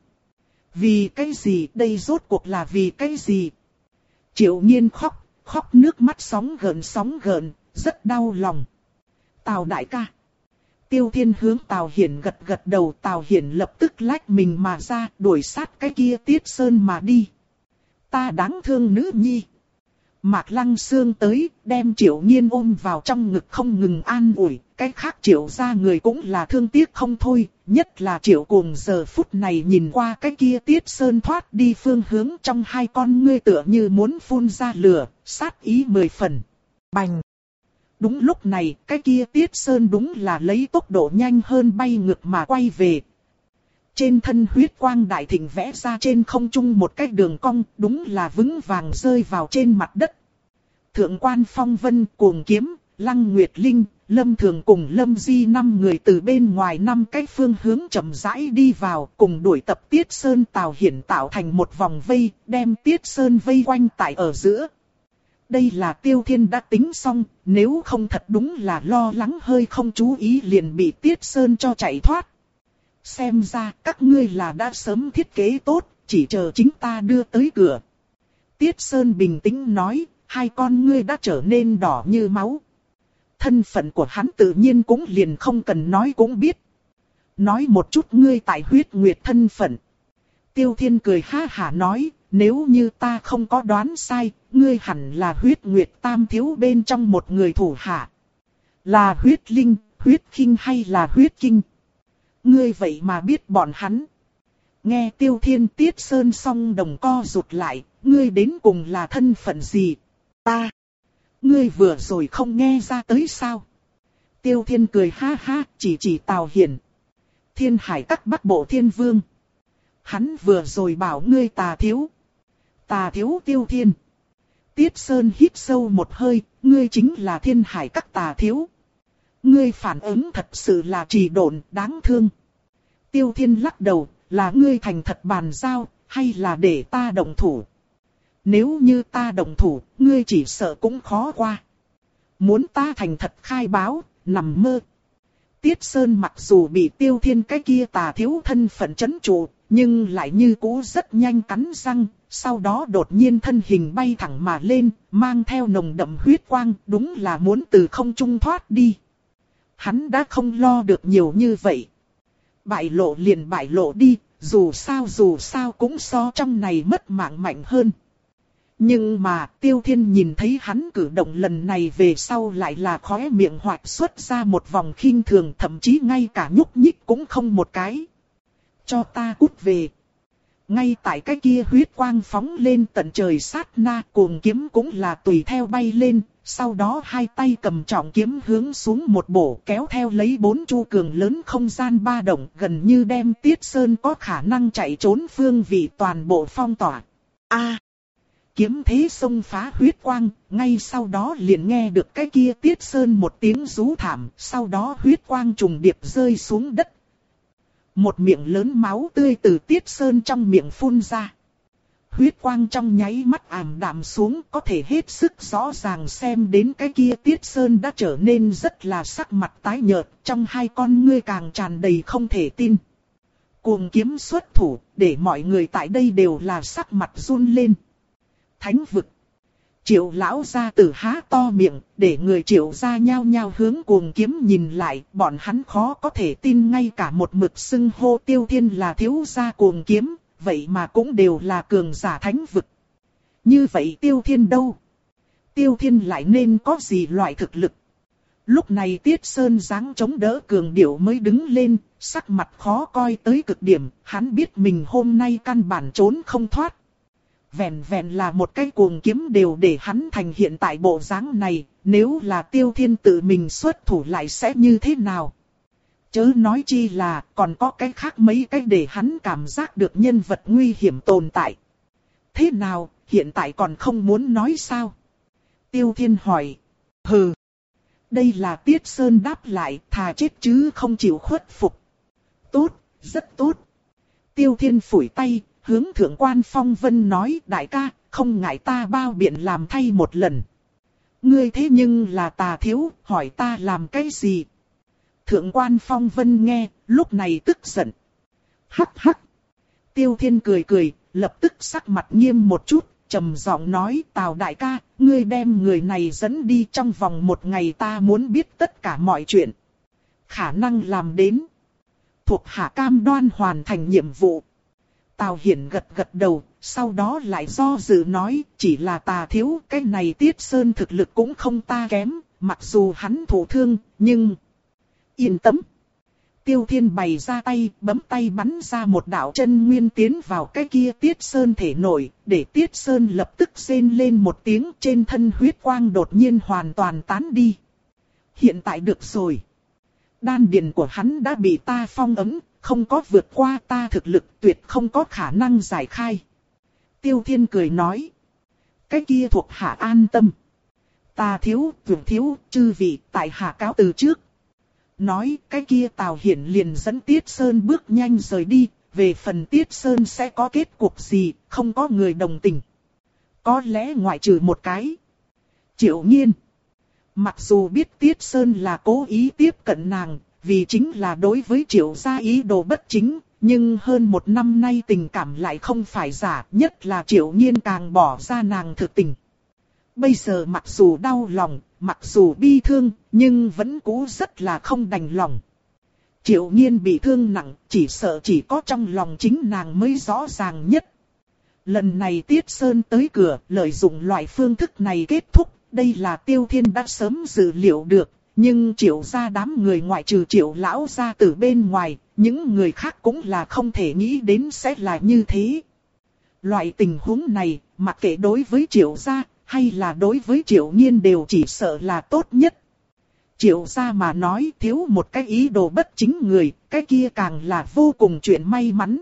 Vì cái gì, đây rốt cuộc là vì cái gì? Triệu Nhiên khóc, khóc nước mắt sóng gợn sóng gợn, rất đau lòng. Tào đại ca. Tiêu Thiên hướng Tào Hiển gật gật đầu, Tào Hiển lập tức lách mình mà ra, đuổi sát cái kia Tiết Sơn mà đi. Ta đáng thương nữ nhi. Mạc Lăng Sương tới, đem Triệu Nhiên ôm vào trong ngực không ngừng an ủi, cái khác Triệu gia người cũng là thương tiếc không thôi, nhất là Triệu Cuồng giờ phút này nhìn qua cái kia Tiết Sơn thoát đi phương hướng, trong hai con ngươi tựa như muốn phun ra lửa, sát ý mười phần. Bành! Đúng lúc này, cái kia Tiết Sơn đúng là lấy tốc độ nhanh hơn bay ngược mà quay về. Trên thân huyết quang đại thịnh vẽ ra trên không trung một cái đường cong, đúng là vững vàng rơi vào trên mặt đất. Thượng quan Phong Vân, Cuồng Kiếm, Lăng Nguyệt Linh, Lâm Thường cùng Lâm Di năm người từ bên ngoài năm cái phương hướng chậm rãi đi vào, cùng đuổi tập Tiết Sơn Tào Hiển tạo thành một vòng vây, đem Tiết Sơn vây quanh tại ở giữa. Đây là Tiêu Thiên đã tính xong, nếu không thật đúng là lo lắng hơi không chú ý liền bị Tiết Sơn cho chạy thoát. Xem ra các ngươi là đã sớm thiết kế tốt, chỉ chờ chính ta đưa tới cửa. Tiết Sơn bình tĩnh nói, hai con ngươi đã trở nên đỏ như máu. Thân phận của hắn tự nhiên cũng liền không cần nói cũng biết. Nói một chút ngươi tại huyết nguyệt thân phận. Tiêu Thiên cười ha hả nói, nếu như ta không có đoán sai, ngươi hẳn là huyết nguyệt tam thiếu bên trong một người thủ hạ. Là huyết linh, huyết kinh hay là huyết kinh? Ngươi vậy mà biết bọn hắn. Nghe Tiêu Thiên Tiết Sơn song đồng co rụt lại, ngươi đến cùng là thân phận gì? Ta. Ngươi vừa rồi không nghe ra tới sao? Tiêu Thiên cười ha ha, chỉ chỉ Tào Hiển. Thiên Hải các Bắc Bộ Thiên Vương. Hắn vừa rồi bảo ngươi Tà thiếu. Tà thiếu Tiêu Thiên. Tiết Sơn hít sâu một hơi, ngươi chính là Thiên Hải các Tà thiếu. Ngươi phản ứng thật sự là trì độn, đáng thương. Tiêu Thiên lắc đầu, là ngươi thành thật bàn giao, hay là để ta động thủ? Nếu như ta động thủ, ngươi chỉ sợ cũng khó qua. Muốn ta thành thật khai báo, nằm mơ. Tiết Sơn mặc dù bị Tiêu Thiên cái kia Tà thiếu thân phận chấn trụ, nhưng lại như cũ rất nhanh cắn răng, sau đó đột nhiên thân hình bay thẳng mà lên, mang theo nồng đậm huyết quang, đúng là muốn từ không trung thoát đi. Hắn đã không lo được nhiều như vậy. Bại lộ liền bại lộ đi, dù sao dù sao cũng so trong này mất mạng mạnh hơn. Nhưng mà Tiêu Thiên nhìn thấy hắn cử động lần này về sau lại là khóe miệng hoạt xuất ra một vòng khinh thường, thậm chí ngay cả nhúc nhích cũng không một cái. Cho ta cút về. Ngay tại cái kia huyết quang phóng lên tận trời sát na, Cuồng Kiếm cũng là tùy theo bay lên, sau đó hai tay cầm trọng kiếm hướng xuống một bổ, kéo theo lấy bốn chu cường lớn không gian ba động, gần như đem Tiết Sơn có khả năng chạy trốn phương vị toàn bộ phong tỏa. A! Kiếm thế xông phá huyết quang, ngay sau đó liền nghe được cái kia Tiết Sơn một tiếng rú thảm, sau đó huyết quang trùng điệp rơi xuống đất. Một miệng lớn máu tươi từ Tiết Sơn trong miệng phun ra. Huyết quang trong nháy mắt ảm đạm xuống, có thể hết sức rõ ràng xem đến cái kia Tiết Sơn đã trở nên rất là sắc mặt tái nhợt, trong hai con ngươi càng tràn đầy không thể tin. Cuồng Kiếm xuất thủ, để mọi người tại đây đều là sắc mặt run lên. Thánh vực. Triệu lão gia tử há to miệng, để người Triệu gia nhao nhao hướng Cuồng Kiếm nhìn lại, bọn hắn khó có thể tin ngay cả một mực xưng hô Tiêu Thiên là thiếu gia Cuồng Kiếm, vậy mà cũng đều là cường giả thánh vực. Như vậy Tiêu Thiên đâu? Tiêu Thiên lại nên có gì loại thực lực? Lúc này Tiết Sơn giáng chống đỡ cường điệu mới đứng lên, sắc mặt khó coi tới cực điểm, hắn biết mình hôm nay căn bản trốn không thoát. Vẹn vẹn là một cái Cuồng Kiếm đều để hắn thành hiện tại bộ dáng này, nếu là Tiêu Thiên tự mình xuất thủ lại sẽ như thế nào? Chớ nói chi là còn có cái khác mấy cái để hắn cảm giác được nhân vật nguy hiểm tồn tại. Thế nào, hiện tại còn không muốn nói sao? Tiêu Thiên hỏi. Hừ. Đây là Tiết Sơn đáp lại, thà chết chứ không chịu khuất phục. Tốt, rất tốt. Tiêu Thiên phủi tay, hướng Thượng quan Phong Vân nói, đại ca, không ngại ta bao biện làm thay một lần. Ngươi thế nhưng là Tà thiếu, hỏi ta làm cái gì? Thượng quan Phong Vân nghe, lúc này tức giận. Hắc hắc. Tiêu Thiên cười cười, lập tức sắc mặt nghiêm một chút, trầm giọng nói, Tào đại ca, ngươi đem người này dẫn đi, trong vòng một ngày ta muốn biết tất cả mọi chuyện. Khả năng làm đến. Thuộc hạ cam đoan hoàn thành nhiệm vụ. Tào Hiển gật gật đầu, sau đó lại do dự nói, chỉ là Tà thiếu, cái này Tiết Sơn thực lực cũng không ta kém, mặc dù hắn thụ thương, nhưng... Yên tâm. Tiêu Thiên bày ra tay, bấm tay bắn ra một đạo chân nguyên tiến vào cái kia Tiết Sơn thể nội, để Tiết Sơn lập tức rên lên một tiếng, trên thân huyết quang đột nhiên hoàn toàn tán đi. Hiện tại được rồi. Đan điền của hắn đã bị ta phong ấn, không có vượt qua ta thực lực, tuyệt không có khả năng giải khai. Tiêu Thiên cười nói. Cái kia thuộc hạ an tâm. Ta thiếu, vượng thiếu, chư vị, tại hạ cáo từ trước. Nói cái kia Tào Hiển liền dẫn Tiết Sơn bước nhanh rời đi, về phần Tiết Sơn sẽ có kết cục gì, không có người đồng tình. Có lẽ ngoại trừ một cái. Triệu Nhiên. Mặc dù biết Tiết Sơn là cố ý tiếp cận nàng, vì chính là đối với Triệu gia ý đồ bất chính, nhưng hơn một năm nay tình cảm lại không phải giả, nhất là Triệu Nhiên càng bỏ ra nàng thực tình. Bây giờ mặc dù đau lòng, mặc dù bi thương, nhưng vẫn cũ rất là không đành lòng. Triệu Nhiên bị thương nặng, chỉ sợ chỉ có trong lòng chính nàng mới rõ ràng nhất. Lần này Tiết Sơn tới cửa, lợi dụng loại phương thức này kết thúc, đây là Tiêu Thiên đã sớm dự liệu được, nhưng Triệu gia đám người ngoại trừ Triệu lão gia tử bên ngoài, những người khác cũng là không thể nghĩ đến sẽ là như thế. Loại tình huống này, mặc kệ đối với Triệu gia, hay là đối với Triệu Nhiên đều chỉ sợ là tốt nhất. Triệu gia mà nói thiếu một cái ý đồ bất chính người, cái kia càng là vô cùng chuyện may mắn.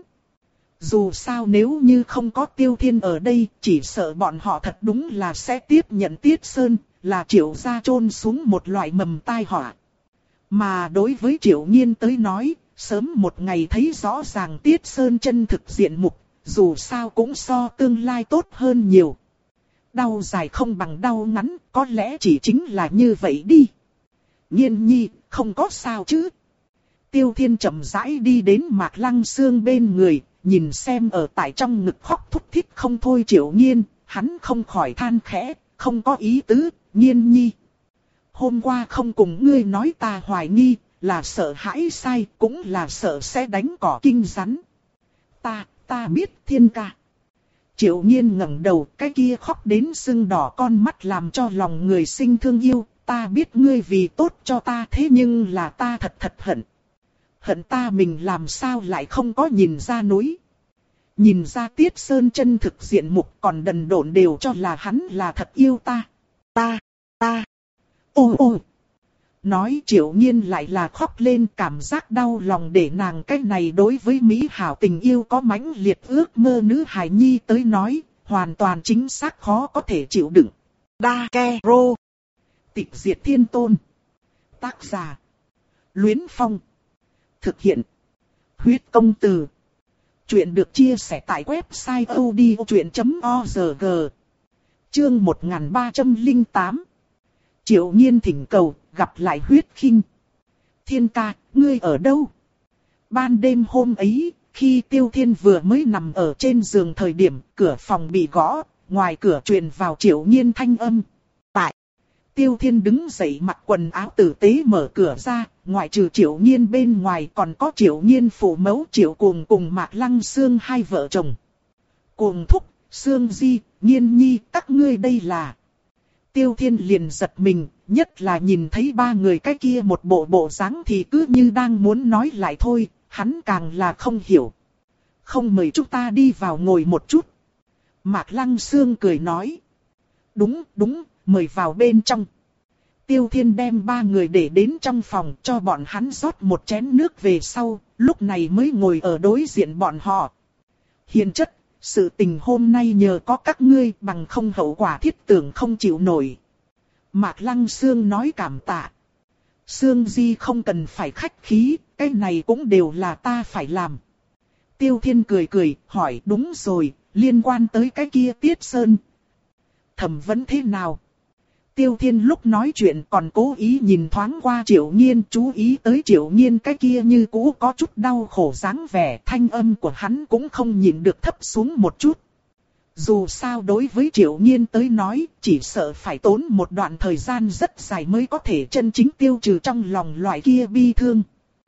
Dù sao nếu như không có Tiêu Thiên ở đây, chỉ sợ bọn họ thật đúng là sẽ tiếp nhận Tiết Sơn, là Triệu gia chôn xuống một loại mầm tai họa. Mà đối với Triệu Nhiên tới nói, sớm một ngày thấy rõ ràng Tiết Sơn chân thực diện mục, dù sao cũng so tương lai tốt hơn nhiều. Đau dài không bằng đau ngắn, có lẽ chỉ chính là như vậy đi. Nhiên nhi, không có sao chứ. Tiêu Thiên chậm rãi đi đến Mạc Lăng Sương bên người, nhìn xem ở tại trong ngực khóc thút thít không thôi Triệu Nhiên, hắn không khỏi than khẽ, không có ý tứ, Nhiên nhi. Hôm qua không cùng ngươi nói ta hoài nghi, là sợ hãi sai, cũng là sợ sẽ đánh cỏ kinh rắn. Ta, ta biết Thiên ca. Triệu Nhiên ngẩng đầu, cái kia khóc đến sưng đỏ con mắt làm cho lòng người sinh thương yêu, ta biết ngươi vì tốt cho ta thế nhưng là ta thật thật hận. Hận ta mình làm sao lại không có nhìn ra núi. Nhìn ra Tiết Sơn chân thực diện mục còn đần độn đều cho là hắn là thật yêu ta. Ta, ta, ô ô. Nói Triệu Nhiên lại là khóc lên, cảm giác đau lòng để nàng cách này đối với Mỹ hảo tình yêu có mãnh liệt ước mơ nữ hài nhi tới nói, hoàn toàn chính xác khó có thể chịu đựng. Đa Ke Rô. Tịch diệt thiên tôn. Tác giả. Luyến Phong. Thực hiện. Huyết công từ. Chuyện được chia sẻ tại website odchuyện chấm org. Chương một nghìn ba trăm lẻ tám. Triệu Nhiên thỉnh cầu, gặp lại Huyết Khinh. Thiên ca, ngươi ở đâu? Ban đêm hôm ấy, khi Tiêu Thiên vừa mới nằm ở trên giường thời điểm, cửa phòng bị gõ, ngoài cửa truyền vào Triệu Nhiên thanh âm. Tại. Tiêu Thiên đứng dậy mặc quần áo tử tế mở cửa ra, ngoại trừ Triệu Nhiên bên ngoài còn có Triệu Nhiên phụ mẫu Triệu Cuồng cùng Mạc Lăng Sương hai vợ chồng. Cuồng thúc, Sương Di, Nhiên Nhi, các ngươi đây là. Tiêu Thiên liền giật mình, nhất là nhìn thấy ba người cái kia một bộ bộ dáng thì cứ như đang muốn nói lại thôi, hắn càng là không hiểu. Không mời chúng ta đi vào ngồi một chút. Mạc Lăng Sương cười nói. Đúng, đúng, mời vào bên trong. Tiêu Thiên đem ba người để đến trong phòng cho bọn hắn rót một chén nước về sau, lúc này mới ngồi ở đối diện bọn họ. Hiền chất, sự tình hôm nay nhờ có các ngươi bằng không hậu quả thiết tưởng không chịu nổi. Mạc Lăng Sương nói cảm tạ. Sương Di không cần phải khách khí, cái này cũng đều là ta phải làm. Tiêu Thiên cười cười, hỏi đúng rồi, liên quan tới cái kia Tiết Sơn. Thẩm vấn thế nào? Tiêu Thiên lúc nói chuyện còn cố ý nhìn thoáng qua Triệu Nhiên, chú ý tới Triệu Nhiên cái kia như cũ có chút đau khổ dáng vẻ, thanh âm của hắn cũng không nhịn được thấp xuống một chút. Dù sao đối với Triệu Nhiên tới nói, chỉ sợ phải tốn một đoạn thời gian rất dài mới có thể chân chính tiêu trừ trong lòng loại kia bi thương.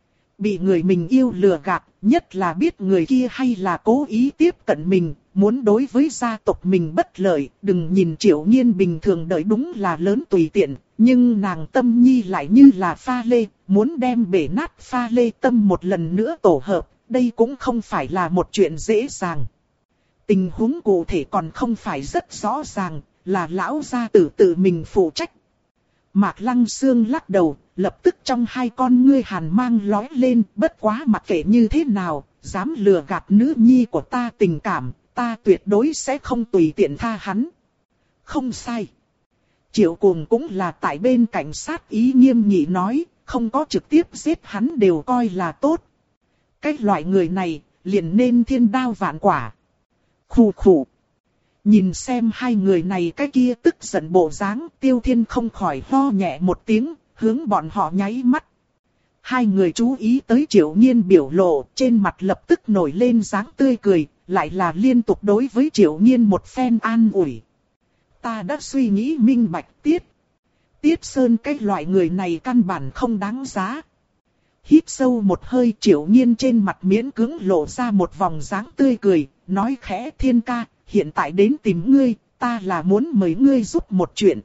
Bị người mình yêu lừa gạt, nhất là biết người kia hay là cố ý tiếp cận mình, muốn đối với gia tộc mình bất lợi, đừng nhìn Triệu Nhiên bình thường đợi đúng là lớn tùy tiện, nhưng nàng tâm nhi lại như là pha lê, muốn đem bể nát pha lê tâm một lần nữa tổ hợp, đây cũng không phải là một chuyện dễ dàng. Tình huống cụ thể còn không phải rất rõ ràng, là lão gia tử tự mình phụ trách. Mạc Lăng Sương lắc đầu, lập tức trong hai con ngươi hàn mang lóe lên, bất quá mặc kệ như thế nào, dám lừa gạt nữ nhi của ta tình cảm, ta tuyệt đối sẽ không tùy tiện tha hắn. Không sai. Triệu Cuồng cũng là tại bên cảnh sát ý nghiêm nghị nói, không có trực tiếp giết hắn đều coi là tốt. Cái loại người này, liền nên thiên đao vạn quả. Khủ khủ. Nhìn xem hai người này cái kia tức giận bộ dáng, Tiêu Thiên không khỏi ho nhẹ một tiếng, hướng bọn họ nháy mắt. Hai người chú ý tới Triệu Nhiên biểu lộ, trên mặt lập tức nổi lên dáng tươi cười, lại là liên tục đối với Triệu Nhiên một phen an ủi. Ta đã suy nghĩ minh bạch Tiết. Tiết Sơn cái loại người này căn bản không đáng giá. Hít sâu một hơi, Triệu Nhiên trên mặt miễn cưỡng lộ ra một vòng dáng tươi cười, nói khẽ Thiên ca, hiện tại đến tìm ngươi, ta là muốn mời ngươi giúp một chuyện.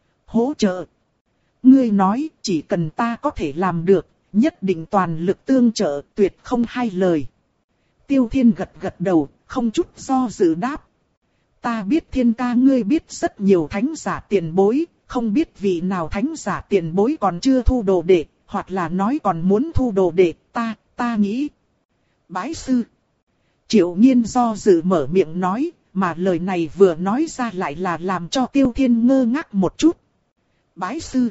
Hỗ trợ. Ngươi nói, chỉ cần ta có thể làm được, nhất định toàn lực tương trợ, tuyệt không hai lời. Tiêu Thiên gật gật đầu, không chút do dự đáp. Ta biết Thiên ca ngươi biết rất nhiều thánh giả tiền bối, không biết vị nào thánh giả tiền bối còn chưa thu đồ đệ, hoặc là nói còn muốn thu đồ đệ, ta, ta nghĩ. Bái sư. Triệu Nhiên do dự mở miệng nói, mà lời này vừa nói ra lại là làm cho Tiêu Thiên ngơ ngác một chút. Bái sư.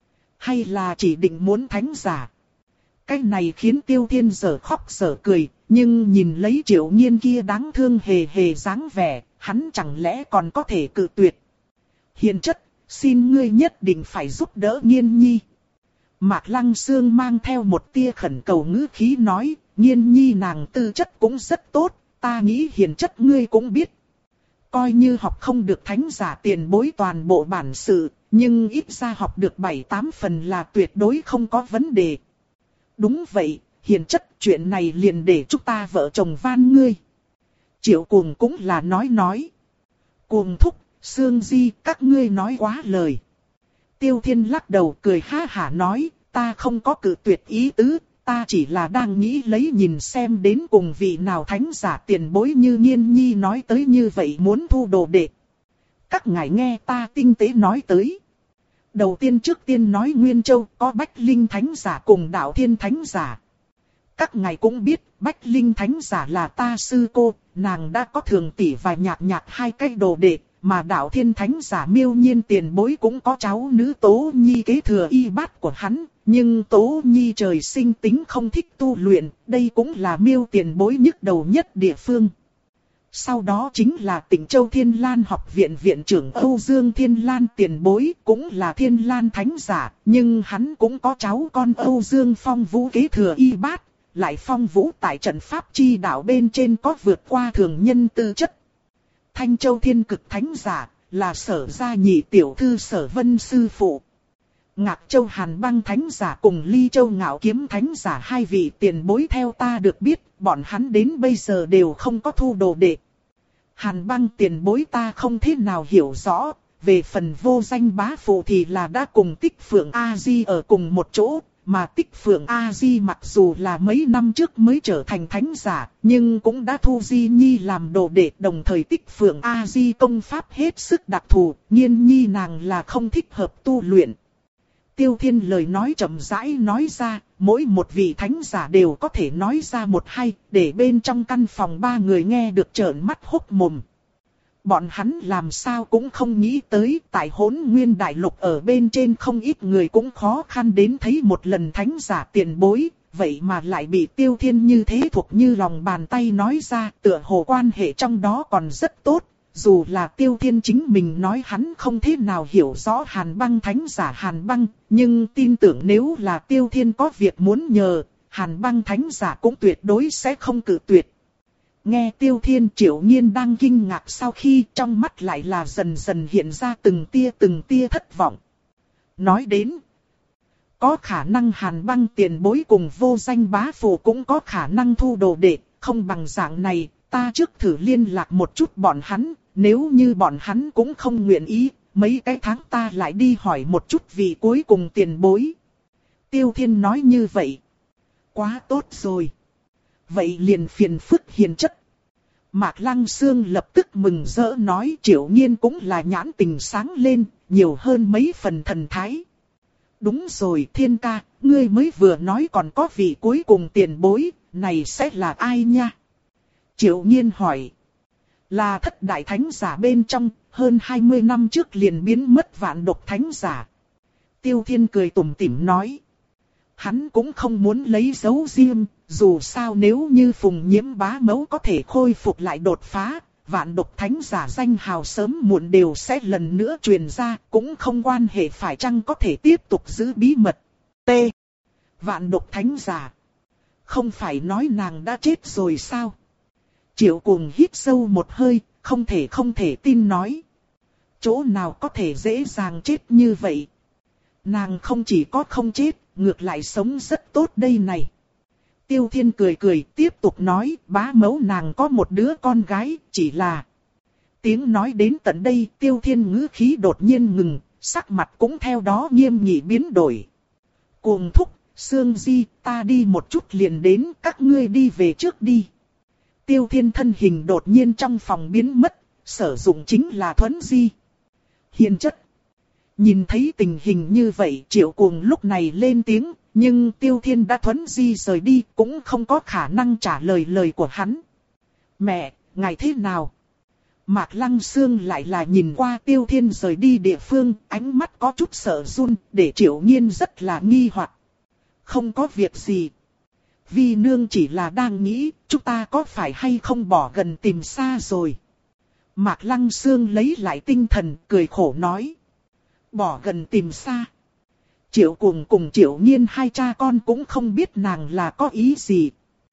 Hay là chỉ định muốn thánh giả. Cái này khiến Tiêu Thiên giờ khóc giờ cười, nhưng nhìn lấy Triệu Nhiên kia đáng thương hề hề dáng vẻ, hắn chẳng lẽ còn có thể cự tuyệt. Hiền chất, xin ngươi nhất định phải giúp đỡ Nhiên Nhi. Mạc Lăng Sương mang theo một tia khẩn cầu ngữ khí nói, Nhiên Nhi nàng tư chất cũng rất tốt, ta nghĩ hiền chất ngươi cũng biết. Coi như học không được thánh giả tiền bối toàn bộ bản sự, nhưng ít ra học được bảy tám phần là tuyệt đối không có vấn đề. Đúng vậy, hiền chất chuyện này liền để chúng ta vợ chồng van ngươi. Triệu Cuồng cũng là nói nói. Cuồng thúc, Sương Di, các ngươi nói quá lời. Tiêu Thiên lắc đầu cười ha hả nói, ta không có cự tuyệt ý tứ, ta chỉ là đang nghĩ lấy nhìn xem đến cùng vị nào thánh giả tiền bối như Nhiên Nhi nói tới như vậy muốn thu đồ đệ. Các ngài nghe ta tinh tế nói tới. Đầu tiên trước tiên nói Nguyên Châu có Bách Linh Thánh Giả cùng Đạo Thiên Thánh Giả. Các ngài cũng biết Bách Linh Thánh Giả là ta sư cô, nàng đã có Thường Tỷ và Nhạc Nhạc hai cái đồ đệ, mà Đạo Thiên Thánh Giả Miêu Nhiên tiền bối cũng có cháu nữ Tố Nhi kế thừa y bát của hắn, nhưng Tố Nhi trời sinh tính không thích tu luyện, đây cũng là Miêu tiền bối nhức đầu nhất địa phương. Sau đó chính là Tịnh Châu Thiên Lan học viện viện trưởng Âu Dương Thiên Lan tiền bối, cũng là Thiên Lan Thánh Giả, nhưng hắn cũng có cháu con Âu Dương Phong Vũ kế thừa y bát, lại Phong Vũ tại trận pháp chi đạo bên trên có vượt qua thường nhân tư chất. Thanh Châu Thiên Cực Thánh Giả, là Sở gia nhị tiểu thư Sở Vân sư phụ. Ngạc Châu Hàn Băng Thánh Giả cùng Ly Châu Ngạo Kiếm Thánh Giả hai vị tiền bối theo ta được biết, bọn hắn đến bây giờ đều không có thu đồ đệ. Hàn Băng tiền bối ta không thế nào hiểu rõ, về phần vô danh bá phụ thì là đã cùng Tích Phượng A-di ở cùng một chỗ, mà Tích Phượng A-di mặc dù là mấy năm trước mới trở thành thánh giả, nhưng cũng đã thu Di Nhi làm đồ đệ, đồng thời Tích Phượng A-di công pháp hết sức đặc thù, Nhiên Nhi nàng là không thích hợp tu luyện. Tiêu Thiên lời nói chậm rãi nói ra, mỗi một vị thánh giả đều có thể nói ra một hai, để bên trong căn phòng ba người nghe được trợn mắt hốc mồm. Bọn hắn làm sao cũng không nghĩ tới, tại Hỗn Nguyên Đại Lục ở bên trên không ít người cũng khó khăn đến thấy một lần thánh giả tiền bối, vậy mà lại bị Tiêu Thiên như thế thuộc như lòng bàn tay nói ra, tựa hồ quan hệ trong đó còn rất tốt. Dù là Tiêu Thiên chính mình nói hắn không thế nào hiểu rõ Hàn Băng thánh giả Hàn Băng, nhưng tin tưởng nếu là Tiêu Thiên có việc muốn nhờ, Hàn Băng thánh giả cũng tuyệt đối sẽ không cự tuyệt. Nghe Tiêu Thiên, Triệu Nhiên đang kinh ngạc sau khi trong mắt lại là dần dần hiện ra từng tia từng tia thất vọng. Nói đến, có khả năng Hàn Băng tiền bối cùng vô danh bá phụ cũng có khả năng thu đồ đệ, không bằng dạng này, ta trước thử liên lạc một chút bọn hắn, nếu như bọn hắn cũng không nguyện ý, mấy cái tháng ta lại đi hỏi một chút vì cuối cùng tiền bối. Tiêu Thiên nói như vậy. Quá tốt rồi. Vậy liền phiền phức hiền chất. Mạc Lăng Sương lập tức mừng rỡ nói Triệu Nhiên cũng là nhãn tình sáng lên, nhiều hơn mấy phần thần thái. Đúng rồi Thiên ca, ngươi mới vừa nói còn có vị cuối cùng tiền bối, này sẽ là ai nha? Triệu Nhiên hỏi. Là thất đại thánh giả bên trong, hơn hai mươi năm trước liền biến mất vạn độc thánh giả. Tiêu Thiên cười tủm tỉm nói. Hắn cũng không muốn lấy dấu riêng, dù sao nếu như Phùng Nhiễm bá mẫu có thể khôi phục lại đột phá, vạn độc thánh giả danh hào sớm muộn đều sẽ lần nữa truyền ra, cũng không quan hệ phải chăng có thể tiếp tục giữ bí mật. T. Vạn độc thánh giả. Không phải nói nàng đã chết rồi sao? Triệu Cuồng hít sâu một hơi, không thể không thể tin nói. Chỗ nào có thể dễ dàng chết như vậy? Nàng không chỉ có không chết, ngược lại sống rất tốt đây này. Tiêu Thiên cười cười tiếp tục nói, bá mẫu nàng có một đứa con gái, chỉ là... Tiếng nói đến tận đây, Tiêu Thiên ngữ khí đột nhiên ngừng, sắc mặt cũng theo đó nghiêm nghị biến đổi. Cuồng thúc, Sương Di, ta đi một chút liền đến, các ngươi đi về trước đi. Tiêu Thiên thân hình đột nhiên trong phòng biến mất, sử dụng chính là thuấn di. Hiền chất. Nhìn thấy tình hình như vậy, Triệu Cuồng lúc này lên tiếng, nhưng Tiêu Thiên đã thuấn di rời đi, cũng không có khả năng trả lời lời của hắn. Mẹ, ngài thế nào? Mạc Lăng Sương lại là nhìn qua Tiêu Thiên rời đi địa phương, ánh mắt có chút sợ run, để Triệu Nhiên rất là nghi hoặc. Không có việc gì. Vi nương chỉ là đang nghĩ, chúng ta có phải hay không bỏ gần tìm xa rồi. Mạc Lăng Sương lấy lại tinh thần, cười khổ nói. Bỏ gần tìm xa. Triệu Cuồng cùng Triệu Nhiên hai cha con cũng không biết nàng là có ý gì.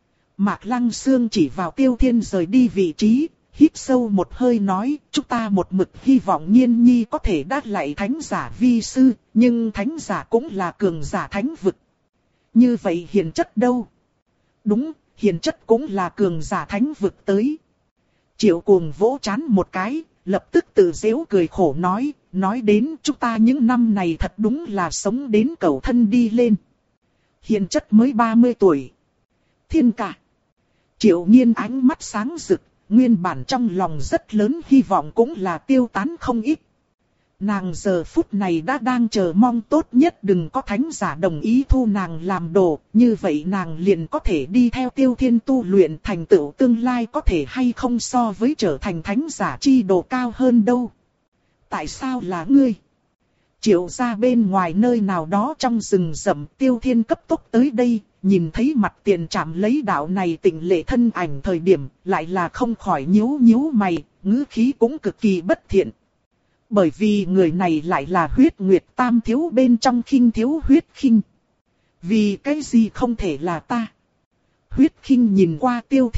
Mạc Lăng Sương chỉ vào Tiêu Thiên rời đi vị trí, hít sâu một hơi nói, chúng ta một mực hy vọng Nhiên Nhi có thể đát lại thánh giả vi sư, nhưng thánh giả cũng là cường giả thánh vực. Như vậy hiền chất đâu? Đúng, hiền chất cũng là cường giả thánh vực tới. Triệu Cuồng vỗ trán một cái, lập tức tự giễu cười khổ nói, nói đến chúng ta những năm này thật đúng là sống đến cầu thân đi lên. Hiền chất mới ba mươi tuổi. Thiên cả. Triệu Nhiên ánh mắt sáng rực, nguyên bản trong lòng rất lớn hy vọng cũng là tiêu tán không ít. Nàng giờ phút này đã đang chờ mong tốt nhất đừng có thánh giả đồng ý thu nàng làm đồ, như vậy nàng liền có thể đi theo Tiêu Thiên tu luyện, thành tựu tương lai có thể hay không so với trở thành thánh giả chi đồ cao hơn đâu. Tại sao là ngươi? Triệu ra bên ngoài nơi nào đó trong rừng rậm, Tiêu Thiên cấp tốc tới đây, nhìn thấy mặt tiền chạm lấy đạo này tịnh lệ thân ảnh thời điểm, lại là không khỏi nhíu nhíu mày, ngữ khí cũng cực kỳ bất thiện. Bởi vì người này lại là huyết nguyệt tam thiếu bên trong khinh thiếu huyết khinh. Vì cái gì không thể là ta? Huyết khinh nhìn qua Tiêu Thiên,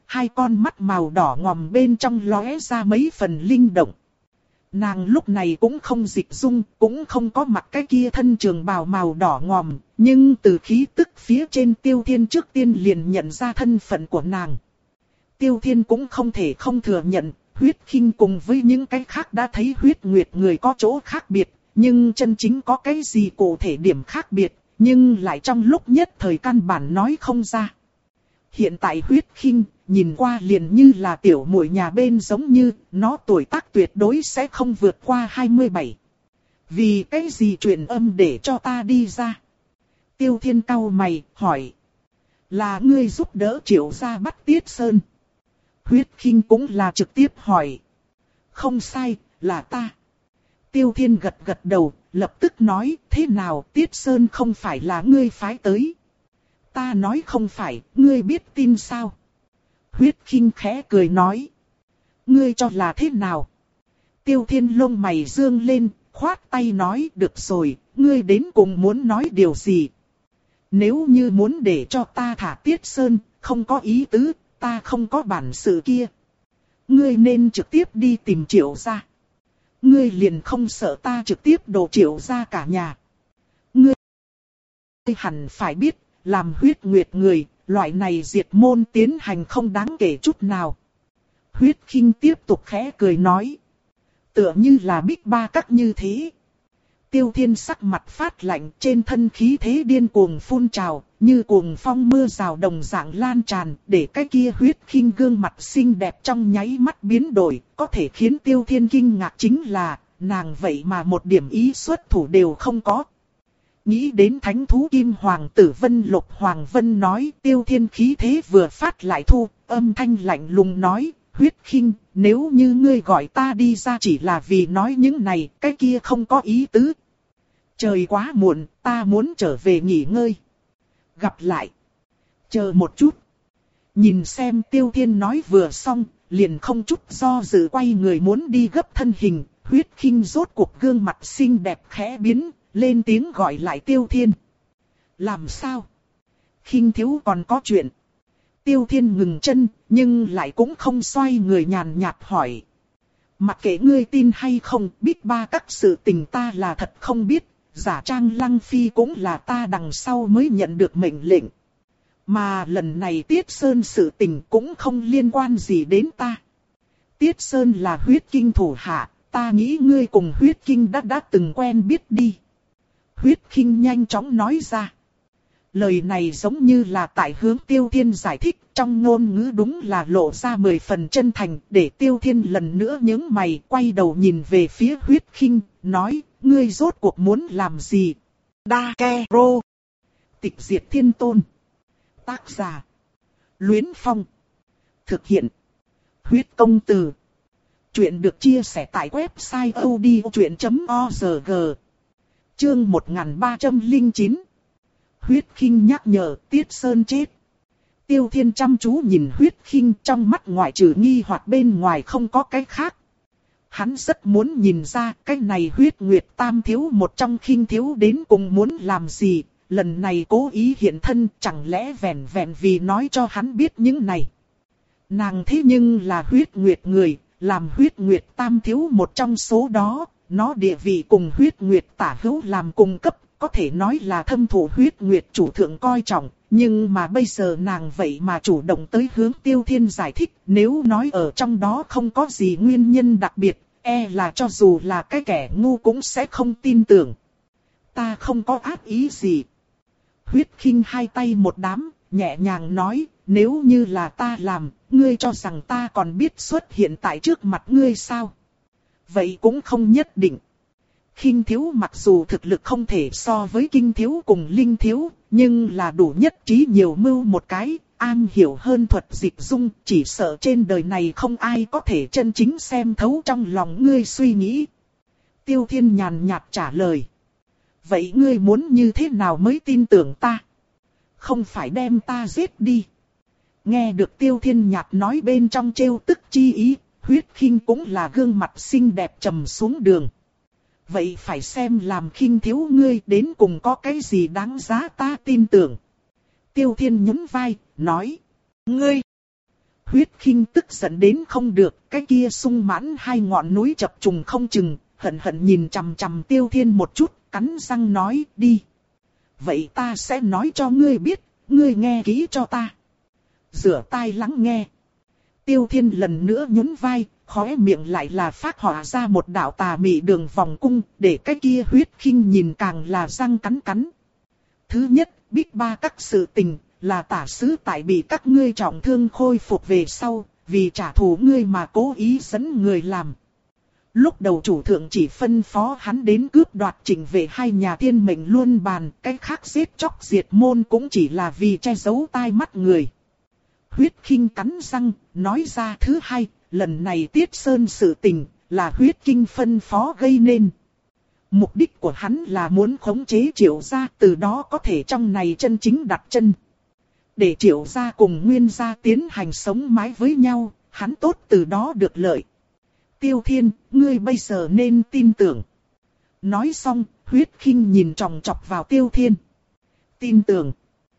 hai con mắt màu đỏ ngòm bên trong lóe ra mấy phần linh động. Nàng lúc này cũng không dịch dung, cũng không có mặc cái kia thân trường bào màu đỏ ngòm, nhưng từ khí tức phía trên Tiêu Thiên trước tiên liền nhận ra thân phận của nàng. Tiêu Thiên cũng không thể không thừa nhận, huyết khinh cùng với những cái khác đã thấy huyết nguyệt người có chỗ khác biệt, nhưng chân chính có cái gì cụ thể điểm khác biệt, nhưng lại trong lúc nhất thời căn bản nói không ra. Hiện tại huyết khinh, nhìn qua liền như là tiểu muội nhà bên giống như, nó tuổi tác tuyệt đối sẽ không vượt qua hai mươi bảy. Vì cái gì truyền âm để cho ta đi ra? Tiêu Thiên cau mày, hỏi. Là ngươi giúp đỡ Triệu gia bắt Tiết Sơn. Huyết khinh cũng là trực tiếp hỏi. Không sai, là ta. Tiêu Thiên gật gật đầu, lập tức nói, thế nào Tiết Sơn không phải là ngươi phái tới? Ta nói không phải, ngươi biết tin sao? Huyết khinh khẽ cười nói. Ngươi cho là thế nào? Tiêu Thiên lông mày dương lên, khoát tay nói, được rồi, ngươi đến cùng muốn nói điều gì? Nếu như muốn để cho ta thả Tiết Sơn, không có ý tứ, ta không có bản sự kia. Ngươi nên trực tiếp đi tìm Triệu gia. Ngươi liền không sợ ta trực tiếp đổ Triệu gia cả nhà. Ngươi hẳn phải biết, làm huyết nguyệt người, loại này diệt môn tiến hành không đáng kể chút nào. Huyết khinh tiếp tục khẽ cười nói. Tựa như là Bích Ba Các như thế. Tiêu Thiên sắc mặt phát lạnh, trên thân khí thế điên cuồng phun trào, như cuồng phong mưa rào đồng dạng lan tràn, để cái kia huyết khinh gương mặt xinh đẹp trong nháy mắt biến đổi, có thể khiến Tiêu Thiên kinh ngạc chính là, nàng vậy mà một điểm ý xuất thủ đều không có. Nghĩ đến thánh thú kim hoàng tử Vân Lục Hoàng Vân nói, Tiêu Thiên khí thế vừa phát lại thu, âm thanh lạnh lùng nói, huyết khinh, nếu như ngươi gọi ta đi ra chỉ là vì nói những này, cái kia không có ý tứ. Trời quá muộn, ta muốn trở về nghỉ ngơi. Gặp lại. Chờ một chút. Nhìn xem Tiêu Thiên nói vừa xong, liền không chút do dự quay người muốn đi gấp thân hình, huyết khinh rốt cuộc gương mặt xinh đẹp khẽ biến, lên tiếng gọi lại Tiêu Thiên. Làm sao? Khinh thiếu còn có chuyện. Tiêu Thiên ngừng chân, nhưng lại cũng không xoay người nhàn nhạt hỏi. Mặc kệ ngươi tin hay không, Bích Ba Các sự tình ta là thật không biết, giả trang Lăng Phi cũng là ta đằng sau mới nhận được mệnh lệnh. Mà lần này Tiết Sơn sự tình cũng không liên quan gì đến ta. Tiết Sơn là huyết kinh thủ hạ, ta nghĩ ngươi cùng huyết kinh đã đã từng quen biết đi. Huyết kinh nhanh chóng nói ra. Lời này giống như là tại hướng Tiêu Thiên giải thích, trong ngôn ngữ đúng là lộ ra mười phần chân thành, để Tiêu Thiên lần nữa nhướng mày, quay đầu nhìn về phía huyết kinh, nói, ngươi rốt cuộc muốn làm gì? Đa Ke Rô. Tịch diệt thiên tôn. Tác giả. Luyến Phong. Thực hiện. Huyết công từ. Chuyện được chia sẻ tại website odchuyện chấm org. Chương một nghìn ba trăm lẻ chín. Huyết khinh nhắc nhở Tiết Sơn chết. Tiêu Thiên chăm chú nhìn huyết khinh, trong mắt ngoại trừ nghi hoặc bên ngoài không có cái khác. Hắn rất muốn nhìn ra cái này huyết nguyệt tam thiếu một trong khinh thiếu đến cùng muốn làm gì, lần này cố ý hiện thân chẳng lẽ vẹn vẹn vì nói cho hắn biết những này. Nàng thế nhưng là huyết nguyệt người, làm huyết nguyệt tam thiếu một trong số đó, nó địa vị cùng huyết nguyệt tả hữu làm cùng cấp, có thể nói là thâm thụ huyết nguyệt chủ thượng coi trọng, nhưng mà bây giờ nàng vậy mà chủ động tới hướng Tiêu Thiên giải thích, nếu nói ở trong đó không có gì nguyên nhân đặc biệt, e là cho dù là cái kẻ ngu cũng sẽ không tin tưởng. Ta không có ác ý gì. Huyết khinh hai tay một đám, nhẹ nhàng nói, nếu như là ta làm, ngươi cho rằng ta còn biết xuất hiện tại trước mặt ngươi sao? Vậy cũng không nhất định. Khinh thiếu mặc dù thực lực không thể so với kinh thiếu cùng linh thiếu, nhưng là đủ nhất trí nhiều mưu một cái, an hiểu hơn thuật dịch dung, chỉ sợ trên đời này không ai có thể chân chính xem thấu trong lòng ngươi suy nghĩ. Tiêu Thiên nhàn nhạt trả lời. Vậy ngươi muốn như thế nào mới tin tưởng ta? Không phải đem ta giết đi. Nghe được Tiêu Thiên nhạt nói bên trong trêu tức chi ý, huyết khinh cũng là gương mặt xinh đẹp trầm xuống đường. Vậy phải xem làm khinh thiếu ngươi đến cùng có cái gì đáng giá ta tin tưởng. Tiêu Thiên nhún vai, nói. Ngươi! Huyết Khinh tức giận đến không được, cái kia sung mãn hai ngọn núi chập trùng không chừng, hận hận nhìn chằm chằm Tiêu Thiên một chút, cắn răng nói, đi. Vậy ta sẽ nói cho ngươi biết, ngươi nghe kỹ cho ta. Rửa tai lắng nghe. Tiêu Thiên lần nữa nhún vai, khóe miệng lại là phát họa ra một đạo tà mị đường vòng cung, để cái kia Huyết Khinh nhìn càng là răng cắn cắn. Thứ nhất, biết ba các sự tình, là tả sứ tại bị các ngươi trọng thương khôi phục về sau, vì trả thù ngươi mà cố ý dẫn người làm. Lúc đầu chủ thượng chỉ phân phó hắn đến cướp đoạt chỉnh về hai nhà thiên mệnh luân bàn, cái khác giết chóc diệt môn cũng chỉ là vì che giấu tai mắt người. Huyết Khinh cắn răng, nói ra thứ hai, lần này Tiết Sơn sự tình, là Huyết Kinh phân phó gây nên. Mục đích của hắn là muốn khống chế Triệu gia, từ đó có thể trong này chân chính đặt chân. Để Triệu gia cùng Nguyên gia tiến hành sống mái với nhau, hắn tốt từ đó được lợi. Tiêu Thiên, ngươi bây giờ nên tin tưởng. Nói xong, Huyết Khinh nhìn chòng chọc vào Tiêu Thiên. Tin tưởng.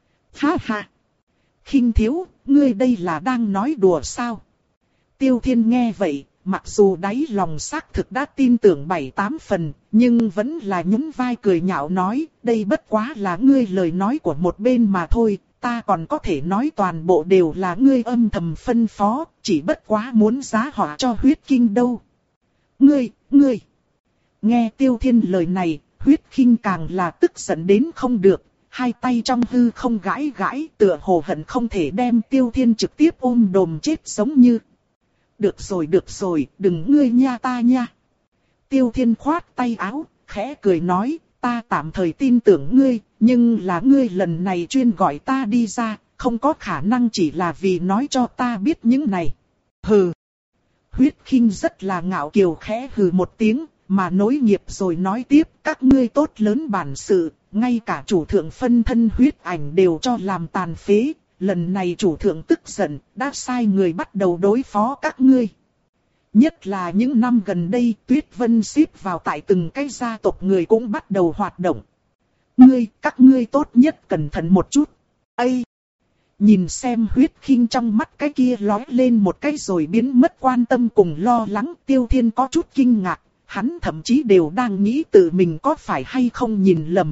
Ha ha. Khinh thiếu, ngươi đây là đang nói đùa sao? Tiêu Thiên nghe vậy, mặc dù đáy lòng xác thực đã tin tưởng bảy tám phần, nhưng vẫn là nhún vai cười nhạo nói, đây bất quá là ngươi lời nói của một bên mà thôi, ta còn có thể nói toàn bộ đều là ngươi âm thầm phân phó, chỉ bất quá muốn giá họa cho Huyết Kinh đâu. Ngươi, ngươi. Nghe Tiêu Thiên lời này, Huyết Kinh càng là tức giận đến không được, hai tay trong hư không gãi gãi, tựa hồ hận không thể đem Tiêu Thiên trực tiếp ôm đồm chết giống như. Được rồi được rồi, đừng ngươi nha ta nha. Tiêu Thiên khoát tay áo, khẽ cười nói, ta tạm thời tin tưởng ngươi, nhưng là ngươi lần này chuyên gọi ta đi ra, không có khả năng chỉ là vì nói cho ta biết những này. Hừ. Huyết Khinh rất là ngạo kiều khẽ hừ một tiếng, mà nối nghiệp rồi nói tiếp, các ngươi tốt lớn bản sự, ngay cả chủ thượng phân thân huyết ảnh đều cho làm tàn phế. Lần này chủ thượng tức giận, đã sai người bắt đầu đối phó các ngươi. Nhất là những năm gần đây, Tuyết Vân xếp vào tại từng cái gia tộc người cũng bắt đầu hoạt động. Ngươi, các ngươi tốt nhất cẩn thận một chút. Ây! Nhìn xem Huyết Khinh trong mắt cái kia lóe lên một cái rồi biến mất quan tâm cùng lo lắng, Tiêu Thiên có chút kinh ngạc, hắn thậm chí đều đang nghĩ tự mình có phải hay không nhìn lầm.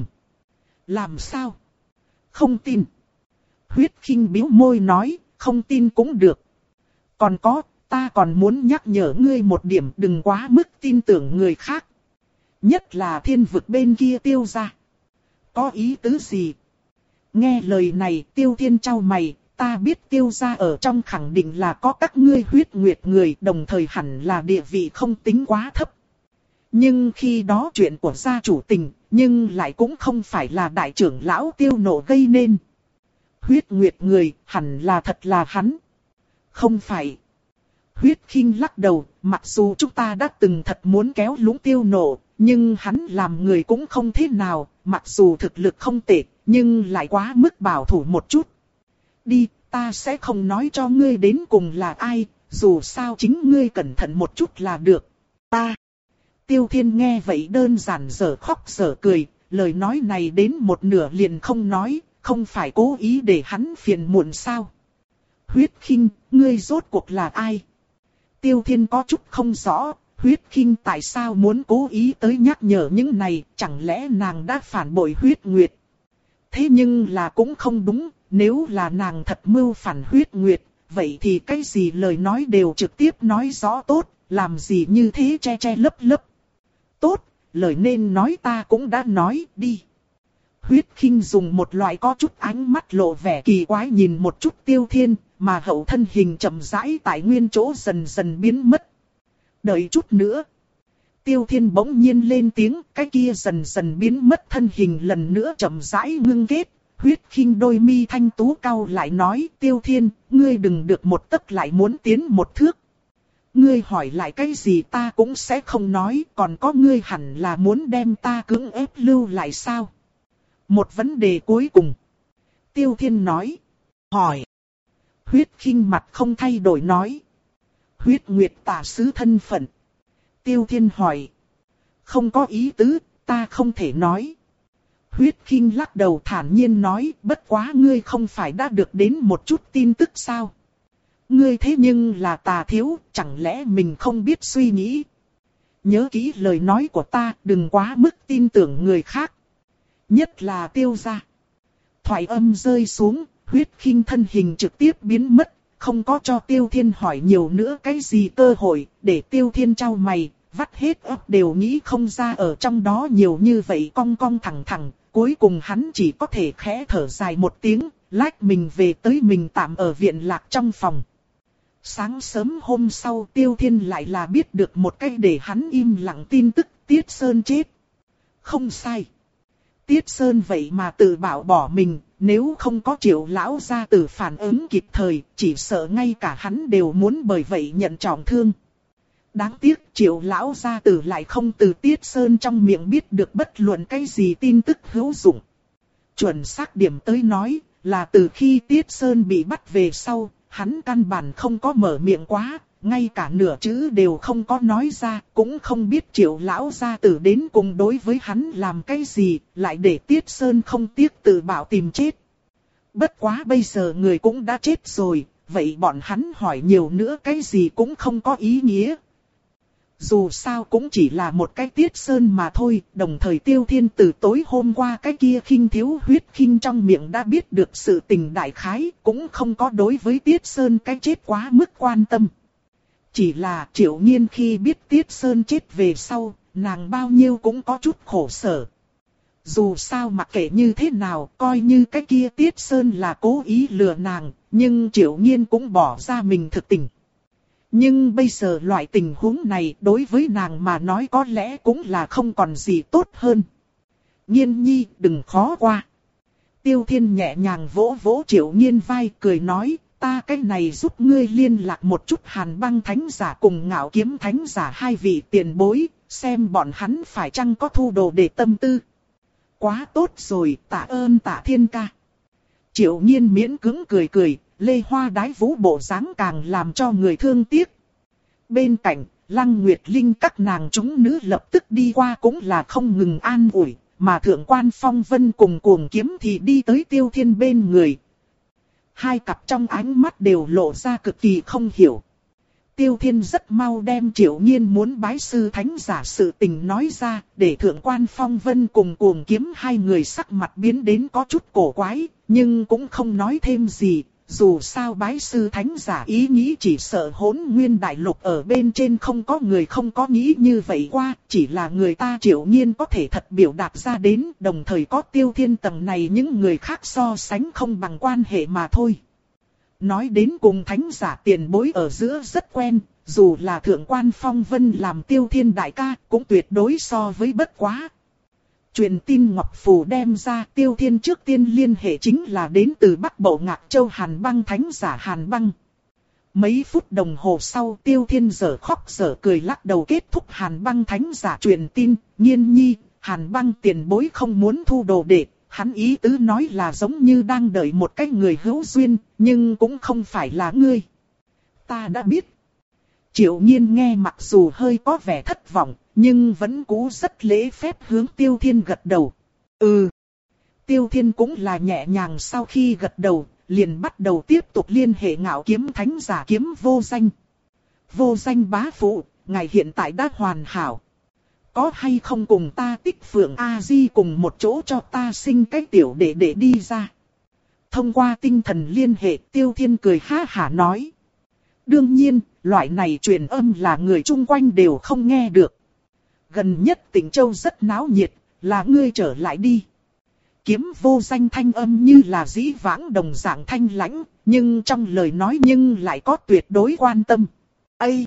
Làm sao? Không tin. Huyết Khinh bĩu môi nói, không tin cũng được. Còn có, ta còn muốn nhắc nhở ngươi một điểm, đừng quá mức tin tưởng người khác. Nhất là thiên vực bên kia Tiêu gia. Có ý tứ gì? Nghe lời này, Tiêu Thiên chau mày, ta biết Tiêu gia ở trong khẳng định là có các ngươi huyết nguyệt người, đồng thời hẳn là địa vị không tính quá thấp. Nhưng khi đó chuyện của gia chủ tình, nhưng lại cũng không phải là đại trưởng lão Tiêu Nộ gây nên. Huyết nguyệt người, hẳn là thật là hắn. Không phải. Huyết Khinh lắc đầu, mặc dù chúng ta đã từng thật muốn kéo lũng Tiêu Nộ, nhưng hắn làm người cũng không thế nào, mặc dù thực lực không tệ, nhưng lại quá mức bảo thủ một chút. Đi, ta sẽ không nói cho ngươi đến cùng là ai, dù sao chính ngươi cẩn thận một chút là được. Ta. Tiêu Thiên nghe vậy đơn giản dở khóc dở cười, lời nói này đến một nửa liền không nói. Không phải cố ý để hắn phiền muộn sao? Huyết Khinh, ngươi rốt cuộc là ai? Tiêu Thiên có chút không rõ, Huyết Khinh tại sao muốn cố ý tới nhắc nhở những này, chẳng lẽ nàng đã phản bội Huyết Nguyệt? Thế nhưng là cũng không đúng, nếu là nàng thật mưu phản Huyết Nguyệt, vậy thì cái gì lời nói đều trực tiếp nói rõ tốt, làm gì như thế che che lấp lấp. Tốt, lời nên nói ta cũng đã nói, đi. Huyết Khinh dùng một loại có chút ánh mắt lộ vẻ kỳ quái nhìn một chút Tiêu Thiên, mà hậu thân hình chậm rãi tại nguyên chỗ dần dần biến mất. Đợi chút nữa. Tiêu Thiên bỗng nhiên lên tiếng, cái kia dần dần biến mất thân hình lần nữa chậm rãi ngưng kết. Huyết Khinh đôi mi thanh tú cau lại nói, Tiêu Thiên, ngươi đừng được một tấc lại muốn tiến một thước. Ngươi hỏi lại cái gì ta cũng sẽ không nói, còn có ngươi hẳn là muốn đem ta cưỡng ép lưu lại sao? Một vấn đề cuối cùng. Tiêu Thiên nói. Hỏi. Huyết Khinh mặt không thay đổi nói. Huyết Nguyệt tả sứ thân phận. Tiêu Thiên hỏi. Không có ý tứ, ta không thể nói. Huyết Khinh lắc đầu thản nhiên nói, bất quá ngươi không phải đã được đến một chút tin tức sao? Ngươi thế nhưng là Tà thiếu, chẳng lẽ mình không biết suy nghĩ? Nhớ kỹ lời nói của ta, đừng quá mức tin tưởng người khác. Nhất là Tiêu gia. Thoại âm rơi xuống, Huyết Khinh thân hình trực tiếp biến mất, không có cho Tiêu Thiên hỏi nhiều nữa cái gì cơ hội, để Tiêu Thiên trao mày, vắt hết óc đều nghĩ không ra ở trong đó nhiều như vậy cong cong thẳng thẳng, cuối cùng hắn chỉ có thể khẽ thở dài một tiếng, lách mình về tới mình tạm ở viện lạc trong phòng. Sáng sớm hôm sau Tiêu Thiên lại là biết được một cách để hắn im lặng tin tức, Tiết Sơn chết. Không sai. Tiết Sơn vậy mà tự bảo bỏ mình, nếu không có Triệu lão gia tử phản ứng kịp thời, chỉ sợ ngay cả hắn đều muốn bởi vậy nhận trọng thương. Đáng tiếc Triệu lão gia tử lại không từ Tiết Sơn trong miệng biết được bất luận cái gì tin tức hữu dụng. Chuẩn xác điểm tới nói, là từ khi Tiết Sơn bị bắt về sau, hắn căn bản không có mở miệng quá, ngay cả nửa chữ đều không có nói ra, cũng không biết Triệu lão gia tử đến cùng đối với hắn làm cái gì, lại để Tiết Sơn không tiếc tự bảo tìm chết. Bất quá bây giờ người cũng đã chết rồi, vậy bọn hắn hỏi nhiều nữa cái gì cũng không có ý nghĩa. Dù sao cũng chỉ là một cái Tiết Sơn mà thôi, đồng thời Tiêu Thiên từ tối hôm qua cái kia khinh thiếu Huyết Khinh trong miệng đã biết được sự tình đại khái, cũng không có đối với Tiết Sơn cái chết quá mức quan tâm. Chỉ là Triệu Nhiên khi biết Tiết Sơn chết về sau, nàng bao nhiêu cũng có chút khổ sở. Dù sao mặc kệ như thế nào, coi như cái kia Tiết Sơn là cố ý lừa nàng, nhưng Triệu Nhiên cũng bỏ ra mình thực tình. Nhưng bây giờ loại tình huống này đối với nàng mà nói có lẽ cũng là không còn gì tốt hơn. Nhiên nhi đừng khó qua. Tiêu Thiên nhẹ nhàng vỗ vỗ Triệu Nhiên vai cười nói, ta cái này giúp ngươi liên lạc một chút Hàn Băng thánh giả cùng Ngạo Kiếm thánh giả hai vị tiền bối, xem bọn hắn phải chăng có thu đồ để tâm tư. Quá tốt rồi, tạ ơn Tạ Thiên ca. Triệu Nhiên miễn cưỡng cười cười, lê hoa đái vũ bộ dáng càng làm cho người thương tiếc. Bên cạnh, Lăng Nguyệt Linh các nàng chúng nữ lập tức đi qua cũng là không ngừng an ủi, mà Thượng quan Phong Vân cùng Cuồng Kiếm thì đi tới Tiêu Thiên bên người. Hai cặp trong ánh mắt đều lộ ra cực kỳ không hiểu. Tiêu Thiên rất mau đem Triệu Nhiên muốn bái sư thánh giả sự tình nói ra, để Thượng quan Phong Vân cùng Cuồng Kiếm hai người sắc mặt biến đến có chút cổ quái, nhưng cũng không nói thêm gì. Dù sao bái sư thánh giả ý nghĩ chỉ sợ Hỗn Nguyên đại lục ở bên trên không có người không có nghĩ như vậy qua, chỉ là người ta Triệu Nhiên có thể thật biểu đạt ra đến, đồng thời có Tiêu Thiên tầng này những người khác so sánh không bằng quan hệ mà thôi. Nói đến cùng thánh giả tiền bối ở giữa rất quen, dù là Thượng quan Phong Vân làm Tiêu Thiên đại ca cũng tuyệt đối so với bất quá. Truyền tin Ngọc Phù đem ra, Tiêu Thiên trước tiên liên hệ chính là đến từ Bắc Bộ Ngạc Châu Hàn Băng thánh giả Hàn Băng. Mấy phút đồng hồ sau Tiêu Thiên dở khóc dở cười lắc đầu kết thúc Hàn Băng thánh giả truyền tin, Nhiên nhi, Hàn Băng tiền bối không muốn thu đồ đệ, hắn ý tứ nói là giống như đang đợi một cái người hữu duyên, nhưng cũng không phải là ngươi. Ta đã biết. Triệu Nhiên nghe mặc dù hơi có vẻ thất vọng, nhưng vẫn cố rất lễ phép hướng Tiêu Thiên gật đầu. Ừ. Tiêu Thiên cũng là nhẹ nhàng sau khi gật đầu, liền bắt đầu tiếp tục liên hệ Ngạo Kiếm thánh giả Kiếm Vô Danh. Vô Danh bá phụ, ngài hiện tại đã hoàn hảo. Có hay không cùng ta Tích Phượng A-di cùng một chỗ cho ta sinh cái tiểu đệ đệ đi ra. Thông qua tinh thần liên hệ, Tiêu Thiên cười ha hả nói. Đương nhiên, loại này truyền âm là người chung quanh đều không nghe được. Gần nhất Tịnh Châu rất náo nhiệt, là ngươi trở lại đi. Kiếm Vô Danh thanh âm như là dĩ vãng đồng dạng thanh lãnh, nhưng trong lời nói nhưng lại có tuyệt đối quan tâm. Ây!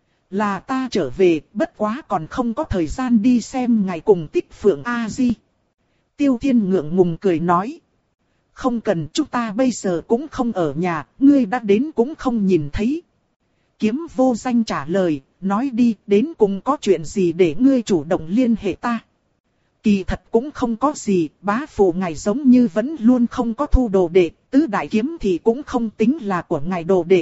Là ta trở về, bất quá còn không có thời gian đi xem ngài cùng Tích Phượng A-di. Tiêu Thiên ngượng ngùng cười nói. Không cần, chúng ta bây giờ cũng không ở nhà, ngươi đã đến cũng không nhìn thấy. Kiếm Vô Danh trả lời, nói đi, đến cùng có chuyện gì để ngươi chủ động liên hệ ta. Kỳ thật cũng không có gì, bá phụ ngài giống như vẫn luôn không có thu đồ đệ, tứ đại kiếm thì cũng không tính là của ngài đồ đệ.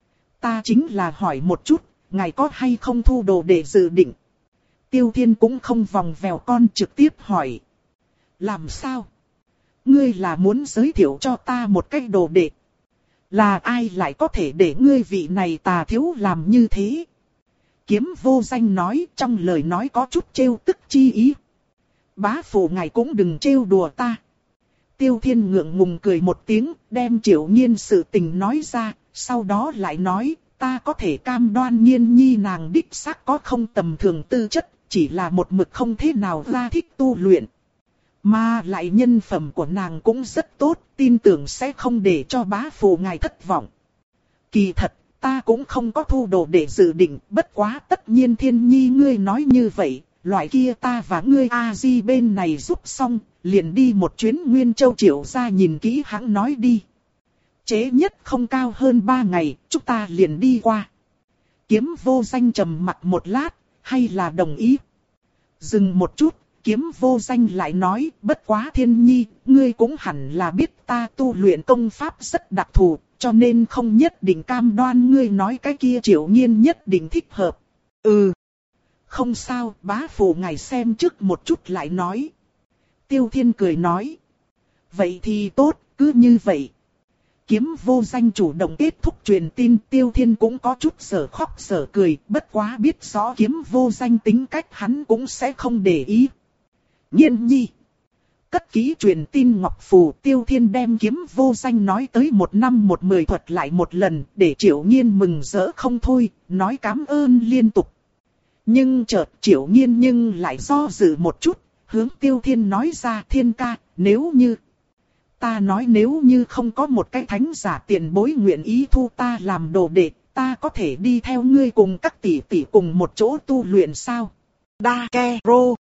Ta chính là hỏi một chút, ngài có hay không thu đồ đệ dự định. Tiêu Thiên cũng không vòng vèo con trực tiếp hỏi. Làm sao? Ngươi là muốn giới thiệu cho ta một cách đồ đệ? Là ai lại có thể để ngươi vị này tà thiếu làm như thế? Kiếm vô danh nói, trong lời nói có chút trêu tức chi ý. Bá phụ ngài cũng đừng trêu đùa ta. Tiêu Thiên ngượng ngùng cười một tiếng, đem Triệu Nhiên sự tình nói ra, sau đó lại nói, ta có thể cam đoan Nhiên nhi nàng đích xác có không tầm thường tư chất, chỉ là một mực không thế nào ra thích tu luyện. Mà lại nhân phẩm của nàng cũng rất tốt, tin tưởng sẽ không để cho bá phụ ngài thất vọng. Kỳ thật, ta cũng không có thu đồ để dự định, bất quá tất nhiên Thiên nhi ngươi nói như vậy, loại kia ta và ngươi A-di bên này giúp xong, liền đi một chuyến Nguyên Châu Triệu ra nhìn kỹ hãng nói đi. Chế nhất không cao hơn ba ngày, chúng ta liền đi qua. Kiếm vô danh trầm mặt một lát, hay là đồng ý. Dừng một chút, kiếm vô danh lại nói, bất quá Thiên nhi, ngươi cũng hẳn là biết ta tu luyện công pháp rất đặc thù, cho nên không nhất định cam đoan ngươi nói cái kia Triệu Nhiên nhất định thích hợp. Ừ. Không sao, bá phụ ngài xem trước một chút lại nói. Tiêu Thiên cười nói. Vậy thì tốt, cứ như vậy. Kiếm vô danh chủ động kết thúc truyền tin, Tiêu Thiên cũng có chút sở khóc sở cười, bất quá biết rõ kiếm vô danh tính cách hắn cũng sẽ không để ý. Nhiên nhi. Cất kỹ truyền tin ngọc phù, Tiêu Thiên đem kiếm vô danh nói tới một năm một mười thuật lại một lần, để Triệu Nhiên mừng rỡ không thôi, nói cảm ơn liên tục. Nhưng chợt Triệu Nhiên nhưng lại do dự một chút, hướng Tiêu Thiên nói ra, Thiên ca, nếu như... Ta nói nếu như không có một cái thánh giả tiền bối nguyện ý thu ta làm đồ đệ, ta có thể đi theo ngươi cùng các tỷ tỷ cùng một chỗ tu luyện sao? Đa ke rô.